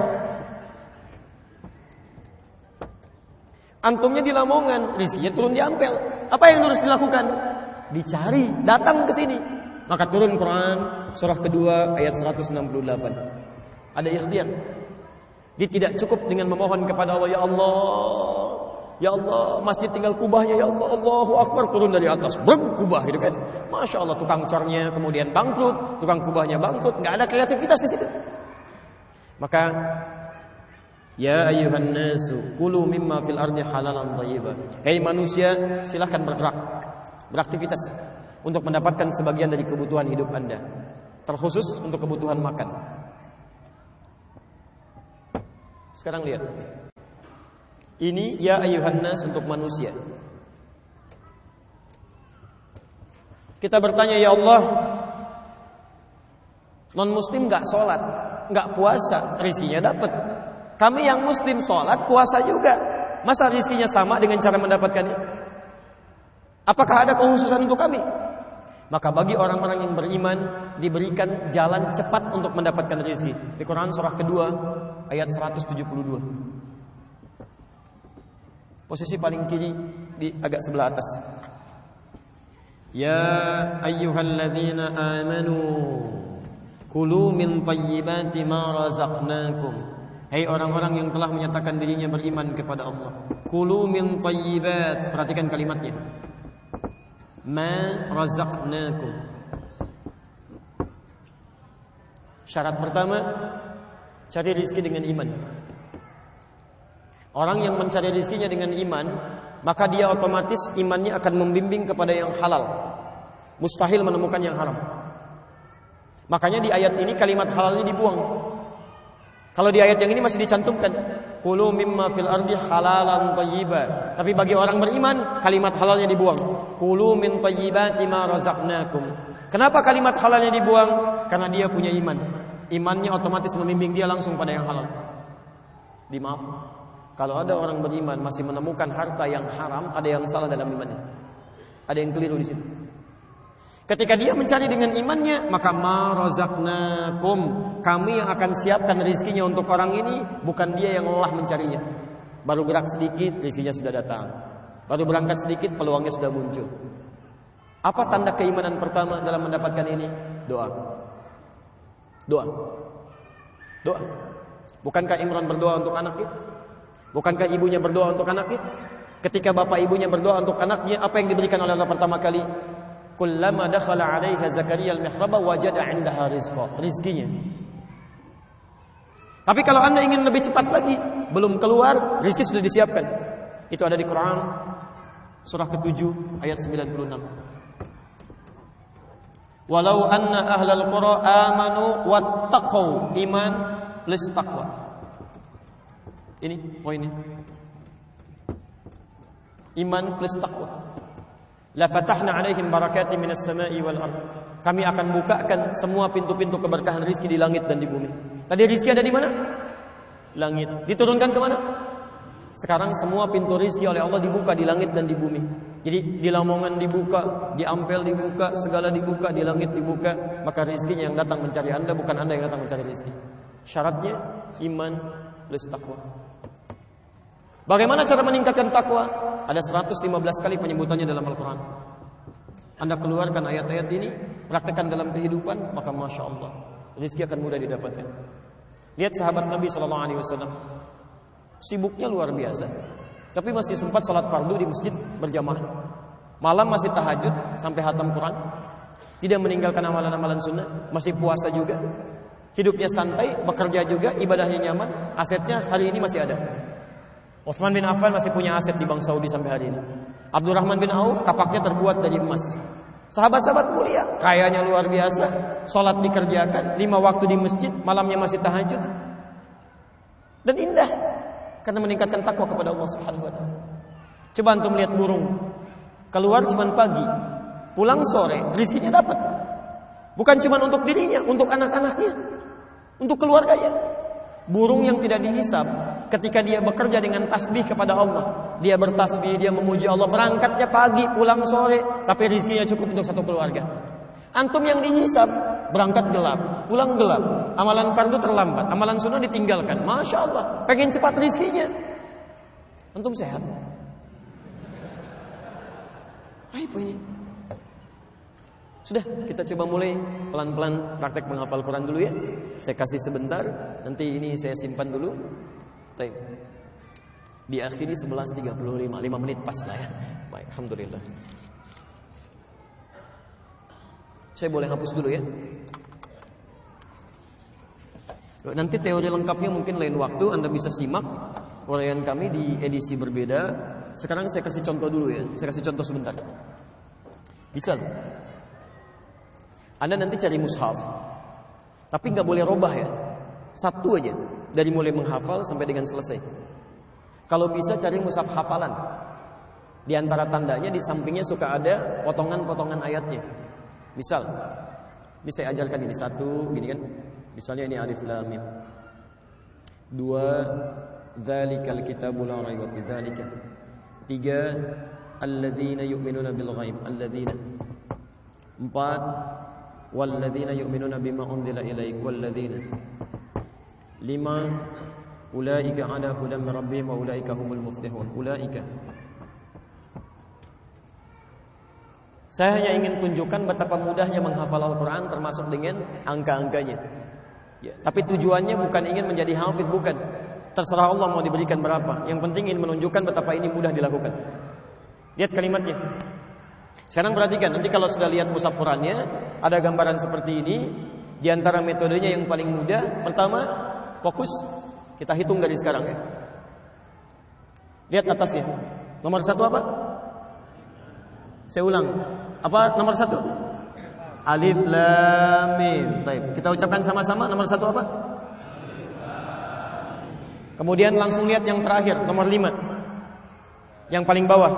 Speaker 2: Antumnya di Lamongan, rizkinya turun di Ampel. Apa yang harus dilakukan? Dicari, datang ke sini. Maka turun Quran surah kedua ayat seratus enam puluh delapan. Ada ikhtiar. Dia tidak cukup dengan memohon kepada Allah, ya Allah, Ya Allah, masjid tinggal kubahnya, ya Allah, Allahu Akbar, turun dari atas, breng, kubah gitu kan. Masya Allah, tukang cornya kemudian bangkrut, tukang kubahnya bangkrut, nggak ada kreativitas di situ. Maka, ya ayyuhan nasu, kulu mimma fil ardi halalan thayyiban. Hei manusia, silakan bergerak, beraktivitas untuk mendapatkan sebagian dari kebutuhan hidup Anda, terkhusus untuk kebutuhan makan. Sekarang lihat. Ini ya ayyuhan nas untuk manusia. Kita bertanya, ya Allah, non muslim gak sholat, gak puasa, rizkinya dapat. Kami yang muslim sholat, puasa juga, masa rizkinya sama dengan cara mendapatkannya? Apakah ada kekhususan untuk kami? Maka bagi orang-orang yang beriman diberikan jalan cepat untuk mendapatkan rizki. Di Quran surah kedua ayat seratus tujuh puluh dua. Posisi paling kiri di agak sebelah atas. Ya ayyuhalladzina amanu kulu min thayyibati ma razaqnakum. Hai orang-orang yang telah menyatakan dirinya beriman kepada Allah. Kulu min thayyibat. Perhatikan kalimatnya. Ma razaqnakum. Syarat pertama, cari rezeki dengan iman. Orang yang mencari rezekinya dengan iman, maka dia otomatis imannya akan membimbing kepada yang halal. Mustahil menemukan yang haram. Makanya di ayat ini kalimat halalnya dibuang. Kalau di ayat yang ini masih dicantumkan, kulu mimma fil ardi halalan thayyiba. Tapi bagi orang beriman, kalimat halalnya dibuang. Kulu min thayyibati ma razaqnakum. Kenapa kalimat halalnya dibuang? Karena dia punya iman. Imannya otomatis membimbing dia langsung pada yang halal. Dimaaf. Kalau ada orang beriman masih menemukan harta yang haram, ada yang salah dalam imannya. Ada yang keliru di situ. Ketika dia mencari dengan imannya, maka ma razaqnakum, kami yang akan siapkan rezekinya untuk orang ini, bukan dia yang lelah mencarinya. Baru gerak sedikit, rezekinya sudah datang. Baru berangkat sedikit, peluangnya sudah muncul. Apa tanda keimanan pertama dalam mendapatkan ini? Doa. Doa. Doa. Bukankah Imran berdoa untuk anaknya? Bukankah ibunya berdoa untuk anaknya? Ketika bapak ibunya berdoa untuk anaknya, apa yang diberikan oleh Allah pertama kali? Kullama dakhala 'alaiha Zakaria al-mihraba wajada 'indaha rizqa. Rizkinya. Tapi kalau Anda ingin lebih cepat lagi, belum keluar, rezeki sudah disiapkan. Itu ada di Quran surah ketujuh ayat sembilan puluh enam. Walau anna ahlal qura amanu wattaqau, iman plus taqwa. Ini poinnya. Iman plus taqwa. La fatahna 'alaihim barakatin minas sama'i wal ardh. Kami akan bukakan semua pintu-pintu keberkahan rizki di langit dan di bumi. Tadi rizki ada di mana? Langit. Diturunkan ke mana? Sekarang semua pintu rizki oleh Allah dibuka di langit dan di bumi. Jadi di Lamongan dibuka, di Ampel dibuka, segala dibuka, di langit dibuka. Maka rizkinya yang datang mencari Anda, bukan Anda yang datang mencari rizki. Syaratnya iman plus taqwa. Bagaimana cara meningkatkan takwa? Ada seratus lima belas kali penyebutannya dalam Al-Quran. Anda keluarkan ayat-ayat ini, praktekkan dalam kehidupan, maka Masya Allah, rezeki akan mudah didapatkan. Lihat sahabat Nabi shallallahu alaihi wasallam, sibuknya luar biasa, tapi masih sempat salat fardu di masjid berjamaah. Malam masih tahajud sampai hatam Quran, tidak meninggalkan amalan-amalan sunnah, masih puasa juga. Hidupnya santai, bekerja juga, ibadahnya nyaman, asetnya hari ini masih ada. Utsman bin Affan masih punya aset di Bank Saudi sampai hari ini. Abdurrahman bin Auf kapaknya terbuat dari emas. Sahabat-sahabat mulia, kayanya luar biasa, salat dikerjakan, lima waktu di masjid, malamnya masih tahajud. Dan indah karena meningkatkan takwa kepada Allah Subhanahu wa taala. Coba antum lihat burung. Keluar cuma pagi, pulang sore, rezekinya dapat. Bukan cuma untuk dirinya, untuk anak-anaknya, untuk keluarganya. Burung yang tidak dihisab, ketika dia bekerja dengan tasbih kepada Allah, dia bertasbih, dia memuji Allah, berangkatnya pagi, pulang sore, tapi rezekinya cukup untuk satu keluarga. Antum yang dihisab, berangkat gelap, pulang gelap, amalan fardu terlambat, amalan sunnah ditinggalkan. Masya Allah, pengen cepat rezekinya. Antum sehat? Apa ini? Sudah, kita coba mulai pelan-pelan praktek menghafal Quran dulu ya. Saya kasih sebentar, nanti ini saya simpan dulu. Baik. Diakhiri sebelas tiga puluh lima, lima menit pas lah ya. Baik, alhamdulillah. Saya boleh hapus dulu ya. Nanti teori lengkapnya mungkin lain waktu Anda bisa simak uraian kami di edisi berbeda. Sekarang saya kasih contoh dulu ya. Saya kasih contoh sebentar. Bisa. Anda nanti cari mushaf, tapi nggak boleh robah ya. Satu aja dari mulai menghafal sampai dengan selesai. Kalau bisa cari mushaf hafalan. Di antara tandanya di sampingnya suka ada potongan-potongan ayatnya. Misal, ini saya ajarkan ini satu, gini kan. Misalnya ini alif lam mim. Dua, dzalikal kitabu la raiba fi dzalika. Tiga, alladzina yu'minuna bil ghaib, alladzina. Empat, walladzina yu'minuna bima unzila ilaik, walladzina. Lima, ulaika ala hudan min rabbihim wa ulaika humul muflihun. Ulaika. Saya hanya ingin tunjukkan betapa mudahnya menghafal Al-Quran termasuk dengan angka-angkanya ya, tapi tujuannya bukan ingin menjadi hafid, bukan. Terserah Allah mau diberikan berapa. Yang penting ingin menunjukkan betapa ini mudah dilakukan. Lihat kalimatnya. Sekarang perhatikan, nanti kalau sudah lihat mushaf Qurannya ada gambaran seperti ini. Di antara metodenya yang paling mudah, pertama fokus. Kita hitung dari sekarang ya. Lihat atasnya. Nomor satu apa? Saya ulang. Apa nomor satu? Alif lam mim. Baik, kita ucapkan sama-sama. Nomor satu apa? Kemudian langsung lihat yang terakhir, nomor lima. Yang paling bawah.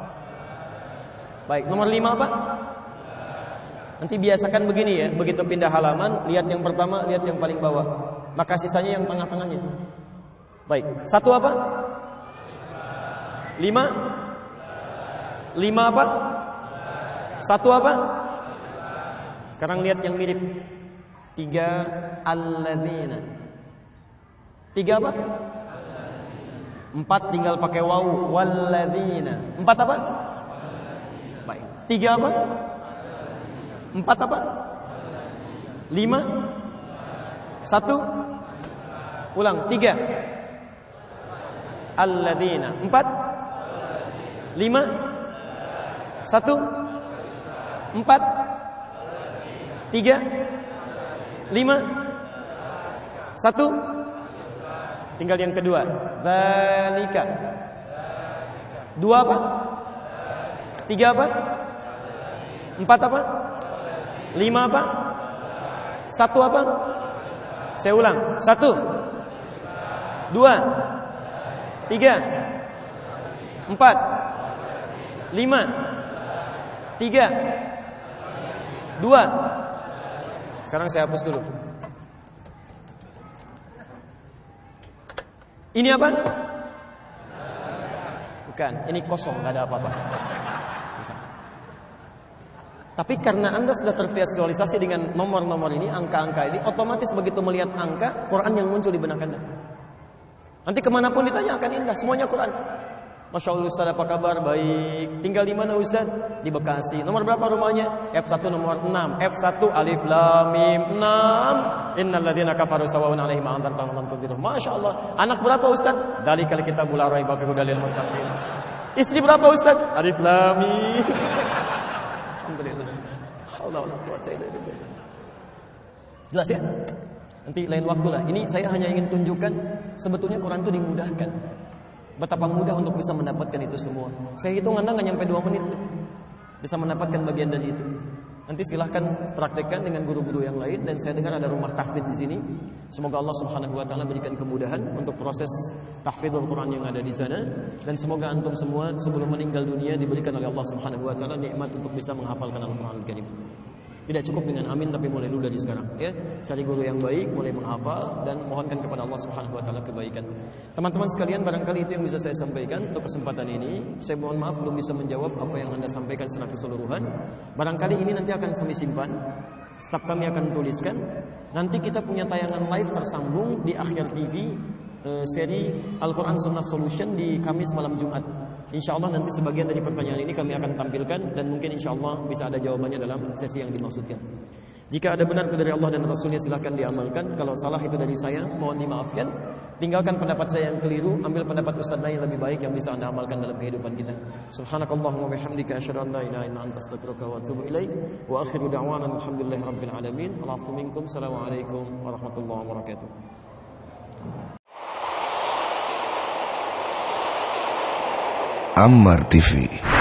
Speaker 2: Baik, nomor lima apa? Nanti biasakan begini ya. Begitu pindah halaman, lihat yang pertama, lihat yang paling bawah. Maka sisanya yang tengah-tengahnya. Baik, satu apa? Lima. Lima apa? Satu apa? Sekarang lihat yang mirip. Tiga, alladzina. Tiga apa? Empat tinggal pakai wawu, walladzina. Empat apa? Baik. Tiga apa? Empat apa? Lima. Satu. Ulang. Tiga. Alladzina. Empat. Lima. Satu. Empat. Tiga. Lima. Satu. Tinggal yang kedua. Dzalika. Dua apa? Tiga apa? Empat apa? Lima apa? Satu apa? Saya ulang. Satu. Dua. Tiga. Empat. Lima. Tiga. Dua. Sekarang saya hapus dulu. Ini apa? Bukan, ini kosong, gak ada apa-apa. Bisa. Tapi karena Anda sudah tervisualisasi dengan nomor-nomor ini, angka-angka ini, otomatis begitu melihat angka, Quran yang muncul di benak Anda. Nanti kemanapun ditanya akan indah, semuanya Quran. Masya Allah Ustaz, apa kabar? Baik. Tinggal di mana Ustaz? Di Bekasi. Nomor berapa rumahnya? F satu nomor enam. F satu alif lam mim enam. Innal ladzina kafaru sawa'un 'alaihim a'anzartahum am lam tunzirhum. Masya Allah. Anak berapa Ustaz? Dzalikal kitabul la raiba fihi hudal lil muttaqin. Istri berapa Ustaz? Alif lam mim. Alhamdulillah. Allah Allah quwwata illa billah. Jelas ya? Nanti lain waktu lah. Ini saya hanya ingin tunjukkan sebetulnya Quran itu dimudahkan. Betapa mudah untuk bisa mendapatkan itu semua. Saya hitung Anda nggak nyampe dua menit bisa mendapatkan bagian dari itu. Nanti silahkan praktekkan dengan guru-guru yang lain. Dan saya dengar ada rumah tahfidz di sini. Semoga Allah Subhanahu Wa Taala berikan kemudahan untuk proses tahfidzul Quran yang ada di sana. Dan semoga antum semua sebelum meninggal dunia diberikan oleh Allah Subhanahu Wa Taala nikmat untuk bisa menghafalkan Al-Quran Al-Karim. Tidak cukup dengan amin, tapi mulai dulu dari sekarang ya. Cari guru yang baik, mulai menghafal dan mohonkan kepada Allah Subhanahu wa taala kebaikan. Teman-teman sekalian, barangkali itu yang bisa saya sampaikan untuk kesempatan ini. Saya mohon maaf belum bisa menjawab apa yang Anda sampaikan secara keseluruhan. Barangkali ini nanti akan kami simpan. Staf kami akan tuliskan. Nanti kita punya tayangan live tersambung di Akhir T V eh, seri Al-Quran Sunnah Solution di Kamis malam Jumat. InsyaAllah nanti sebagian dari pertanyaan ini kami akan tampilkan dan mungkin insyaAllah bisa ada jawabannya dalam sesi yang dimaksudkan. Jika ada benar itu dari Allah dan Rasulnya silahkan diamalkan. Kalau salah itu dari saya, mohon dimaafkan. Tinggalkan pendapat saya yang keliru, ambil pendapat ustaz lain yang lebih baik yang bisa Anda amalkan dalam kehidupan kita. Subhanakallahumma wa bihamdika asyhadu an la ilaha illa anta astaghfiruka wa atubu ilaik. Wa akhiru da'wana alhamdulillahi rabbil alamin. Alaafu minkum. Assalamualaikum warahmatullahi wabarakatuh.
Speaker 1: Ammar T V.